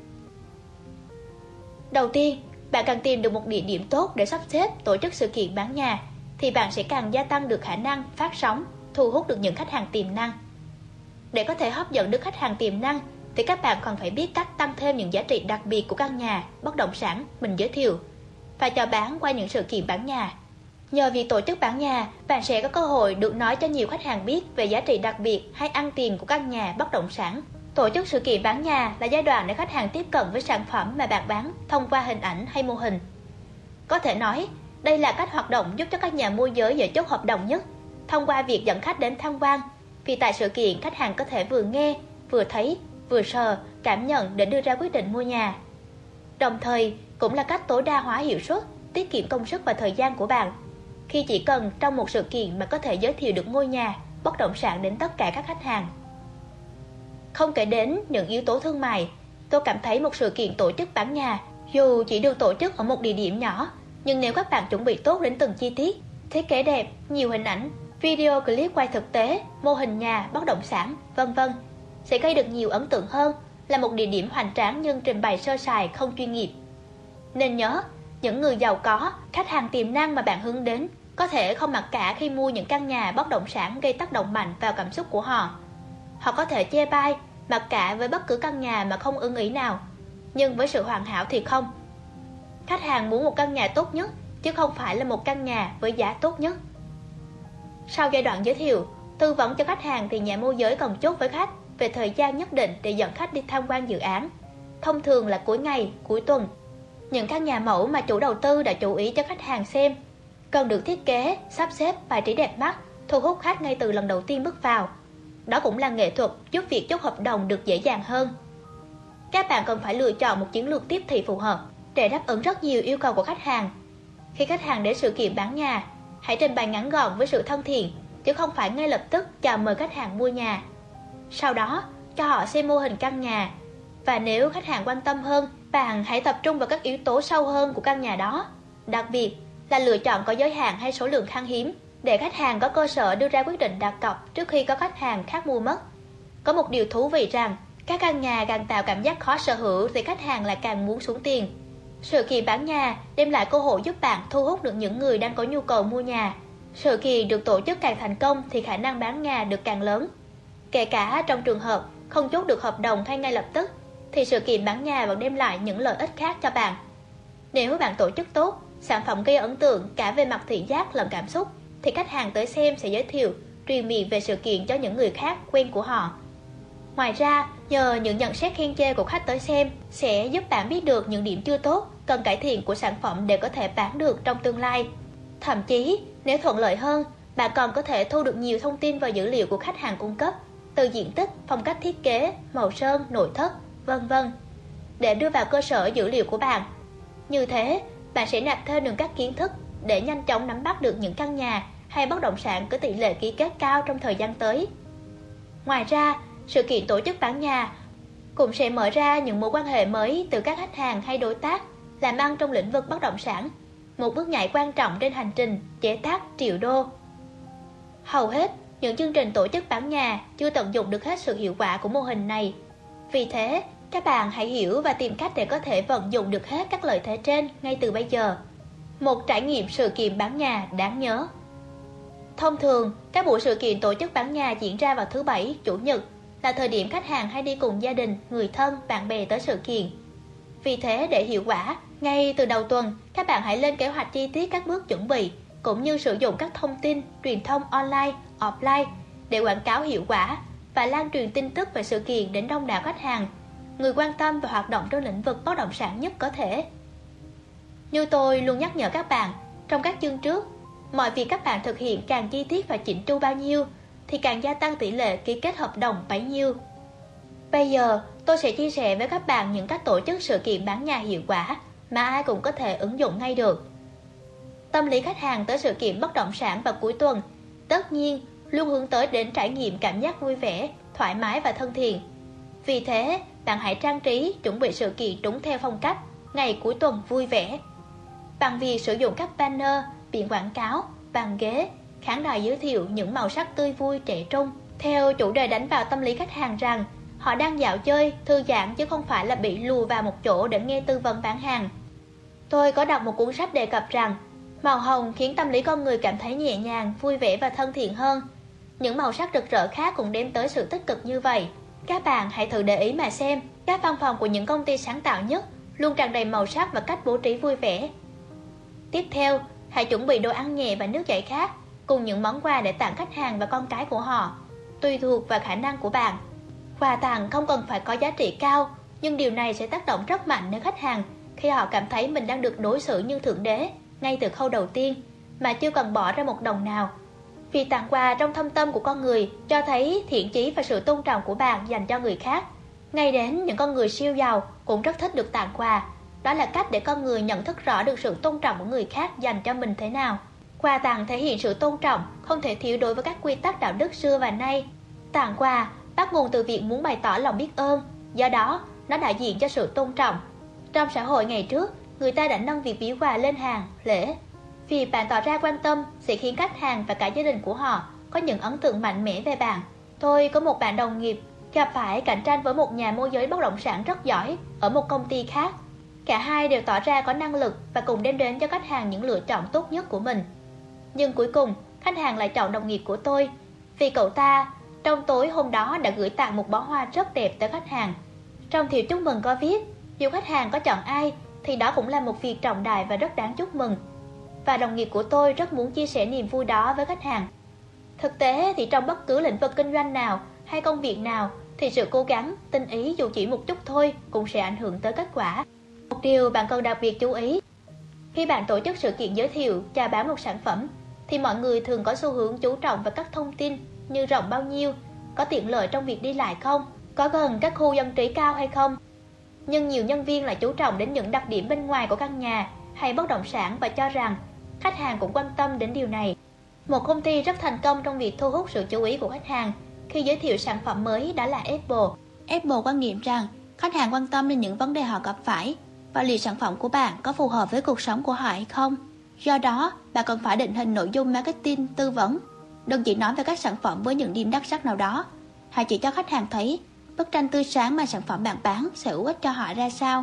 Đầu tiên, bạn càng tìm được một địa điểm tốt để sắp xếp tổ chức sự kiện bán nhà, thì bạn sẽ càng gia tăng được khả năng phát sóng, thu hút được những khách hàng tiềm năng. Để có thể hấp dẫn được khách hàng tiềm năng, thì các bạn còn phải biết cách tăng thêm những giá trị đặc biệt của căn nhà, bất động sản mình giới thiệu và chào bán qua những sự kiện bán nhà. Nhờ việc tổ chức bán nhà, bạn sẽ có cơ hội được nói cho nhiều khách hàng biết về giá trị đặc biệt hay ăn tiền của căn nhà bất động sản. Tổ chức sự kiện bán nhà là giai đoạn để khách hàng tiếp cận với sản phẩm mà bạn bán thông qua hình ảnh hay mô hình. Có thể nói, đây là cách hoạt động giúp cho các nhà môi giới dễ chốt hợp đồng nhất, thông qua việc dẫn khách đến tham quan. Vì tại sự kiện, khách hàng có thể vừa nghe, vừa thấy, vừa sờ, cảm nhận để đưa ra quyết định mua nhà. Đồng thời, cũng là cách tối đa hóa hiệu suất, tiết kiệm công sức và thời gian của bạn, khi chỉ cần trong một sự kiện mà có thể giới thiệu được ngôi nhà, bất động sản đến tất cả các khách hàng. Không kể đến những yếu tố thương mại, tôi cảm thấy một sự kiện tổ chức bán nhà, dù chỉ được tổ chức ở một địa điểm nhỏ, nhưng nếu các bạn chuẩn bị tốt đến từng chi tiết, thiết kế đẹp, nhiều hình ảnh, video clip quay thực tế, mô hình nhà, bất động sản, vân vân sẽ gây được nhiều ấn tượng hơn là một địa điểm hoành tráng nhưng trình bày sơ sài không chuyên nghiệp. Nên nhớ, những người giàu có, khách hàng tiềm năng mà bạn hướng đến có thể không mặc cả khi mua những căn nhà bất động sản gây tác động mạnh vào cảm xúc của họ. Họ có thể chê bai, mặc cả với bất cứ căn nhà mà không ưng ý nào, nhưng với sự hoàn hảo thì không. Khách hàng muốn một căn nhà tốt nhất, chứ không phải là một căn nhà với giá tốt nhất. Sau giai đoạn giới thiệu, tư vấn cho khách hàng thì nhà môi giới còn chốt với khách về thời gian nhất định để dẫn khách đi tham quan dự án. Thông thường là cuối ngày, cuối tuần. Những căn nhà mẫu mà chủ đầu tư đã chú ý cho khách hàng xem cần được thiết kế, sắp xếp bài trí đẹp mắt, thu hút khách ngay từ lần đầu tiên bước vào. Đó cũng là nghệ thuật giúp việc chốt hợp đồng được dễ dàng hơn. Các bạn cần phải lựa chọn một chiến lược tiếp thị phù hợp để đáp ứng rất nhiều yêu cầu của khách hàng. Khi khách hàng đến sự kiện bán nhà, hãy trình bày ngắn gọn với sự thân thiện, chứ không phải ngay lập tức chào mời khách hàng mua nhà. Sau đó, cho họ xem mô hình căn nhà. Và nếu khách hàng quan tâm hơn, bạn hãy tập trung vào các yếu tố sâu hơn của căn nhà đó. Đặc biệt là lựa chọn có giới hạn hay số lượng khan hiếm, để khách hàng có cơ sở đưa ra quyết định đặt cọc trước khi có khách hàng khác mua mất. Có một điều thú vị rằng, các căn nhà càng tạo cảm giác khó sở hữu thì khách hàng lại càng muốn xuống tiền. Sự kiện bán nhà đem lại cơ hội giúp bạn thu hút được những người đang có nhu cầu mua nhà. Sự kiện được tổ chức càng thành công thì khả năng bán nhà được càng lớn. Kể cả trong trường hợp không chốt được hợp đồng hay ngay lập tức, thì sự kiện bán nhà vẫn đem lại những lợi ích khác cho bạn. Nếu bạn tổ chức tốt, sản phẩm gây ấn tượng cả về mặt thị giác lẫn cảm xúc, thì khách hàng tới xem sẽ giới thiệu, truyền miệng về sự kiện cho những người khác quen của họ. Ngoài ra, nhờ những nhận xét khen chê của khách tới xem sẽ giúp bạn biết được những điểm chưa tốt, cần cải thiện của sản phẩm để có thể bán được trong tương lai. Thậm chí, nếu thuận lợi hơn, bạn còn có thể thu được nhiều thông tin và dữ liệu của khách hàng cung cấp, từ diện tích, phong cách thiết kế, màu sơn, nội thất, vân vân, để đưa vào cơ sở dữ liệu của bạn. Như thế, bạn sẽ nạp thêm được các kiến thức để nhanh chóng nắm bắt được những căn nhà hay bất động sản có tỷ lệ ký kết cao trong thời gian tới. Ngoài ra, sự kiện tổ chức bán nhà cũng sẽ mở ra những mối quan hệ mới từ các khách hàng hay đối tác làm ăn trong lĩnh vực bất động sản, một bước nhảy quan trọng trên hành trình chế tác triệu đô. Hầu hết, những chương trình tổ chức bán nhà chưa tận dụng được hết sự hiệu quả của mô hình này. Vì thế, các bạn hãy hiểu và tìm cách để có thể vận dụng được hết các lợi thế trên ngay từ bây giờ. Một trải nghiệm sự kiện bán nhà đáng nhớ. Thông thường, các buổi sự kiện tổ chức bán nhà diễn ra vào thứ Bảy, Chủ nhật, là thời điểm khách hàng hay đi cùng gia đình, người thân, bạn bè tới sự kiện. Vì thế, để hiệu quả, ngay từ đầu tuần, các bạn hãy lên kế hoạch chi tiết các bước chuẩn bị, cũng như sử dụng các thông tin, truyền thông online, offline để quảng cáo hiệu quả và lan truyền tin tức về sự kiện đến đông đảo khách hàng, người quan tâm và hoạt động trong lĩnh vực bất động sản nhất có thể. Như tôi luôn nhắc nhở các bạn, trong các chương trước, mọi việc các bạn thực hiện càng chi tiết và chỉnh chu bao nhiêu, thì càng gia tăng tỷ lệ ký kết hợp đồng bấy nhiêu. Bây giờ, tôi sẽ chia sẻ với các bạn những cách tổ chức sự kiện bán nhà hiệu quả mà ai cũng có thể ứng dụng ngay được. Tâm lý khách hàng tới sự kiện bất động sản vào cuối tuần, tất nhiên, luôn hướng tới đến trải nghiệm cảm giác vui vẻ, thoải mái và thân thiện. Vì thế, bạn hãy trang trí, chuẩn bị sự kiện đúng theo phong cách ngày cuối tuần vui vẻ. Bằng việc sử dụng các banner, biển quảng cáo, bàn ghế, khán đài giới thiệu những màu sắc tươi vui trẻ trung, theo chủ đề đánh vào tâm lý khách hàng rằng họ đang dạo chơi, thư giãn chứ không phải là bị lùa vào một chỗ để nghe tư vấn bán hàng. Tôi có đọc một cuốn sách đề cập rằng màu hồng khiến tâm lý con người cảm thấy nhẹ nhàng, vui vẻ và thân thiện hơn. Những màu sắc rực rỡ khác cũng đem tới sự tích cực như vậy. Các bạn hãy thử để ý mà xem, các văn phòng của những công ty sáng tạo nhất luôn tràn đầy màu sắc và cách bố trí vui vẻ. Tiếp theo, hãy chuẩn bị đồ ăn nhẹ và nước giải khát, cùng những món quà để tặng khách hàng và con cái của họ, tùy thuộc vào khả năng của bạn. Quà tặng không cần phải có giá trị cao, nhưng điều này sẽ tác động rất mạnh đến khách hàng khi họ cảm thấy mình đang được đối xử như thượng đế ngay từ khâu đầu tiên, mà chưa cần bỏ ra một đồng nào. Vì tặng quà trong thâm tâm của con người cho thấy thiện chí và sự tôn trọng của bạn dành cho người khác. Ngay đến những con người siêu giàu cũng rất thích được tặng quà. Đó là cách để con người nhận thức rõ được sự tôn trọng của người khác dành cho mình thế nào. Quà tặng thể hiện sự tôn trọng, không thể thiếu đối với các quy tắc đạo đức xưa và nay. Tặng quà bắt nguồn từ việc muốn bày tỏ lòng biết ơn, do đó nó đại diện cho sự tôn trọng. Trong xã hội ngày trước, người ta đã nâng việc biếu quà lên hàng lễ. Vì bạn tỏ ra quan tâm sẽ khiến khách hàng và cả gia đình của họ có những ấn tượng mạnh mẽ về bạn. Tôi có một bạn đồng nghiệp gặp phải cạnh tranh với một nhà môi giới bất động sản rất giỏi ở một công ty khác. Cả hai đều tỏ ra có năng lực và cùng đem đến cho khách hàng những lựa chọn tốt nhất của mình. Nhưng cuối cùng, khách hàng lại chọn đồng nghiệp của tôi vì cậu ta trong tối hôm đó đã gửi tặng một bó hoa rất đẹp tới khách hàng. Trong thiệp chúc mừng có viết, dù khách hàng có chọn ai thì đó cũng là một việc trọng đại và rất đáng chúc mừng. Và đồng nghiệp của tôi rất muốn chia sẻ niềm vui đó với khách hàng. Thực tế thì trong bất cứ lĩnh vực kinh doanh nào hay công việc nào thì sự cố gắng, tinh ý dù chỉ một chút thôi cũng sẽ ảnh hưởng tới kết quả. Một điều bạn cần đặc biệt chú ý: khi bạn tổ chức sự kiện giới thiệu, chào bán một sản phẩm thì mọi người thường có xu hướng chú trọng vào các thông tin như rộng bao nhiêu, có tiện lợi trong việc đi lại không, có gần các khu dân trí cao hay không. Nhưng nhiều nhân viên lại chú trọng đến những đặc điểm bên ngoài của căn nhà hay bất động sản và cho rằng khách hàng cũng quan tâm đến điều này. Một công ty rất thành công trong việc thu hút sự chú ý của khách hàng khi giới thiệu sản phẩm mới đó là Apple. Apple quan niệm rằng khách hàng quan tâm đến những vấn đề họ gặp phải và liệu sản phẩm của bạn có phù hợp với cuộc sống của họ hay không. Do đó, bạn cần phải định hình nội dung marketing tư vấn. Đừng chỉ nói về các sản phẩm với những điểm đặc sắc nào đó. Hãy chỉ cho khách hàng thấy bức tranh tươi sáng mà sản phẩm bạn bán sẽ hữu ích cho họ ra sao.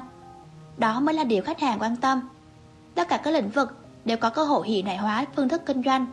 Đó mới là điều khách hàng quan tâm. Tất cả các lĩnh vực đều có cơ hội hiện đại hóa phương thức kinh doanh.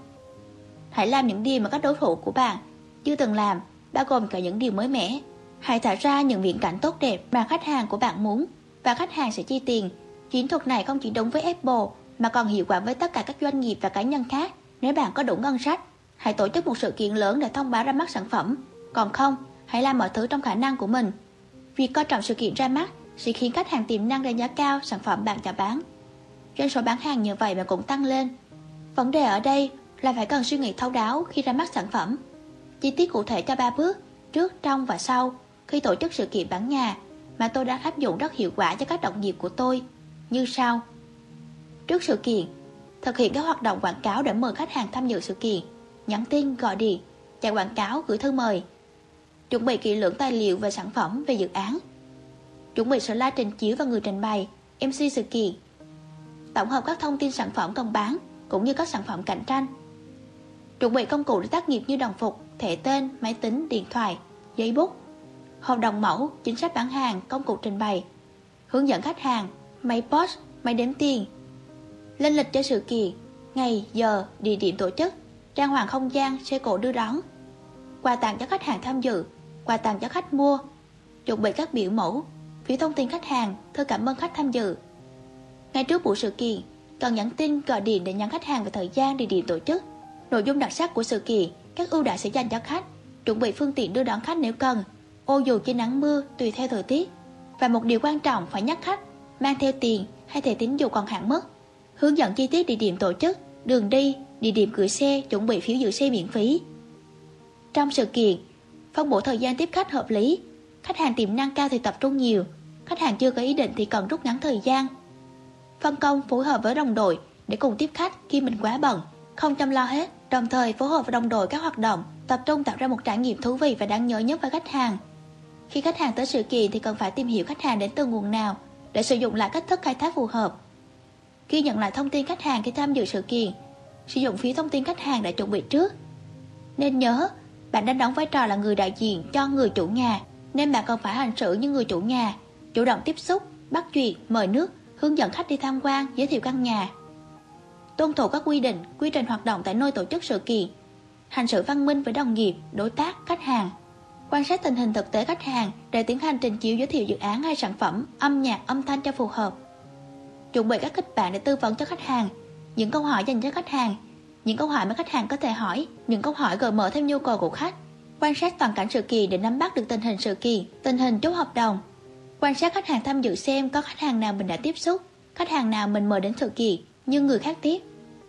Hãy làm những điều mà các đối thủ của bạn chưa từng làm, bao gồm cả những điều mới mẻ. Hãy tạo ra những viễn cảnh tốt đẹp mà khách hàng của bạn muốn và khách hàng sẽ chi tiền. Chiến thuật này không chỉ đúng với Apple mà còn hiệu quả với tất cả các doanh nghiệp và cá nhân khác. Nếu bạn có đủ ngân sách, hãy tổ chức một sự kiện lớn để thông báo ra mắt sản phẩm. Còn không, hãy làm mọi thứ trong khả năng của mình. Việc coi trọng sự kiện ra mắt sẽ khiến khách hàng tiềm năng đánh giá cao sản phẩm bạn chào bán. Doanh số bán hàng nhờ vậy mà cũng tăng lên. Vấn đề ở đây là phải cần suy nghĩ thấu đáo khi ra mắt sản phẩm. Chi tiết cụ thể cho 3 bước trước, trong và sau khi tổ chức sự kiện bán nhà mà tôi đã áp dụng rất hiệu quả cho các đồng nghiệp của tôi như sau. Trước sự kiện, thực hiện các hoạt động quảng cáo để mời khách hàng tham dự sự kiện, nhắn tin, gọi điện, chạy quảng cáo, gửi thư mời. Chuẩn bị kỹ lưỡng tài liệu về sản phẩm, về dự án. Chuẩn bị slide trình chiếu và người trình bày, MC sự kiện. Tổng hợp các thông tin sản phẩm cần bán cũng như các sản phẩm cạnh tranh. Chuẩn bị công cụ để tác nghiệp như đồng phục, thẻ tên, máy tính, điện thoại, giấy bút, hợp đồng mẫu, chính sách bán hàng, công cụ trình bày, hướng dẫn khách hàng, máy POS, máy đếm tiền. Lên lịch cho sự kiện, ngày, giờ, địa điểm tổ chức, trang hoàng không gian, xe cộ đưa đón, quà tặng cho khách hàng tham dự, quà tặng cho khách mua. Chuẩn bị các biểu mẫu, phiếu thông tin khách hàng, thư cảm ơn khách tham dự. Ngay trước buổi sự kiện, cần nhắn tin, gọi điện để nhắn khách hàng về thời gian, địa điểm tổ chức, nội dung đặc sắc của sự kiện, các ưu đãi sẽ dành cho khách. Chuẩn bị phương tiện đưa đón khách nếu cần, ô dù trên nắng mưa tùy theo thời tiết. Và một điều quan trọng phải nhắc khách mang theo tiền hay thẻ tín dụng còn hạn mức. Hướng dẫn chi tiết địa điểm tổ chức, đường đi, địa điểm gửi xe, chuẩn bị phiếu giữ xe miễn phí. Trong sự kiện, phân bổ thời gian tiếp khách hợp lý. Khách hàng tiềm năng cao thì tập trung nhiều, khách hàng chưa có ý định thì cần rút ngắn thời gian. Phân công phối hợp với đồng đội để cùng tiếp khách khi mình quá bận, không chăm lo hết. Đồng thời phối hợp với đồng đội các hoạt động, tập trung tạo ra một trải nghiệm thú vị và đáng nhớ nhất với khách hàng. Khi khách hàng tới sự kiện thì cần phải tìm hiểu khách hàng đến từ nguồn nào để sử dụng lại cách thức khai thác phù hợp. Khi nhận lại thông tin khách hàng khi tham dự sự kiện, sử dụng phiếu thông tin khách hàng đã chuẩn bị trước. Nên nhớ, bạn đang đóng vai trò là người đại diện cho người chủ nhà, nên bạn cần phải hành xử như người chủ nhà, chủ động tiếp xúc, bắt chuyện, mời nước, hướng dẫn khách đi tham quan, giới thiệu căn nhà. Tuân thủ các quy định, quy trình hoạt động tại nơi tổ chức sự kiện, hành xử văn minh với đồng nghiệp, đối tác, khách hàng. Quan sát tình hình thực tế khách hàng để tiến hành trình chiếu giới thiệu dự án hay sản phẩm, âm nhạc, âm thanh cho phù hợp. Chuẩn bị các kịch bản để tư vấn cho khách hàng, những câu hỏi dành cho khách hàng, những câu hỏi mà khách hàng có thể hỏi, những câu hỏi gợi mở thêm nhu cầu của khách. Quan sát toàn cảnh sự kiện để nắm bắt được tình hình sự kiện, tình hình chốt hợp đồng. Quan sát khách hàng tham dự xem có khách hàng nào mình đã tiếp xúc, khách hàng nào mình mời đến sự kiện nhưng người khác tiếp.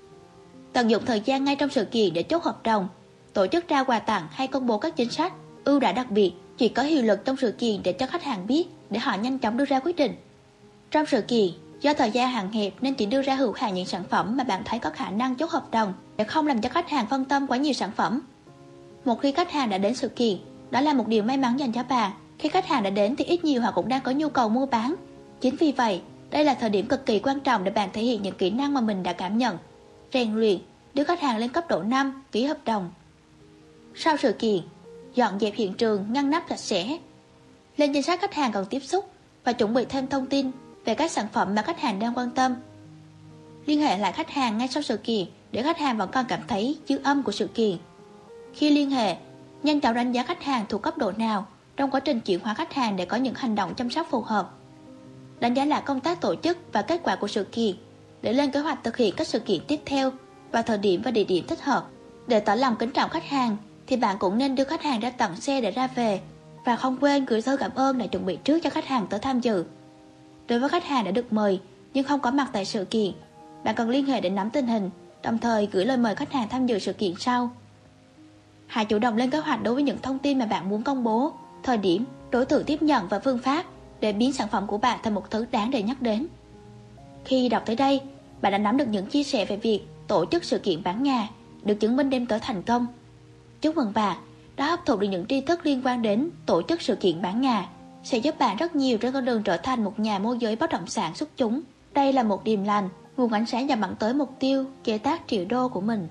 Tận dụng thời gian ngay trong sự kiện để chốt hợp đồng, tổ chức trao quà tặng hay công bố các chính sách, ưu đãi đặc biệt chỉ có hiệu lực trong sự kiện để cho khách hàng biết để họ nhanh chóng đưa ra quyết định. Trong sự kiện, do thời gian hạn hẹp nên chỉ đưa ra hữu hạn những sản phẩm mà bạn thấy có khả năng chốt hợp đồng để không làm cho khách hàng phân tâm quá nhiều sản phẩm. Một khi khách hàng đã đến sự kiện, đó là một điều may mắn dành cho bạn. Khi khách hàng đã đến thì ít nhiều họ cũng đang có nhu cầu mua bán. Chính vì vậy, đây là thời điểm cực kỳ quan trọng để bạn thể hiện những kỹ năng mà mình đã cảm nhận. rèn luyện, đưa khách hàng lên cấp độ 5, ký hợp đồng. Sau sự kiện, dọn dẹp hiện trường, ngăn nắp sạch sẽ, lên danh sách khách hàng cần tiếp xúc và chuẩn bị thêm thông tin về các sản phẩm mà khách hàng đang quan tâm. Liên hệ lại khách hàng ngay sau sự kiện để khách hàng vẫn còn cảm thấy dư âm của sự kiện. Khi liên hệ, nhanh chóng đánh giá khách hàng thuộc cấp độ nào trong quá trình chuyển hóa khách hàng để có những hành động chăm sóc phù hợp. Đánh giá lại công tác tổ chức và kết quả của sự kiện để lên kế hoạch thực hiện các sự kiện tiếp theo vào thời điểm và địa điểm thích hợp. Để tỏ lòng kính trọng khách hàng thì bạn cũng nên đưa khách hàng ra tận xe để ra về, và không quên gửi thư cảm ơn đã chuẩn bị trước cho khách hàng tới tham dự. Đối với khách hàng đã được mời nhưng không có mặt tại sự kiện, bạn cần liên hệ để nắm tình hình, đồng thời gửi lời mời khách hàng tham dự sự kiện sau. Hãy chủ động lên kế hoạch đối với những thông tin mà bạn muốn công bố, thời điểm, đối tượng tiếp nhận và phương pháp để biến sản phẩm của bạn thành một thứ đáng để nhắc đến. Khi đọc tới đây, bạn đã nắm được những chia sẻ về việc tổ chức sự kiện bán nhà được chứng minh đem tới thành công. Chúc mừng bạn đã hấp thụ được những tri thức liên quan đến tổ chức sự kiện bán nhà, sẽ giúp bạn rất nhiều trên con đường trở thành một nhà môi giới bất động sản xuất chúng. Đây là một điềm lành, nguồn ánh sáng nhằm bạn tới mục tiêu chế tác triệu đô của mình.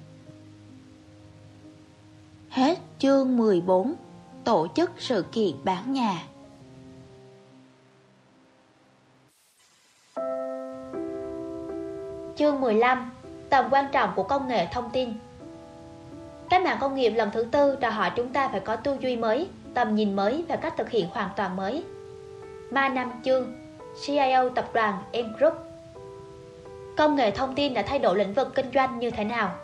Hết chương 14. Tổ chức sự kiện bán nhà. Chương 15. Tầm quan trọng của công nghệ thông tin. Cách mạng công nghiệp lần thứ tư đòi hỏi chúng ta phải có tư duy mới, tầm nhìn mới và cách thực hiện hoàn toàn mới. Ma Nam Chương, CIO tập đoàn M Group. Công nghệ thông tin đã thay đổi lĩnh vực kinh doanh như thế nào?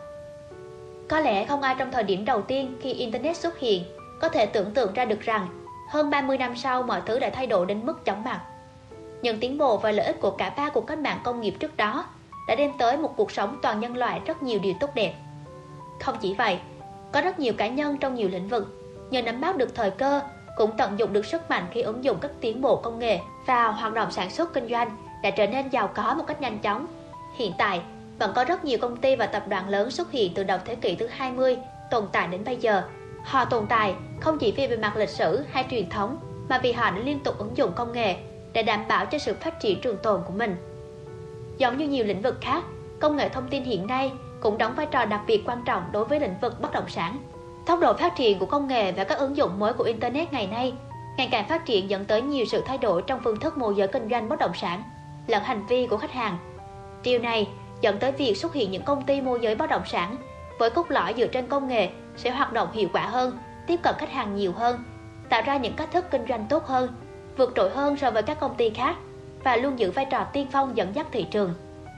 Có lẽ không ai trong thời điểm đầu tiên khi Internet xuất hiện có thể tưởng tượng ra được rằng hơn 30 năm sau mọi thứ đã thay đổi đến mức chóng mặt. Những tiến bộ và lợi ích của cả ba cuộc cách mạng công nghiệp trước đó đã đem tới một cuộc sống toàn nhân loại rất nhiều điều tốt đẹp. Không chỉ vậy, có rất nhiều cá nhân trong nhiều lĩnh vực nhờ nắm bắt được thời cơ cũng tận dụng được sức mạnh khi ứng dụng các tiến bộ công nghệ vào hoạt động sản xuất kinh doanh đã trở nên giàu có một cách nhanh chóng. Hiện tại, vẫn có rất nhiều công ty và tập đoàn lớn xuất hiện từ đầu thế kỷ thứ 20 tồn tại đến bây giờ. Họ tồn tại không chỉ vì về mặt lịch sử hay truyền thống, mà vì họ đã liên tục ứng dụng công nghệ để đảm bảo cho sự phát triển trường tồn của mình. Giống như nhiều lĩnh vực khác, công nghệ thông tin hiện nay cũng đóng vai trò đặc biệt quan trọng đối với lĩnh vực bất động sản. Tốc độ phát triển của công nghệ và các ứng dụng mới của Internet ngày nay ngày càng phát triển dẫn tới nhiều sự thay đổi trong phương thức môi giới kinh doanh bất động sản lẫn hành vi của khách hàng. Điều này dẫn tới việc xuất hiện những công ty môi giới bất động sản với cốt lõi dựa trên công nghệ sẽ hoạt động hiệu quả hơn, tiếp cận khách hàng nhiều hơn, tạo ra những cách thức kinh doanh tốt hơn, vượt trội hơn so với các công ty khác và luôn giữ vai trò tiên phong dẫn dắt thị trường.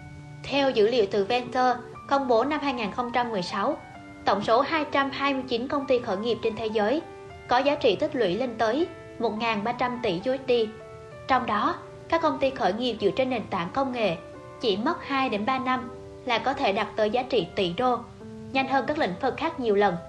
Theo dữ liệu từ Venture công bố năm 2016, tổng số 229 công ty khởi nghiệp trên thế giới có giá trị tích lũy lên tới 1.300 tỷ USD. Trong đó, các công ty khởi nghiệp dựa trên nền tảng công nghệ chỉ mất 2 đến 3 năm là có thể đạt tới giá trị tỷ đô, nhanh hơn các lĩnh vực khác nhiều lần.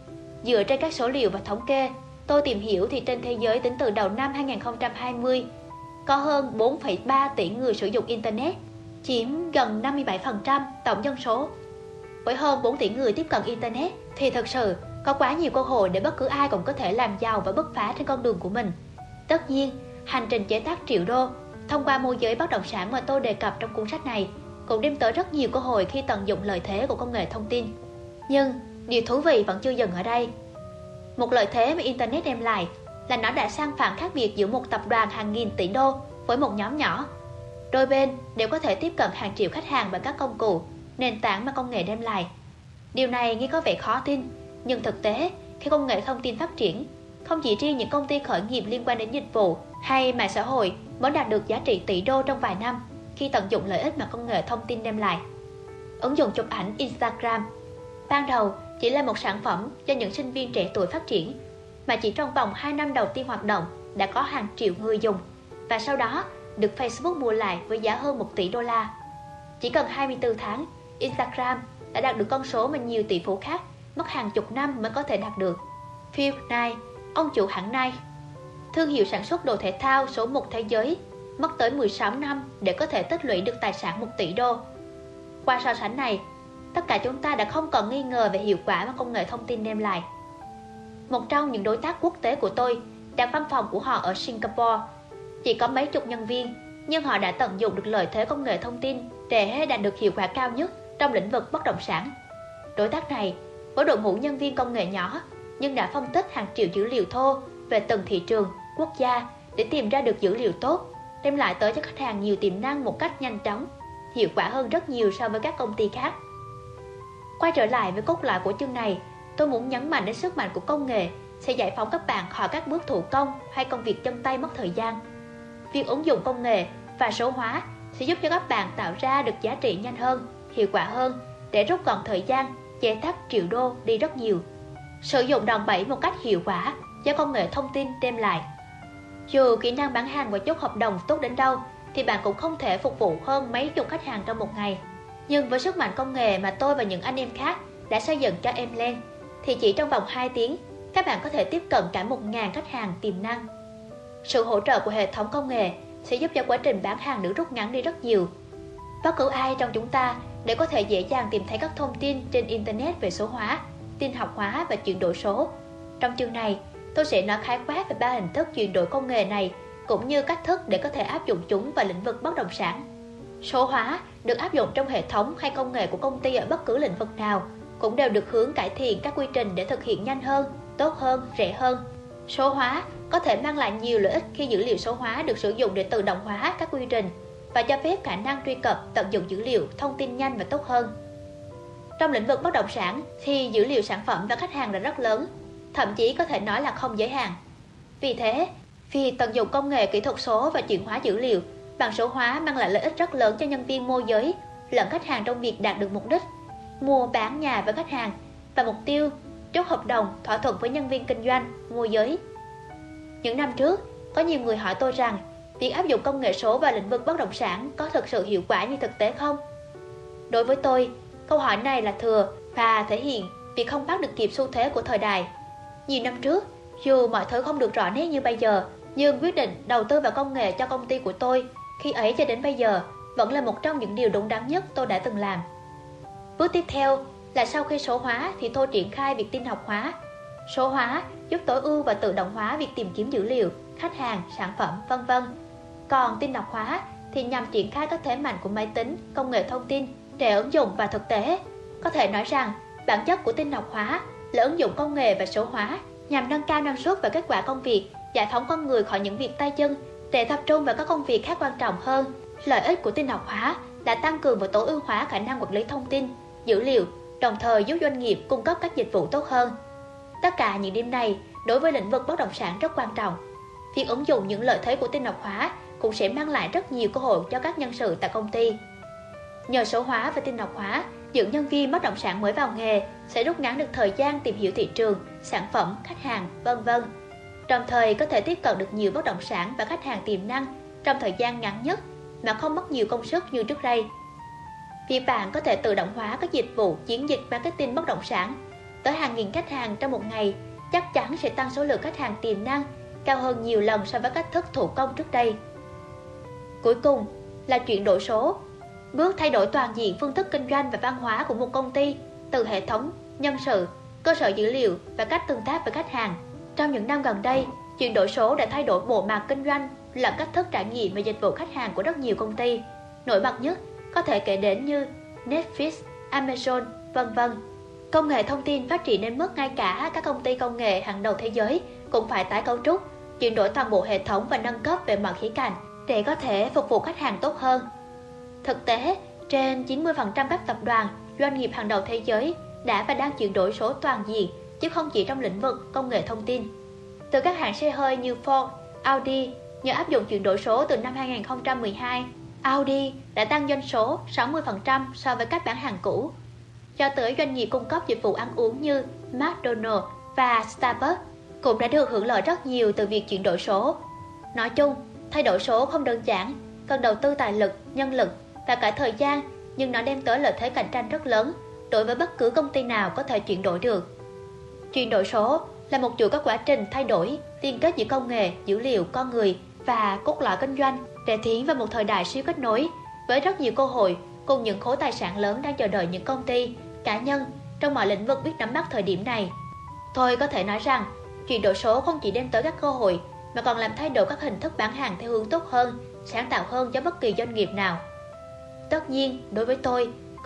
Dựa trên các số liệu và thống kê, tôi tìm hiểu thì trên thế giới tính từ đầu năm 2020, có hơn 4,3 tỷ người sử dụng Internet, chiếm gần 57% tổng dân số. Với hơn 4 tỷ người tiếp cận Internet thì thực sự có quá nhiều cơ hội để bất cứ ai cũng có thể làm giàu và bứt phá trên con đường của mình. Tất nhiên, hành trình chế tác triệu đô thông qua môi giới bất động sản mà tôi đề cập trong cuốn sách này cũng đem tới rất nhiều cơ hội khi tận dụng lợi thế của công nghệ thông tin. Nhưng điều thú vị vẫn chưa dừng ở đây. Một lợi thế mà Internet đem lại là nó đã san phẳng khác biệt giữa một tập đoàn hàng nghìn tỷ đô với một nhóm nhỏ. Đôi bên đều có thể tiếp cận hàng triệu khách hàng bằng các công cụ, nền tảng mà công nghệ đem lại. Điều này nghe có vẻ khó tin, nhưng thực tế, khi công nghệ thông tin phát triển, không chỉ riêng những công ty khởi nghiệp liên quan đến dịch vụ hay mạng xã hội mới đạt được giá trị tỷ đô trong vài năm khi tận dụng lợi ích mà công nghệ thông tin đem lại. Ứng dụng chụp ảnh Instagram ban đầu chỉ là một sản phẩm cho những sinh viên trẻ tuổi phát triển, mà chỉ trong vòng 2 năm đầu tiên hoạt động đã có hàng triệu người dùng, và sau đó được Facebook mua lại với giá hơn 1 tỷ đô la. Chỉ cần 24 tháng, Instagram đã đạt được con số mà nhiều tỷ phú khác mất hàng chục năm mới có thể đạt được. Phil Knight, ông chủ hãng Nike, thương hiệu sản xuất đồ thể thao số 1 thế giới, mất tới 16 năm để có thể tích lũy được tài sản 1 tỷ đô. Qua so sánh này, tất cả chúng ta đã không còn nghi ngờ về hiệu quả mà công nghệ thông tin đem lại. Một trong những đối tác quốc tế của tôi đặt văn phòng của họ ở Singapore. Chỉ có mấy chục nhân viên, nhưng họ đã tận dụng được lợi thế công nghệ thông tin để đạt được hiệu quả cao nhất trong lĩnh vực bất động sản. Đối tác này với đội ngũ nhân viên công nghệ nhỏ nhưng đã phân tích hàng triệu dữ liệu thô về từng thị trường, quốc gia để tìm ra được dữ liệu tốt, đem lại tới cho khách hàng nhiều tiềm năng một cách nhanh chóng, hiệu quả hơn rất nhiều so với các công ty khác. Quay trở lại với cốt lõi của chương này, tôi muốn nhấn mạnh đến sức mạnh của công nghệ sẽ giải phóng các bạn khỏi các bước thủ công hay công việc chân tay mất thời gian. Việc ứng dụng công nghệ và số hóa sẽ giúp cho các bạn tạo ra được giá trị nhanh hơn, hiệu quả hơn để rút gọn thời gian, chế tác triệu đô đi rất nhiều. Sử dụng đòn bẩy một cách hiệu quả do công nghệ thông tin đem lại. Dù kỹ năng bán hàng và chốt hợp đồng tốt đến đâu thì bạn cũng không thể phục vụ hơn mấy chục khách hàng trong một ngày. Nhưng với sức mạnh công nghệ mà tôi và những anh em khác đã xây dựng cho Emlen thì chỉ trong vòng 2 tiếng các bạn có thể tiếp cận cả 1.000 khách hàng tiềm năng. Sự hỗ trợ của hệ thống công nghệ sẽ giúp cho quá trình bán hàng được rút ngắn đi rất nhiều. Bất cứ ai trong chúng ta để có thể dễ dàng tìm thấy các thông tin trên Internet về số hóa, tin học hóa và chuyển đổi số. Trong chương này, tôi sẽ nói khái quát về 3 hình thức chuyển đổi công nghệ này cũng như cách thức để có thể áp dụng chúng vào lĩnh vực bất động sản. Số hóa được áp dụng trong hệ thống hay công nghệ của công ty ở bất cứ lĩnh vực nào cũng đều được hướng cải thiện các quy trình để thực hiện nhanh hơn, tốt hơn, rẻ hơn. Số hóa có thể mang lại nhiều lợi ích khi dữ liệu số hóa được sử dụng để tự động hóa các quy trình và cho phép khả năng truy cập, tận dụng dữ liệu, thông tin nhanh và tốt hơn. Trong lĩnh vực bất động sản thì dữ liệu sản phẩm và khách hàng là rất lớn, thậm chí có thể nói là không giới hạn. Vì thế, việc tận dụng công nghệ kỹ thuật số và chuyển hóa dữ liệu bằng số hóa mang lại lợi ích rất lớn cho nhân viên môi giới lẫn khách hàng trong việc đạt được mục đích mua bán nhà với khách hàng và mục tiêu chốt hợp đồng, thỏa thuận với nhân viên kinh doanh, môi giới. Những năm trước, có nhiều người hỏi tôi rằng việc áp dụng công nghệ số vào lĩnh vực bất động sản có thực sự hiệu quả như thực tế không? Đối với tôi, câu hỏi này là thừa và thể hiện việc không bắt được kịp xu thế của thời đại. Nhiều năm trước, dù mọi thứ không được rõ nét như bây giờ, nhưng quyết định đầu tư vào công nghệ cho công ty của tôi khi ấy cho đến bây giờ vẫn là một trong những điều đúng đắn nhất tôi đã từng làm. Bước tiếp theo là sau khi số hóa thì tôi triển khai việc tin học hóa. Số hóa giúp tối ưu và tự động hóa việc tìm kiếm dữ liệu, khách hàng, sản phẩm, v.v. Còn tin học hóa thì nhằm triển khai các thế mạnh của máy tính, công nghệ thông tin để ứng dụng vào thực tế. Có thể nói rằng bản chất của tin học hóa là ứng dụng công nghệ và số hóa nhằm nâng cao năng suất và kết quả công việc, giải phóng con người khỏi những việc tay chân để tập trung vào các công việc khác quan trọng hơn. Lợi ích của tin học hóa là tăng cường và tối ưu hóa khả năng quản lý thông tin, dữ liệu, đồng thời giúp doanh nghiệp cung cấp các dịch vụ tốt hơn. Tất cả những điểm này đối với lĩnh vực bất động sản rất quan trọng. Việc ứng dụng những lợi thế của tin học hóa cũng sẽ mang lại rất nhiều cơ hội cho các nhân sự tại công ty. Nhờ số hóa và tin học hóa, những nhân viên bất động sản mới vào nghề sẽ rút ngắn được thời gian tìm hiểu thị trường, sản phẩm, khách hàng, v.v. Đồng thời có thể tiếp cận được nhiều bất động sản và khách hàng tiềm năng trong thời gian ngắn nhất mà không mất nhiều công sức như trước đây. Vì bạn có thể tự động hóa các dịch vụ chiến dịch marketing bất động sản tới hàng nghìn khách hàng trong một ngày, chắc chắn sẽ tăng số lượng khách hàng tiềm năng cao hơn nhiều lần so với cách thức thủ công trước đây. Cuối cùng là chuyển đổi số. Bước thay đổi toàn diện phương thức kinh doanh và văn hóa của một công ty từ hệ thống, nhân sự, cơ sở dữ liệu và cách tương tác với khách hàng. Trong những năm gần đây, chuyển đổi số đã thay đổi bộ mặt kinh doanh lẫn cách thức trải nghiệm và dịch vụ khách hàng của rất nhiều công ty. Nổi bật nhất có thể kể đến như Netflix, Amazon, v.v. Công nghệ thông tin phát triển đến mức ngay cả các công ty công nghệ hàng đầu thế giới cũng phải tái cấu trúc, chuyển đổi toàn bộ hệ thống và nâng cấp về mọi khía cạnh để có thể phục vụ khách hàng tốt hơn. Thực tế, trên 90% các tập đoàn, doanh nghiệp hàng đầu thế giới đã và đang chuyển đổi số toàn diện, chứ không chỉ trong lĩnh vực công nghệ thông tin. Từ các hãng xe hơi như Ford, Audi, nhờ áp dụng chuyển đổi số từ năm 2012, Audi đã tăng doanh số 60% so với các bán hàng cũ. Cho tới doanh nghiệp cung cấp dịch vụ ăn uống như McDonald's và Starbucks cũng đã được hưởng lợi rất nhiều từ việc chuyển đổi số. Nói chung, thay đổi số không đơn giản, cần đầu tư tài lực, nhân lực và cả thời gian, nhưng nó đem tới lợi thế cạnh tranh rất lớn đối với bất cứ công ty nào có thể chuyển đổi được. Chuyển đổi số là một chuỗi các quá trình thay đổi, liên kết giữa công nghệ, dữ liệu, con người và cốt lõi kinh doanh để tiến vào một thời đại siêu kết nối với rất nhiều cơ hội cùng những khối tài sản lớn đang chờ đợi những công ty, cá nhân trong mọi lĩnh vực biết nắm bắt thời điểm này. Tôi có thể nói rằng, chuyển đổi số không chỉ đem tới các cơ hội mà còn làm thay đổi các hình thức bán hàng theo hướng tốt hơn, sáng tạo hơn cho bất kỳ doanh nghiệp nào. Tất nhiên, đối với tôi,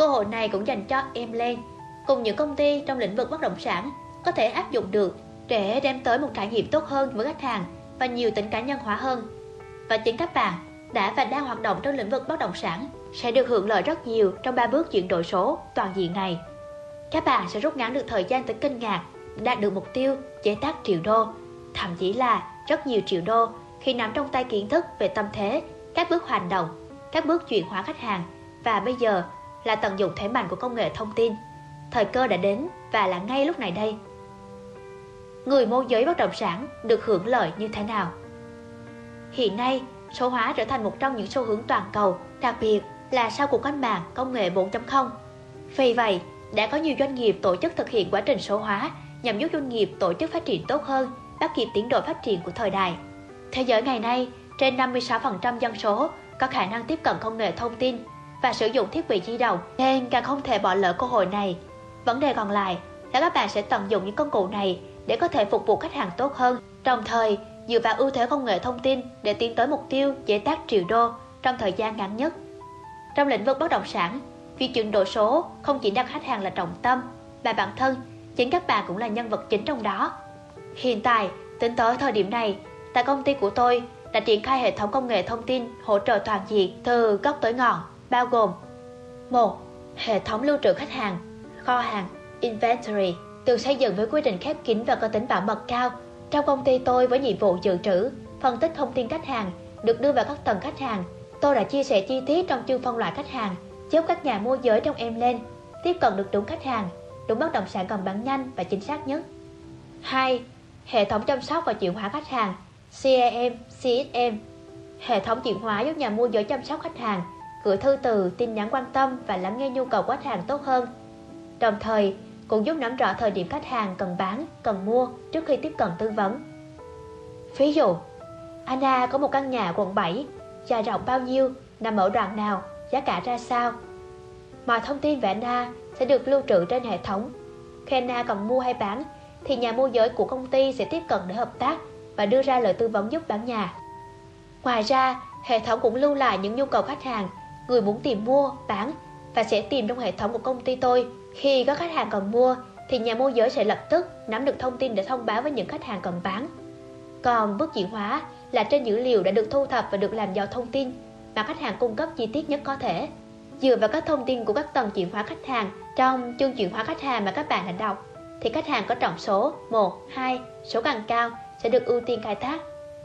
Cơ hội này cũng dành cho Emland cùng những công ty trong lĩnh vực bất động sản có thể áp dụng được để đem tới một trải nghiệm tốt hơn với khách hàng và nhiều tính cá nhân hóa hơn. Và chính các bạn đã và đang hoạt động trong lĩnh vực bất động sản sẽ được hưởng lợi rất nhiều trong 3 bước chuyển đổi số toàn diện này. Các bạn sẽ rút ngắn được thời gian tới kinh ngạc để đạt được mục tiêu chế tác triệu đô, thậm chí là rất nhiều triệu đô khi nắm trong tay kiến thức về tâm thế, các bước hành động, các bước chuyển hóa khách hàng và bây giờ là tận dụng thế mạnh của công nghệ thông tin. Thời cơ đã đến và là ngay lúc này đây. Người môi giới bất động sản được hưởng lợi như thế nào? Hiện nay, số hóa trở thành một trong những xu hướng toàn cầu, đặc biệt là sau cuộc cách mạng công nghệ 4.0. Vì vậy, đã có nhiều doanh nghiệp tổ chức thực hiện quá trình số hóa nhằm giúp doanh nghiệp tổ chức phát triển tốt hơn, bắt kịp tiến độ phát triển của thời đại. Thế giới ngày nay, trên 56% dân số có khả năng tiếp cận công nghệ thông tin và sử dụng thiết bị di động, nên càng không thể bỏ lỡ cơ hội này. Vấn đề còn lại là các bạn sẽ tận dụng những công cụ này để có thể phục vụ khách hàng tốt hơn, đồng thời dựa vào ưu thế công nghệ thông tin để tiến tới mục tiêu chế tác triệu đô trong thời gian ngắn nhất. Trong lĩnh vực bất động sản, việc chuyển đổi số không chỉ đặt khách hàng là trọng tâm, mà bản thân chính các bạn cũng là nhân vật chính trong đó. Hiện tại, tính tới thời điểm này, tại công ty của tôi đã triển khai hệ thống công nghệ thông tin hỗ trợ toàn diện từ gốc tới ngọn, bao gồm 1. Hệ thống lưu trữ khách hàng, kho hàng, inventory, được xây dựng với quy trình khép kín và có tính bảo mật cao. Trong công ty tôi với nhiệm vụ dự trữ, phân tích thông tin khách hàng được đưa vào các tầng khách hàng, tôi đã chia sẻ chi tiết trong chương phân loại khách hàng, giúp các nhà môi giới trong Emland tiếp cận được đúng khách hàng, đúng bất động sản cần bán nhanh và chính xác nhất. 2. Hệ thống chăm sóc và chuyển hóa khách hàng, CRM, CSM. Hệ thống chuyển hóa giúp nhà môi giới chăm sóc khách hàng, gửi thư từ, tin nhắn quan tâm và lắng nghe nhu cầu của khách hàng tốt hơn. Đồng thời, cũng giúp nắm rõ thời điểm khách hàng cần bán, cần mua trước khi tiếp cận tư vấn. Ví dụ, Anna có một căn nhà quận 7, dài rộng bao nhiêu, nằm ở đoạn nào, giá cả ra sao. Mọi thông tin về Anna sẽ được lưu trữ trên hệ thống. Khi Anna cần mua hay bán, thì nhà môi giới của công ty sẽ tiếp cận để hợp tác và đưa ra lời tư vấn giúp bán nhà. Ngoài ra, hệ thống cũng lưu lại những nhu cầu khách hàng, người muốn tìm mua, bán và sẽ tìm trong hệ thống của công ty tôi. Khi có khách hàng cần mua, thì nhà môi giới sẽ lập tức nắm được thông tin để thông báo với những khách hàng cần bán. Còn bước chuyển hóa là trên dữ liệu đã được thu thập và được làm giàu thông tin mà khách hàng cung cấp chi tiết nhất có thể. Dựa vào các thông tin của các tầng chuyển hóa khách hàng trong chương chuyển hóa khách hàng mà các bạn đã đọc, thì khách hàng có trọng số 1, 2, số càng cao sẽ được ưu tiên khai thác.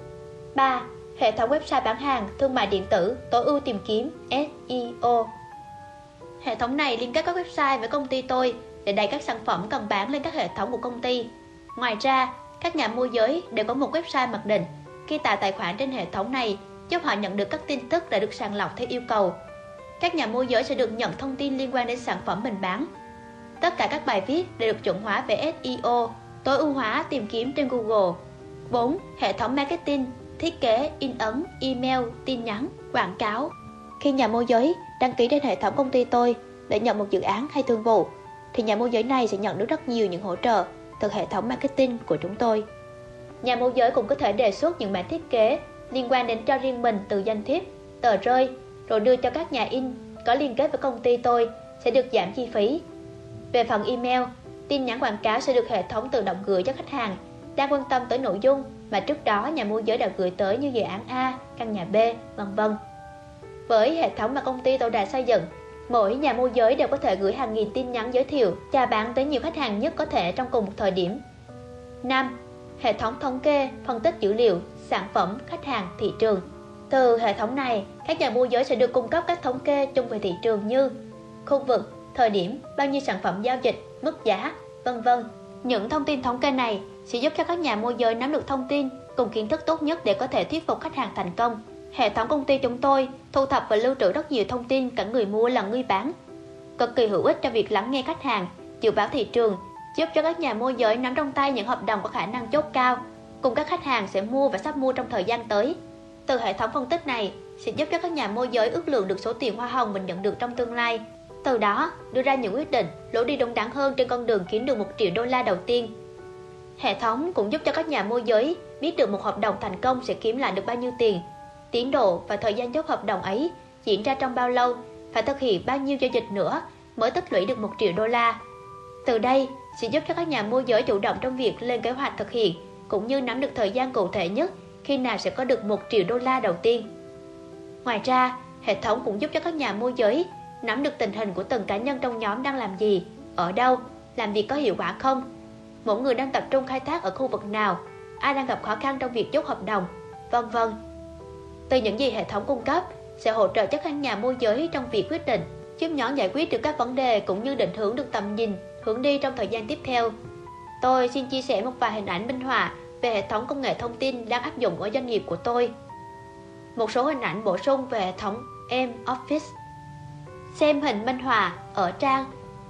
3. Hệ thống website bán hàng, thương mại điện tử, tối ưu tìm kiếm SEO. Hệ thống này liên kết các website với công ty tôi để đẩy các sản phẩm cần bán lên các hệ thống của công ty. Ngoài ra, các nhà môi giới đều có một website mặc định. Khi tạo tài khoản trên hệ thống này, giúp họ nhận được các tin tức đã được sàng lọc theo yêu cầu. Các nhà môi giới sẽ được nhận thông tin liên quan đến sản phẩm mình bán. Tất cả các bài viết đều được chuẩn hóa về SEO, tối ưu hóa tìm kiếm trên Google. 4. Hệ thống marketing, thiết kế, in ấn, email, tin nhắn, quảng cáo. Khi nhà môi giới đăng ký trên hệ thống công ty tôi để nhận một dự án hay thương vụ, thì nhà môi giới này sẽ nhận được rất nhiều những hỗ trợ từ hệ thống marketing của chúng tôi. Nhà môi giới cũng có thể đề xuất những bản thiết kế liên quan đến cho riêng mình từ danh thiếp, tờ rơi, rồi đưa cho các nhà in có liên kết với công ty tôi sẽ được giảm chi phí. Về phần email, tin nhắn quảng cáo sẽ được hệ thống tự động gửi cho khách hàng đang quan tâm tới nội dung mà trước đó nhà môi giới đã gửi tới như dự án A, căn nhà B, vân vân. Với hệ thống mà công ty tôi đã xây dựng, mỗi nhà môi giới đều có thể gửi hàng nghìn tin nhắn giới thiệu, chào bán tới nhiều khách hàng nhất có thể trong cùng một thời điểm. 5. Hệ thống thống kê, phân tích dữ liệu, sản phẩm, khách hàng, thị trường. Từ hệ thống này, các nhà môi giới sẽ được cung cấp các thống kê chung về thị trường như khu vực, thời điểm, bao nhiêu sản phẩm giao dịch, mức giá, vân vân. Những thông tin thống kê này sẽ giúp cho các nhà môi giới nắm được thông tin cùng kiến thức tốt nhất để có thể thuyết phục khách hàng thành công. Hệ thống công ty chúng tôi thu thập và lưu trữ rất nhiều thông tin cả người mua lẫn người bán, cực kỳ hữu ích cho việc lắng nghe khách hàng, dự báo thị trường, giúp cho các nhà môi giới nắm trong tay những hợp đồng có khả năng chốt cao, cùng các khách hàng sẽ mua và sắp mua trong thời gian tới. Từ hệ thống phân tích này sẽ giúp cho các nhà môi giới ước lượng được số tiền hoa hồng mình nhận được trong tương lai, từ đó đưa ra những quyết định, lối đi đúng đắn hơn trên con đường kiếm được $1 triệu đầu tiên. Hệ thống cũng giúp cho các nhà môi giới biết được một hợp đồng thành công sẽ kiếm lại được bao nhiêu tiền, tiến độ và thời gian chốt hợp đồng ấy diễn ra trong bao lâu, phải thực hiện bao nhiêu giao dịch nữa mới tích lũy được 1 triệu đô la. Từ đây sẽ giúp cho các nhà môi giới chủ động trong việc lên kế hoạch thực hiện, cũng như nắm được thời gian cụ thể nhất khi nào sẽ có được 1 triệu đô la đầu tiên. Ngoài ra, hệ thống cũng giúp cho các nhà môi giới nắm được tình hình của từng cá nhân trong nhóm đang làm gì, ở đâu, làm việc có hiệu quả không, mỗi người đang tập trung khai thác ở khu vực nào, ai đang gặp khó khăn trong việc chốt hợp đồng, vân vân. Từ những gì hệ thống cung cấp sẽ hỗ trợ cho các nhà môi giới trong việc quyết định, giúp nhóm giải quyết được các vấn đề cũng như định hướng được tầm nhìn, hướng đi trong thời gian tiếp theo. Tôi xin chia sẻ một vài hình ảnh minh họa về hệ thống công nghệ thông tin đang áp dụng ở doanh nghiệp của tôi. Một số hình ảnh bổ sung về hệ thống M-Office. Xem hình minh họa ở trang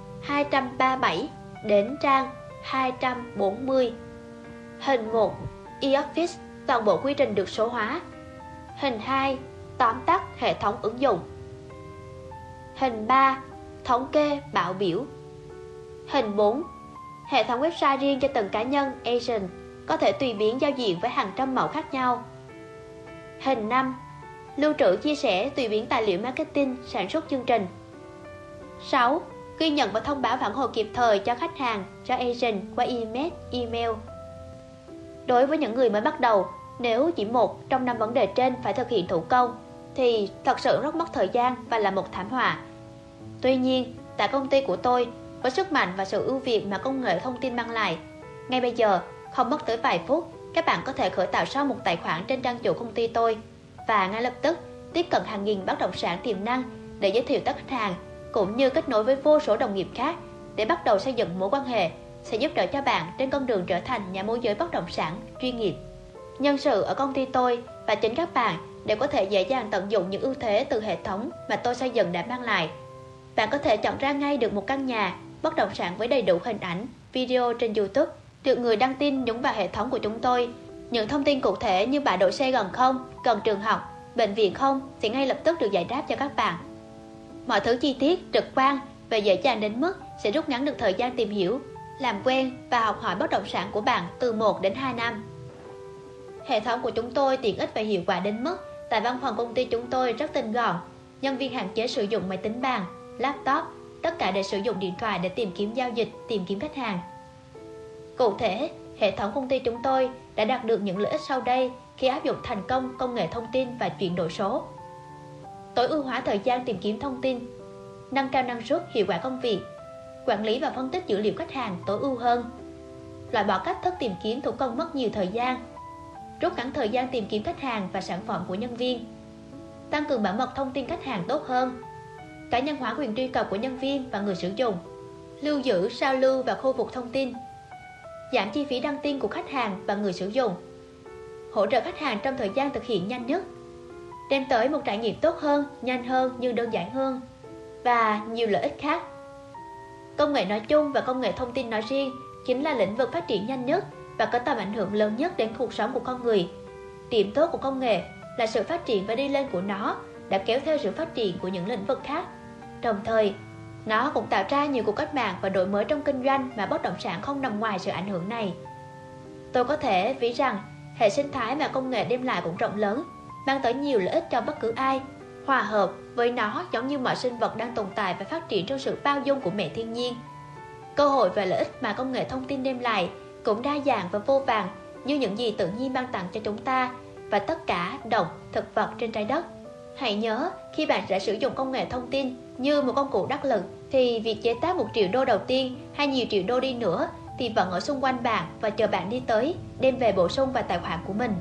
237 đến trang 240. Hình 1, e-Office, toàn bộ quy trình được số hóa. Hình 2, tóm tắt hệ thống ứng dụng. Hình 3, thống kê bạo biểu. Hình 4, hệ thống website riêng cho từng cá nhân, agent, có thể tùy biến giao diện với hàng trăm mẫu khác nhau. Hình 5, lưu trữ chia sẻ tùy biến tài liệu marketing, sản xuất chương trình. 6. Ghi nhận và thông báo phản hồi kịp thời cho khách hàng, cho agent qua email. Đối với những người mới bắt đầu, nếu chỉ một trong 5 vấn đề trên phải thực hiện thủ công thì thật sự rất mất thời gian và là một thảm họa. Tuy nhiên, tại công ty của tôi, với sức mạnh và sự ưu việt mà công nghệ thông tin mang lại, ngay bây giờ, không mất tới vài phút, các bạn có thể khởi tạo xong một tài khoản trên trang chủ công ty tôi và ngay lập tức tiếp cận hàng nghìn bất động sản tiềm năng để giới thiệu tới khách hàng, cũng như kết nối với vô số đồng nghiệp khác để bắt đầu xây dựng mối quan hệ sẽ giúp đỡ cho bạn trên con đường trở thành nhà môi giới bất động sản chuyên nghiệp. Nhân sự ở công ty tôi và chính các bạn đều có thể dễ dàng tận dụng những ưu thế từ hệ thống mà tôi xây dựng đã mang lại. Bạn có thể chọn ra ngay được một căn nhà bất động sản với đầy đủ hình ảnh, video trên YouTube, được người đăng tin nhúng vào hệ thống của chúng tôi. Những thông tin cụ thể như bãi đỗ xe gần không, gần trường học, bệnh viện không sẽ ngay lập tức được giải đáp cho các bạn. Mọi thứ chi tiết, trực quan và dễ dàng đến mức sẽ rút ngắn được thời gian tìm hiểu, làm quen và học hỏi bất động sản của bạn từ 1 đến 2 năm. Hệ thống của chúng tôi tiện ích và hiệu quả đến mức tại văn phòng công ty chúng tôi rất tinh gọn. Nhân viên hạn chế sử dụng máy tính bàn, laptop, tất cả đều sử dụng điện thoại để tìm kiếm giao dịch, tìm kiếm khách hàng. Cụ thể, hệ thống công ty chúng tôi đã đạt được những lợi ích sau đây khi áp dụng thành công công nghệ thông tin và chuyển đổi số. Tối ưu hóa thời gian tìm kiếm thông tin, nâng cao năng suất, hiệu quả công việc, quản lý và phân tích dữ liệu khách hàng tối ưu hơn, loại bỏ cách thức tìm kiếm thủ công mất nhiều thời gian, rút ngắn thời gian tìm kiếm khách hàng và sản phẩm của nhân viên, tăng cường bảo mật thông tin khách hàng tốt hơn, cá nhân hóa quyền truy cập của nhân viên và người sử dụng, lưu giữ, sao lưu và khôi phục thông tin, giảm chi phí đăng tin của khách hàng và người sử dụng, hỗ trợ khách hàng trong thời gian thực hiện nhanh nhất, đem tới một trải nghiệm tốt hơn, nhanh hơn nhưng đơn giản hơn, và nhiều lợi ích khác. Công nghệ nói chung và công nghệ thông tin nói riêng chính là lĩnh vực phát triển nhanh nhất và có tầm ảnh hưởng lớn nhất đến cuộc sống của con người. Điểm tốt của công nghệ là sự phát triển và đi lên của nó đã kéo theo sự phát triển của những lĩnh vực khác. Đồng thời, nó cũng tạo ra nhiều cuộc cách mạng và đổi mới trong kinh doanh mà bất động sản không nằm ngoài sự ảnh hưởng này. Tôi có thể ví rằng hệ sinh thái mà công nghệ đem lại cũng rộng lớn, mang tới nhiều lợi ích cho bất cứ ai. Hòa hợp với nó giống như mọi sinh vật đang tồn tại và phát triển trong sự bao dung của mẹ thiên nhiên. Cơ hội và lợi ích mà công nghệ thông tin đem lại cũng đa dạng và vô vàn như những gì tự nhiên ban tặng cho chúng ta và tất cả động, thực vật trên trái đất. Hãy nhớ, khi bạn đã sử dụng công nghệ thông tin như một công cụ đắc lực thì việc chế tác 1 triệu đô đầu tiên hay nhiều triệu đô đi nữa thì vẫn ở xung quanh bạn và chờ bạn đi tới, đem về bổ sung vào tài khoản của mình.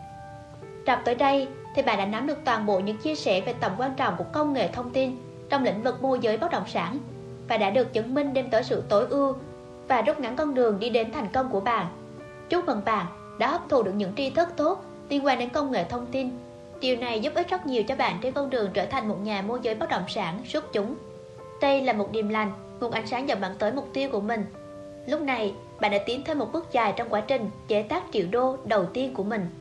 Đọc tới đây thì bạn đã nắm được toàn bộ những chia sẻ về tầm quan trọng của công nghệ thông tin trong lĩnh vực môi giới bất động sản và đã được chứng minh đem tới sự tối ưu và rút ngắn con đường đi đến thành công của bạn. Chúc mừng bạn đã hấp thụ được những tri thức tốt liên quan đến công nghệ thông tin. Điều này giúp ích rất nhiều cho bạn trên con đường trở thành một nhà môi giới bất động sản xuất chúng. Đây là một điềm lành, nguồn ánh sáng dẫn bạn tới mục tiêu của mình. Lúc này, bạn đã tiến thêm một bước dài trong quá trình chế tác triệu đô đầu tiên của mình.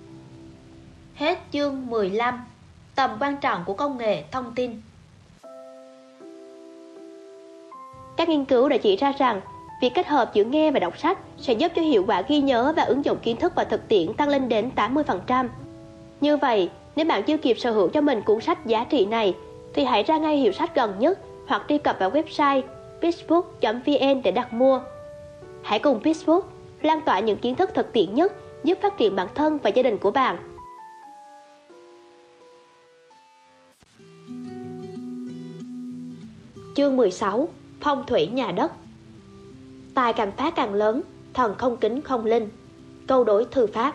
Hết chương 15. Tầm quan trọng của công nghệ thông tin. Các nghiên cứu đã chỉ ra rằng việc kết hợp giữa nghe và đọc sách sẽ giúp cho hiệu quả ghi nhớ và ứng dụng kiến thức vào thực tiễn tăng lên đến 80%. Như vậy, nếu bạn chưa kịp sở hữu cho mình cuốn sách giá trị này thì hãy ra ngay hiệu sách gần nhất hoặc truy cập vào website pitchbook.vn để đặt mua. Hãy cùng Pitchbook lan tỏa những kiến thức thực tiễn nhất giúp phát triển bản thân và gia đình của bạn. Chương 16. Phong thủy nhà đất. Tài càng phát càng lớn, thần không kính không linh. Câu đối thư pháp.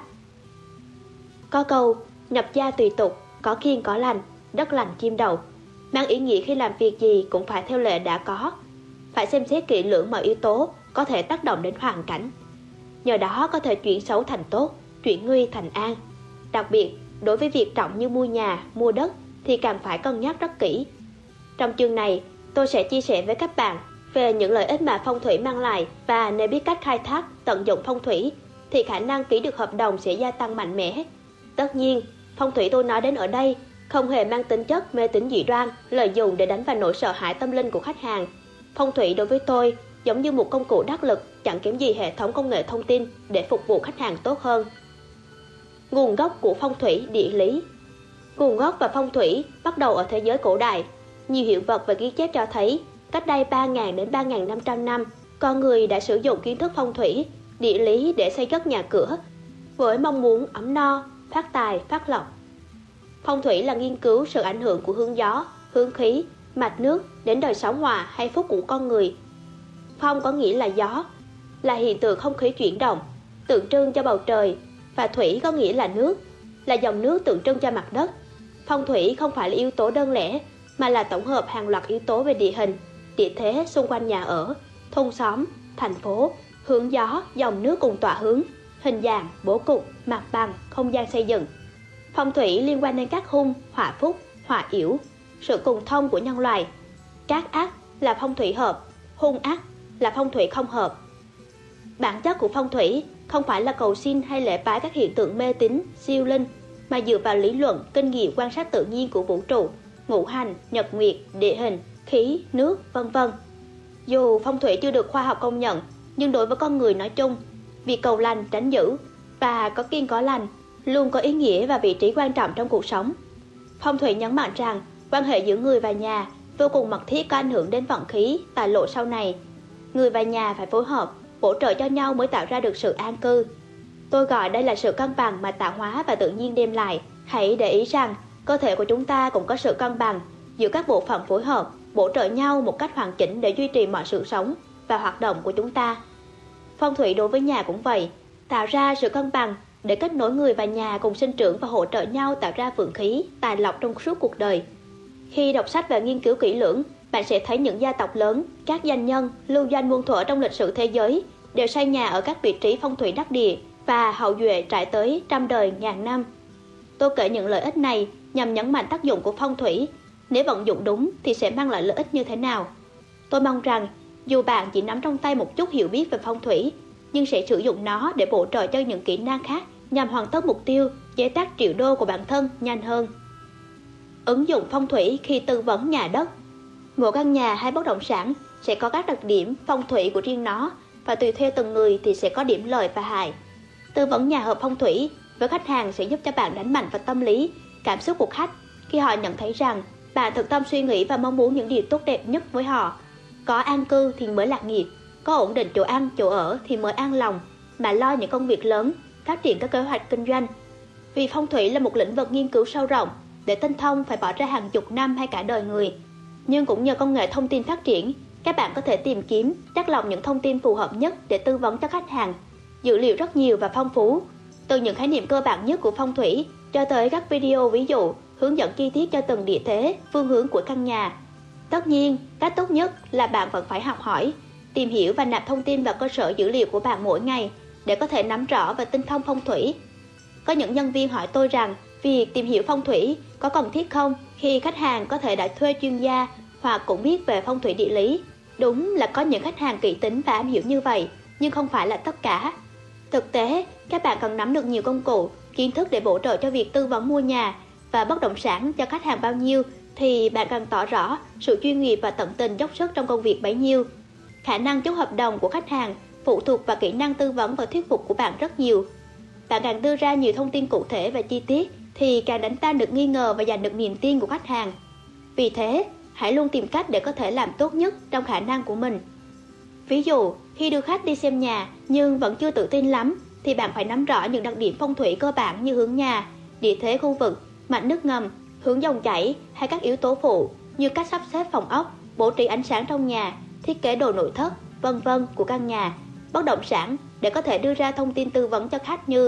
Có câu, nhập gia tùy tục, có kiêng có lành, đất lành chim đậu, mang ý nghĩa khi làm việc gì cũng phải theo lệ đã có. Phải xem xét kỹ lưỡng mọi yếu tố có thể tác động đến hoàn cảnh. Nhờ đó có thể chuyển xấu thành tốt, chuyển nguy thành an. Đặc biệt, đối với việc trọng như mua nhà, mua đất thì càng phải cân nhắc rất kỹ. Trong chương này, tôi sẽ chia sẻ với các bạn về những lợi ích mà phong thủy mang lại, và nếu biết cách khai thác, tận dụng phong thủy thì khả năng ký được hợp đồng sẽ gia tăng mạnh mẽ. Tất nhiên, phong thủy tôi nói đến ở đây không hề mang tính chất mê tín dị đoan, lợi dụng để đánh vào nỗi sợ hãi tâm linh của khách hàng. Phong thủy đối với tôi giống như một công cụ đắc lực, chẳng kém gì hệ thống công nghệ thông tin để phục vụ khách hàng tốt hơn. Nguồn gốc của phong thủy địa lý. Nguồn gốc và phong thủy bắt đầu ở thế giới cổ đại. Nhiều hiện vật và ghi chép cho thấy cách đây 3.000 đến 3.500 năm, con người đã sử dụng kiến thức phong thủy, địa lý để xây cất nhà cửa với mong muốn ấm no, phát tài, phát lộc. Phong thủy là nghiên cứu sự ảnh hưởng của hướng gió, hướng khí, mạch nước đến đời sống hòa hay phúc của con người. Phong có nghĩa là gió, là hiện tượng không khí chuyển động, tượng trưng cho bầu trời, và thủy có nghĩa là nước, là dòng nước tượng trưng cho mặt đất. Phong thủy không phải là yếu tố đơn lẻ, mà là tổng hợp hàng loạt yếu tố về địa hình, địa thế xung quanh nhà ở, thôn xóm, thành phố, hướng gió, dòng nước cùng tọa hướng, hình dạng, bố cục, mặt bằng, không gian xây dựng. Phong thủy liên quan đến các hung, họa phúc, họa yểu, sự cùng thông của nhân loại. Các ác là phong thủy hợp, hung ác là phong thủy không hợp. Bản chất của phong thủy không phải là cầu xin hay lễ bái các hiện tượng mê tín, siêu linh, mà dựa vào lý luận, kinh nghiệm quan sát tự nhiên của vũ trụ, ngũ hành, nhật nguyệt, địa hình, khí, nước, vân vân. Dù phong thủy chưa được khoa học công nhận, nhưng đối với con người nói chung, việc cầu lành, tránh dữ và có kiêng có lành luôn có ý nghĩa và vị trí quan trọng trong cuộc sống. Phong thủy nhấn mạnh rằng quan hệ giữa người và nhà vô cùng mật thiết, có ảnh hưởng đến vận khí, tài lộ sau này. Người và nhà phải phối hợp, bổ trợ cho nhau mới tạo ra được sự an cư. Tôi gọi đây là sự cân bằng mà tạo hóa và tự nhiên đem lại. Hãy để ý rằng cơ thể của chúng ta cũng có sự cân bằng giữa các bộ phận phối hợp, bổ trợ nhau một cách hoàn chỉnh để duy trì mọi sự sống và hoạt động của chúng ta. Phong thủy đối với nhà cũng vậy, tạo ra sự cân bằng để kết nối người và nhà cùng sinh trưởng và hỗ trợ nhau, tạo ra vượng khí, tài lộc trong suốt cuộc đời. Khi đọc sách và nghiên cứu kỹ lưỡng, bạn sẽ thấy những gia tộc lớn, các doanh nhân, lưu doanh muôn thuở trong lịch sử thế giới đều xây nhà ở các vị trí phong thủy đắc địa và hậu duệ trải tới trăm đời ngàn năm. Tôi kể những lợi ích này nhằm nhấn mạnh tác dụng của phong thủy. Nếu vận dụng đúng thì sẽ mang lại lợi ích như thế nào. Tôi mong rằng dù bạn chỉ nắm trong tay một chút hiểu biết về phong thủy, nhưng sẽ sử dụng nó để bổ trợ cho những kỹ năng khác nhằm hoàn tất mục tiêu chế tác triệu đô của bản thân nhanh hơn. Ứng dụng phong thủy khi tư vấn nhà đất. Mỗi căn nhà hay bất động sản sẽ có các đặc điểm phong thủy của riêng nó, và tùy theo từng người thì sẽ có điểm lợi và hại. Tư vấn nhà hợp phong thủy với khách hàng sẽ giúp cho bạn đánh mạnh vào tâm lý, cảm xúc của khách khi họ nhận thấy rằng bạn thực tâm suy nghĩ và mong muốn những điều tốt đẹp nhất với họ. Có an cư thì mới lạc nghiệp, có ổn định chỗ ăn, chỗ ở thì mới an lòng, mà lo những công việc lớn, phát triển các kế hoạch kinh doanh. Vì phong thủy là một lĩnh vực nghiên cứu sâu rộng, để tinh thông phải bỏ ra hàng chục năm hay cả đời người. Nhưng cũng nhờ công nghệ thông tin phát triển, các bạn có thể tìm kiếm, chắt lọc những thông tin phù hợp nhất để tư vấn cho khách hàng. Dữ liệu rất nhiều và phong phú, từ những khái niệm cơ bản nhất của phong thủy cho tới các video ví dụ, hướng dẫn chi tiết cho từng địa thế, phương hướng của căn nhà. Tất nhiên, cách tốt nhất là bạn vẫn phải học hỏi, tìm hiểu và nạp thông tin vào cơ sở dữ liệu của bạn mỗi ngày để có thể nắm rõ và tinh thông phong thủy. Có những nhân viên hỏi tôi rằng việc tìm hiểu phong thủy có cần thiết không khi khách hàng có thể đã thuê chuyên gia hoặc cũng biết về phong thủy địa lý. Đúng là có những khách hàng kỹ tính và am hiểu như vậy, nhưng không phải là tất cả. Thực tế, các bạn cần nắm được nhiều công cụ, kiến thức để bổ trợ cho việc tư vấn mua nhà và bất động sản cho khách hàng bao nhiêu thì bạn cần tỏ rõ sự chuyên nghiệp và tận tình dốc sức trong công việc bấy nhiêu. Khả năng chốt hợp đồng của khách hàng phụ thuộc vào kỹ năng tư vấn và thuyết phục của bạn rất nhiều. Bạn càng đưa ra nhiều thông tin cụ thể và chi tiết thì càng đánh tan được nghi ngờ và giành được niềm tin của khách hàng. Vì thế, hãy luôn tìm cách để có thể làm tốt nhất trong khả năng của mình. Ví dụ, khi đưa khách đi xem nhà nhưng vẫn chưa tự tin lắm, thì bạn phải nắm rõ những đặc điểm phong thủy cơ bản như hướng nhà, địa thế khu vực, mạch nước ngầm, hướng dòng chảy hay các yếu tố phụ như cách sắp xếp phòng ốc, bố trí ánh sáng trong nhà, thiết kế đồ nội thất, vân vân của căn nhà, bất động sản để có thể đưa ra thông tin tư vấn cho khách như: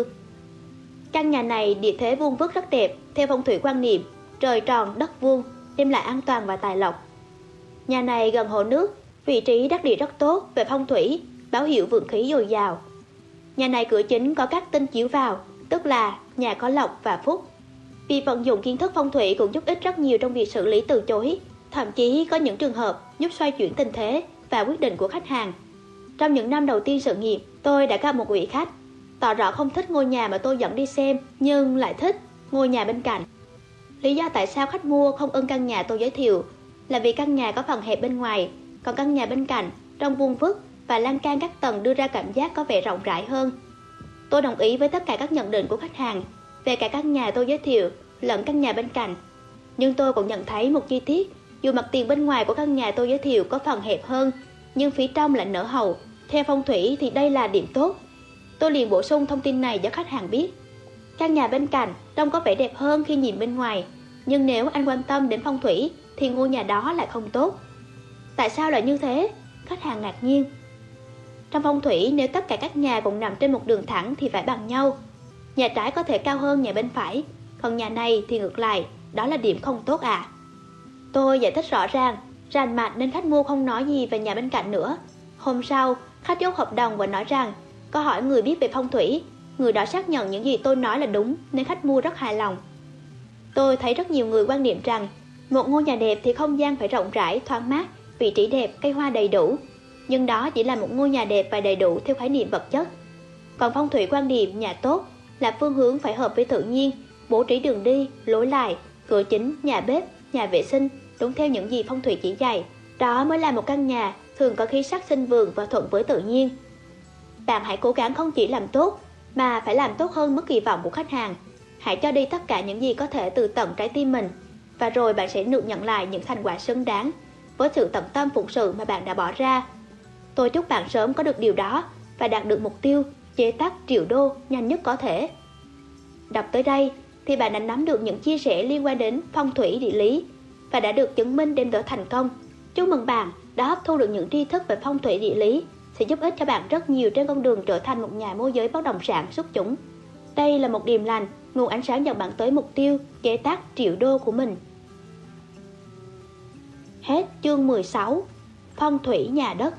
căn nhà này địa thế vuông vức rất đẹp, theo phong thủy quan niệm, trời tròn đất vuông, đem lại an toàn và tài lộc. Nhà này gần hồ nước, vị trí đắc địa rất tốt về phong thủy, báo hiệu vượng khí dồi dào. Nhà này cửa chính có các tinh chiếu vào, tức là nhà có lộc và phúc. Việc vận dụng kiến thức phong thủy cũng giúp ích rất nhiều trong việc xử lý từ chối, thậm chí có những trường hợp giúp xoay chuyển tình thế và quyết định của khách hàng. Trong những năm đầu tiên sự nghiệp, tôi đã gặp một vị khách tỏ rõ không thích ngôi nhà mà tôi dẫn đi xem, nhưng lại thích ngôi nhà bên cạnh. Lý do tại sao khách mua không ưng căn nhà tôi giới thiệu là vì căn nhà có phần hẹp bên ngoài, còn căn nhà bên cạnh trông vuông vức và lan can các tầng đưa ra cảm giác có vẻ rộng rãi hơn. Tôi đồng ý với tất cả các nhận định của khách hàng về cả căn nhà tôi giới thiệu lẫn căn nhà bên cạnh. Nhưng tôi cũng nhận thấy một chi tiết, dù mặt tiền bên ngoài của căn nhà tôi giới thiệu có phần hẹp hơn, nhưng phía trong lại nở hậu. Theo phong thủy thì đây là điểm tốt. Tôi liền bổ sung thông tin này cho khách hàng biết. Căn nhà bên cạnh trông có vẻ đẹp hơn khi nhìn bên ngoài, nhưng nếu anh quan tâm đến phong thủy thì ngôi nhà đó lại không tốt. Tại sao lại như thế? Khách hàng ngạc nhiên. Trong phong thủy, nếu tất cả các nhà cùng nằm trên một đường thẳng thì phải bằng nhau. Nhà trái có thể cao hơn nhà bên phải, còn nhà này thì ngược lại, đó là điểm không tốt à? Tôi giải thích rõ ràng, rành mạch nên khách mua không nói gì về nhà bên cạnh nữa. Hôm sau, khách chốt hợp đồng và nói rằng có hỏi người biết về phong thủy, người đó xác nhận những gì tôi nói là đúng nên khách mua rất hài lòng. Tôi thấy rất nhiều người quan niệm rằng một ngôi nhà đẹp thì không gian phải rộng rãi, thoáng mát, vị trí đẹp, cây hoa đầy đủ. Nhưng đó chỉ là một ngôi nhà đẹp và đầy đủ theo khái niệm vật chất. Còn phong thủy quan niệm nhà tốt là phương hướng phải hợp với tự nhiên, bố trí đường đi, lối lại, cửa chính, nhà bếp, nhà vệ sinh đúng theo những gì phong thủy chỉ dạy. Đó mới là một căn nhà thường có khí sắc sinh vượng và thuận với tự nhiên. Bạn hãy cố gắng không chỉ làm tốt mà phải làm tốt hơn mức kỳ vọng của khách hàng. Hãy cho đi tất cả những gì có thể từ tận trái tim mình, và rồi bạn sẽ được nhận lại những thành quả xứng đáng với sự tận tâm phụng sự mà bạn đã bỏ ra. Tôi chúc bạn sớm có được điều đó và đạt được mục tiêu chế tác triệu đô nhanh nhất có thể. Đọc tới đây thì bạn đã nắm được những chia sẻ liên quan đến phong thủy địa lý và đã được chứng minh đem tới thành công. Chúc mừng bạn đã hấp thu được những tri thức về phong thủy địa lý, sẽ giúp ích cho bạn rất nhiều trên con đường trở thành một nhà môi giới bất động sản xuất chúng. Đây là một điềm lành, nguồn ánh sáng dẫn bạn tới mục tiêu chế tác triệu đô của mình. Hết chương 16. Phong thủy nhà đất.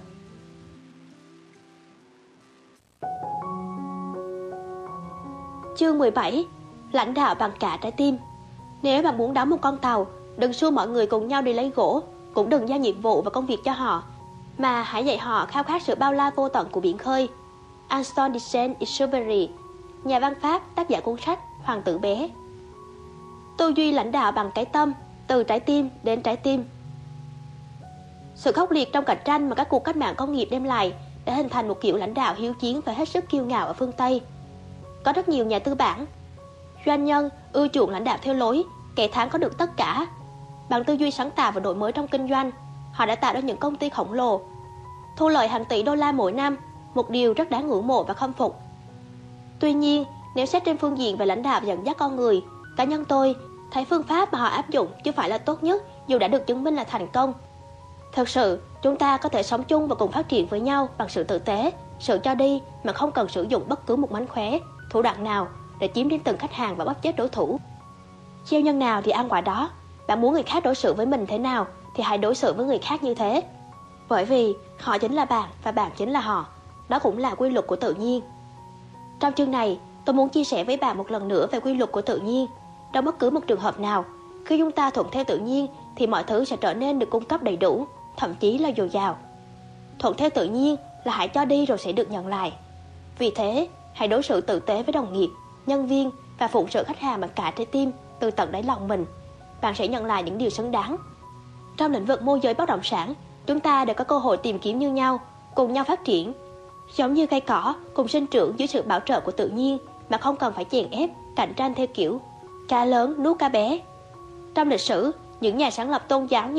Chương 17. Lãnh đạo bằng cả trái tim. Nếu bạn muốn đóng một con tàu, đừng xua mọi người cùng nhau đi lấy gỗ, cũng đừng giao nhiệm vụ và công việc cho họ, mà hãy dạy họ khao khát sự bao la vô tận của biển khơi. Anton de Saint-Exupéry, nhà văn Pháp, tác giả cuốn sách Hoàng tử bé. Tư duy lãnh đạo bằng cái tâm, từ trái tim đến trái tim. Sự khốc liệt trong cạnh tranh mà các cuộc cách mạng công nghiệp đem lại đã hình thành một kiểu lãnh đạo hiếu chiến và hết sức kiêu ngạo ở phương Tây. Có rất nhiều nhà tư bản, doanh nhân ưa chuộng lãnh đạo theo lối kẻ thắng có được tất cả. Bằng tư duy sáng tạo và đổi mới trong kinh doanh, họ đã tạo ra những công ty khổng lồ, thu lợi hàng tỷ đô la mỗi năm, một điều rất đáng ngưỡng mộ và khâm phục. Tuy nhiên, nếu xét trên phương diện về lãnh đạo và dẫn dắt con người, cá nhân tôi thấy phương pháp mà họ áp dụng chưa phải là tốt nhất dù đã được chứng minh là thành công. Thực sự, chúng ta có thể sống chung và cùng phát triển với nhau bằng sự tử tế, sự cho đi mà không cần sử dụng bất cứ một mánh khóe, thủ đoạn nào để chiếm đến từng khách hàng và bóp chết đối thủ. Gieo nhân nào thì ăn quả đó. Bạn muốn người khác đối xử với mình thế nào thì hãy đối xử với người khác như thế. Bởi vì họ chính là bạn và bạn chính là họ. Đó cũng là quy luật của tự nhiên. Trong chương này, tôi muốn chia sẻ với bạn một lần nữa về quy luật của tự nhiên. Trong bất cứ một trường hợp nào, khi chúng ta thuận theo tự nhiên thì mọi thứ sẽ trở nên được cung cấp đầy đủ, thậm chí là dồi dào. Thuận theo tự nhiên là hãy cho đi rồi sẽ được nhận lại. Vì thế, hãy đối xử tử tế với đồng nghiệp, nhân viên và phụng sự khách hàng bằng cả trái tim, từ tận đáy lòng mình. Bạn sẽ nhận lại những điều xứng đáng. Trong lĩnh vực môi giới bất động sản, chúng ta đều có cơ hội tìm kiếm như nhau, cùng nhau phát triển. Giống như cây cỏ cùng sinh trưởng dưới sự bảo trợ của tự nhiên mà không cần phải chèn ép, cạnh tranh theo kiểu cá lớn nuốt cá bé. Trong lịch sử, những nhà sáng lập tôn giáo như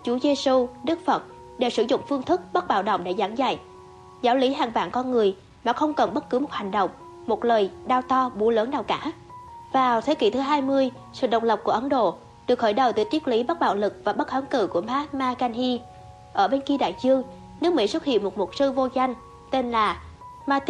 Chúa Giêsu, Đức Phật đều sử dụng phương thức bất bạo động để giảng dạy giáo lý hàng vạn con người mà không cần bất cứ một hành động, một lời đao to búa lớn nào cả. Vào thế kỷ thứ 20, sự độc lập của Ấn Độ được khởi đầu từ triết lý bất bạo lực và bất kháng cự của Mahatma Gandhi. Ở bên kia đại dương, nước Mỹ xuất hiện một mục sư vô danh tên là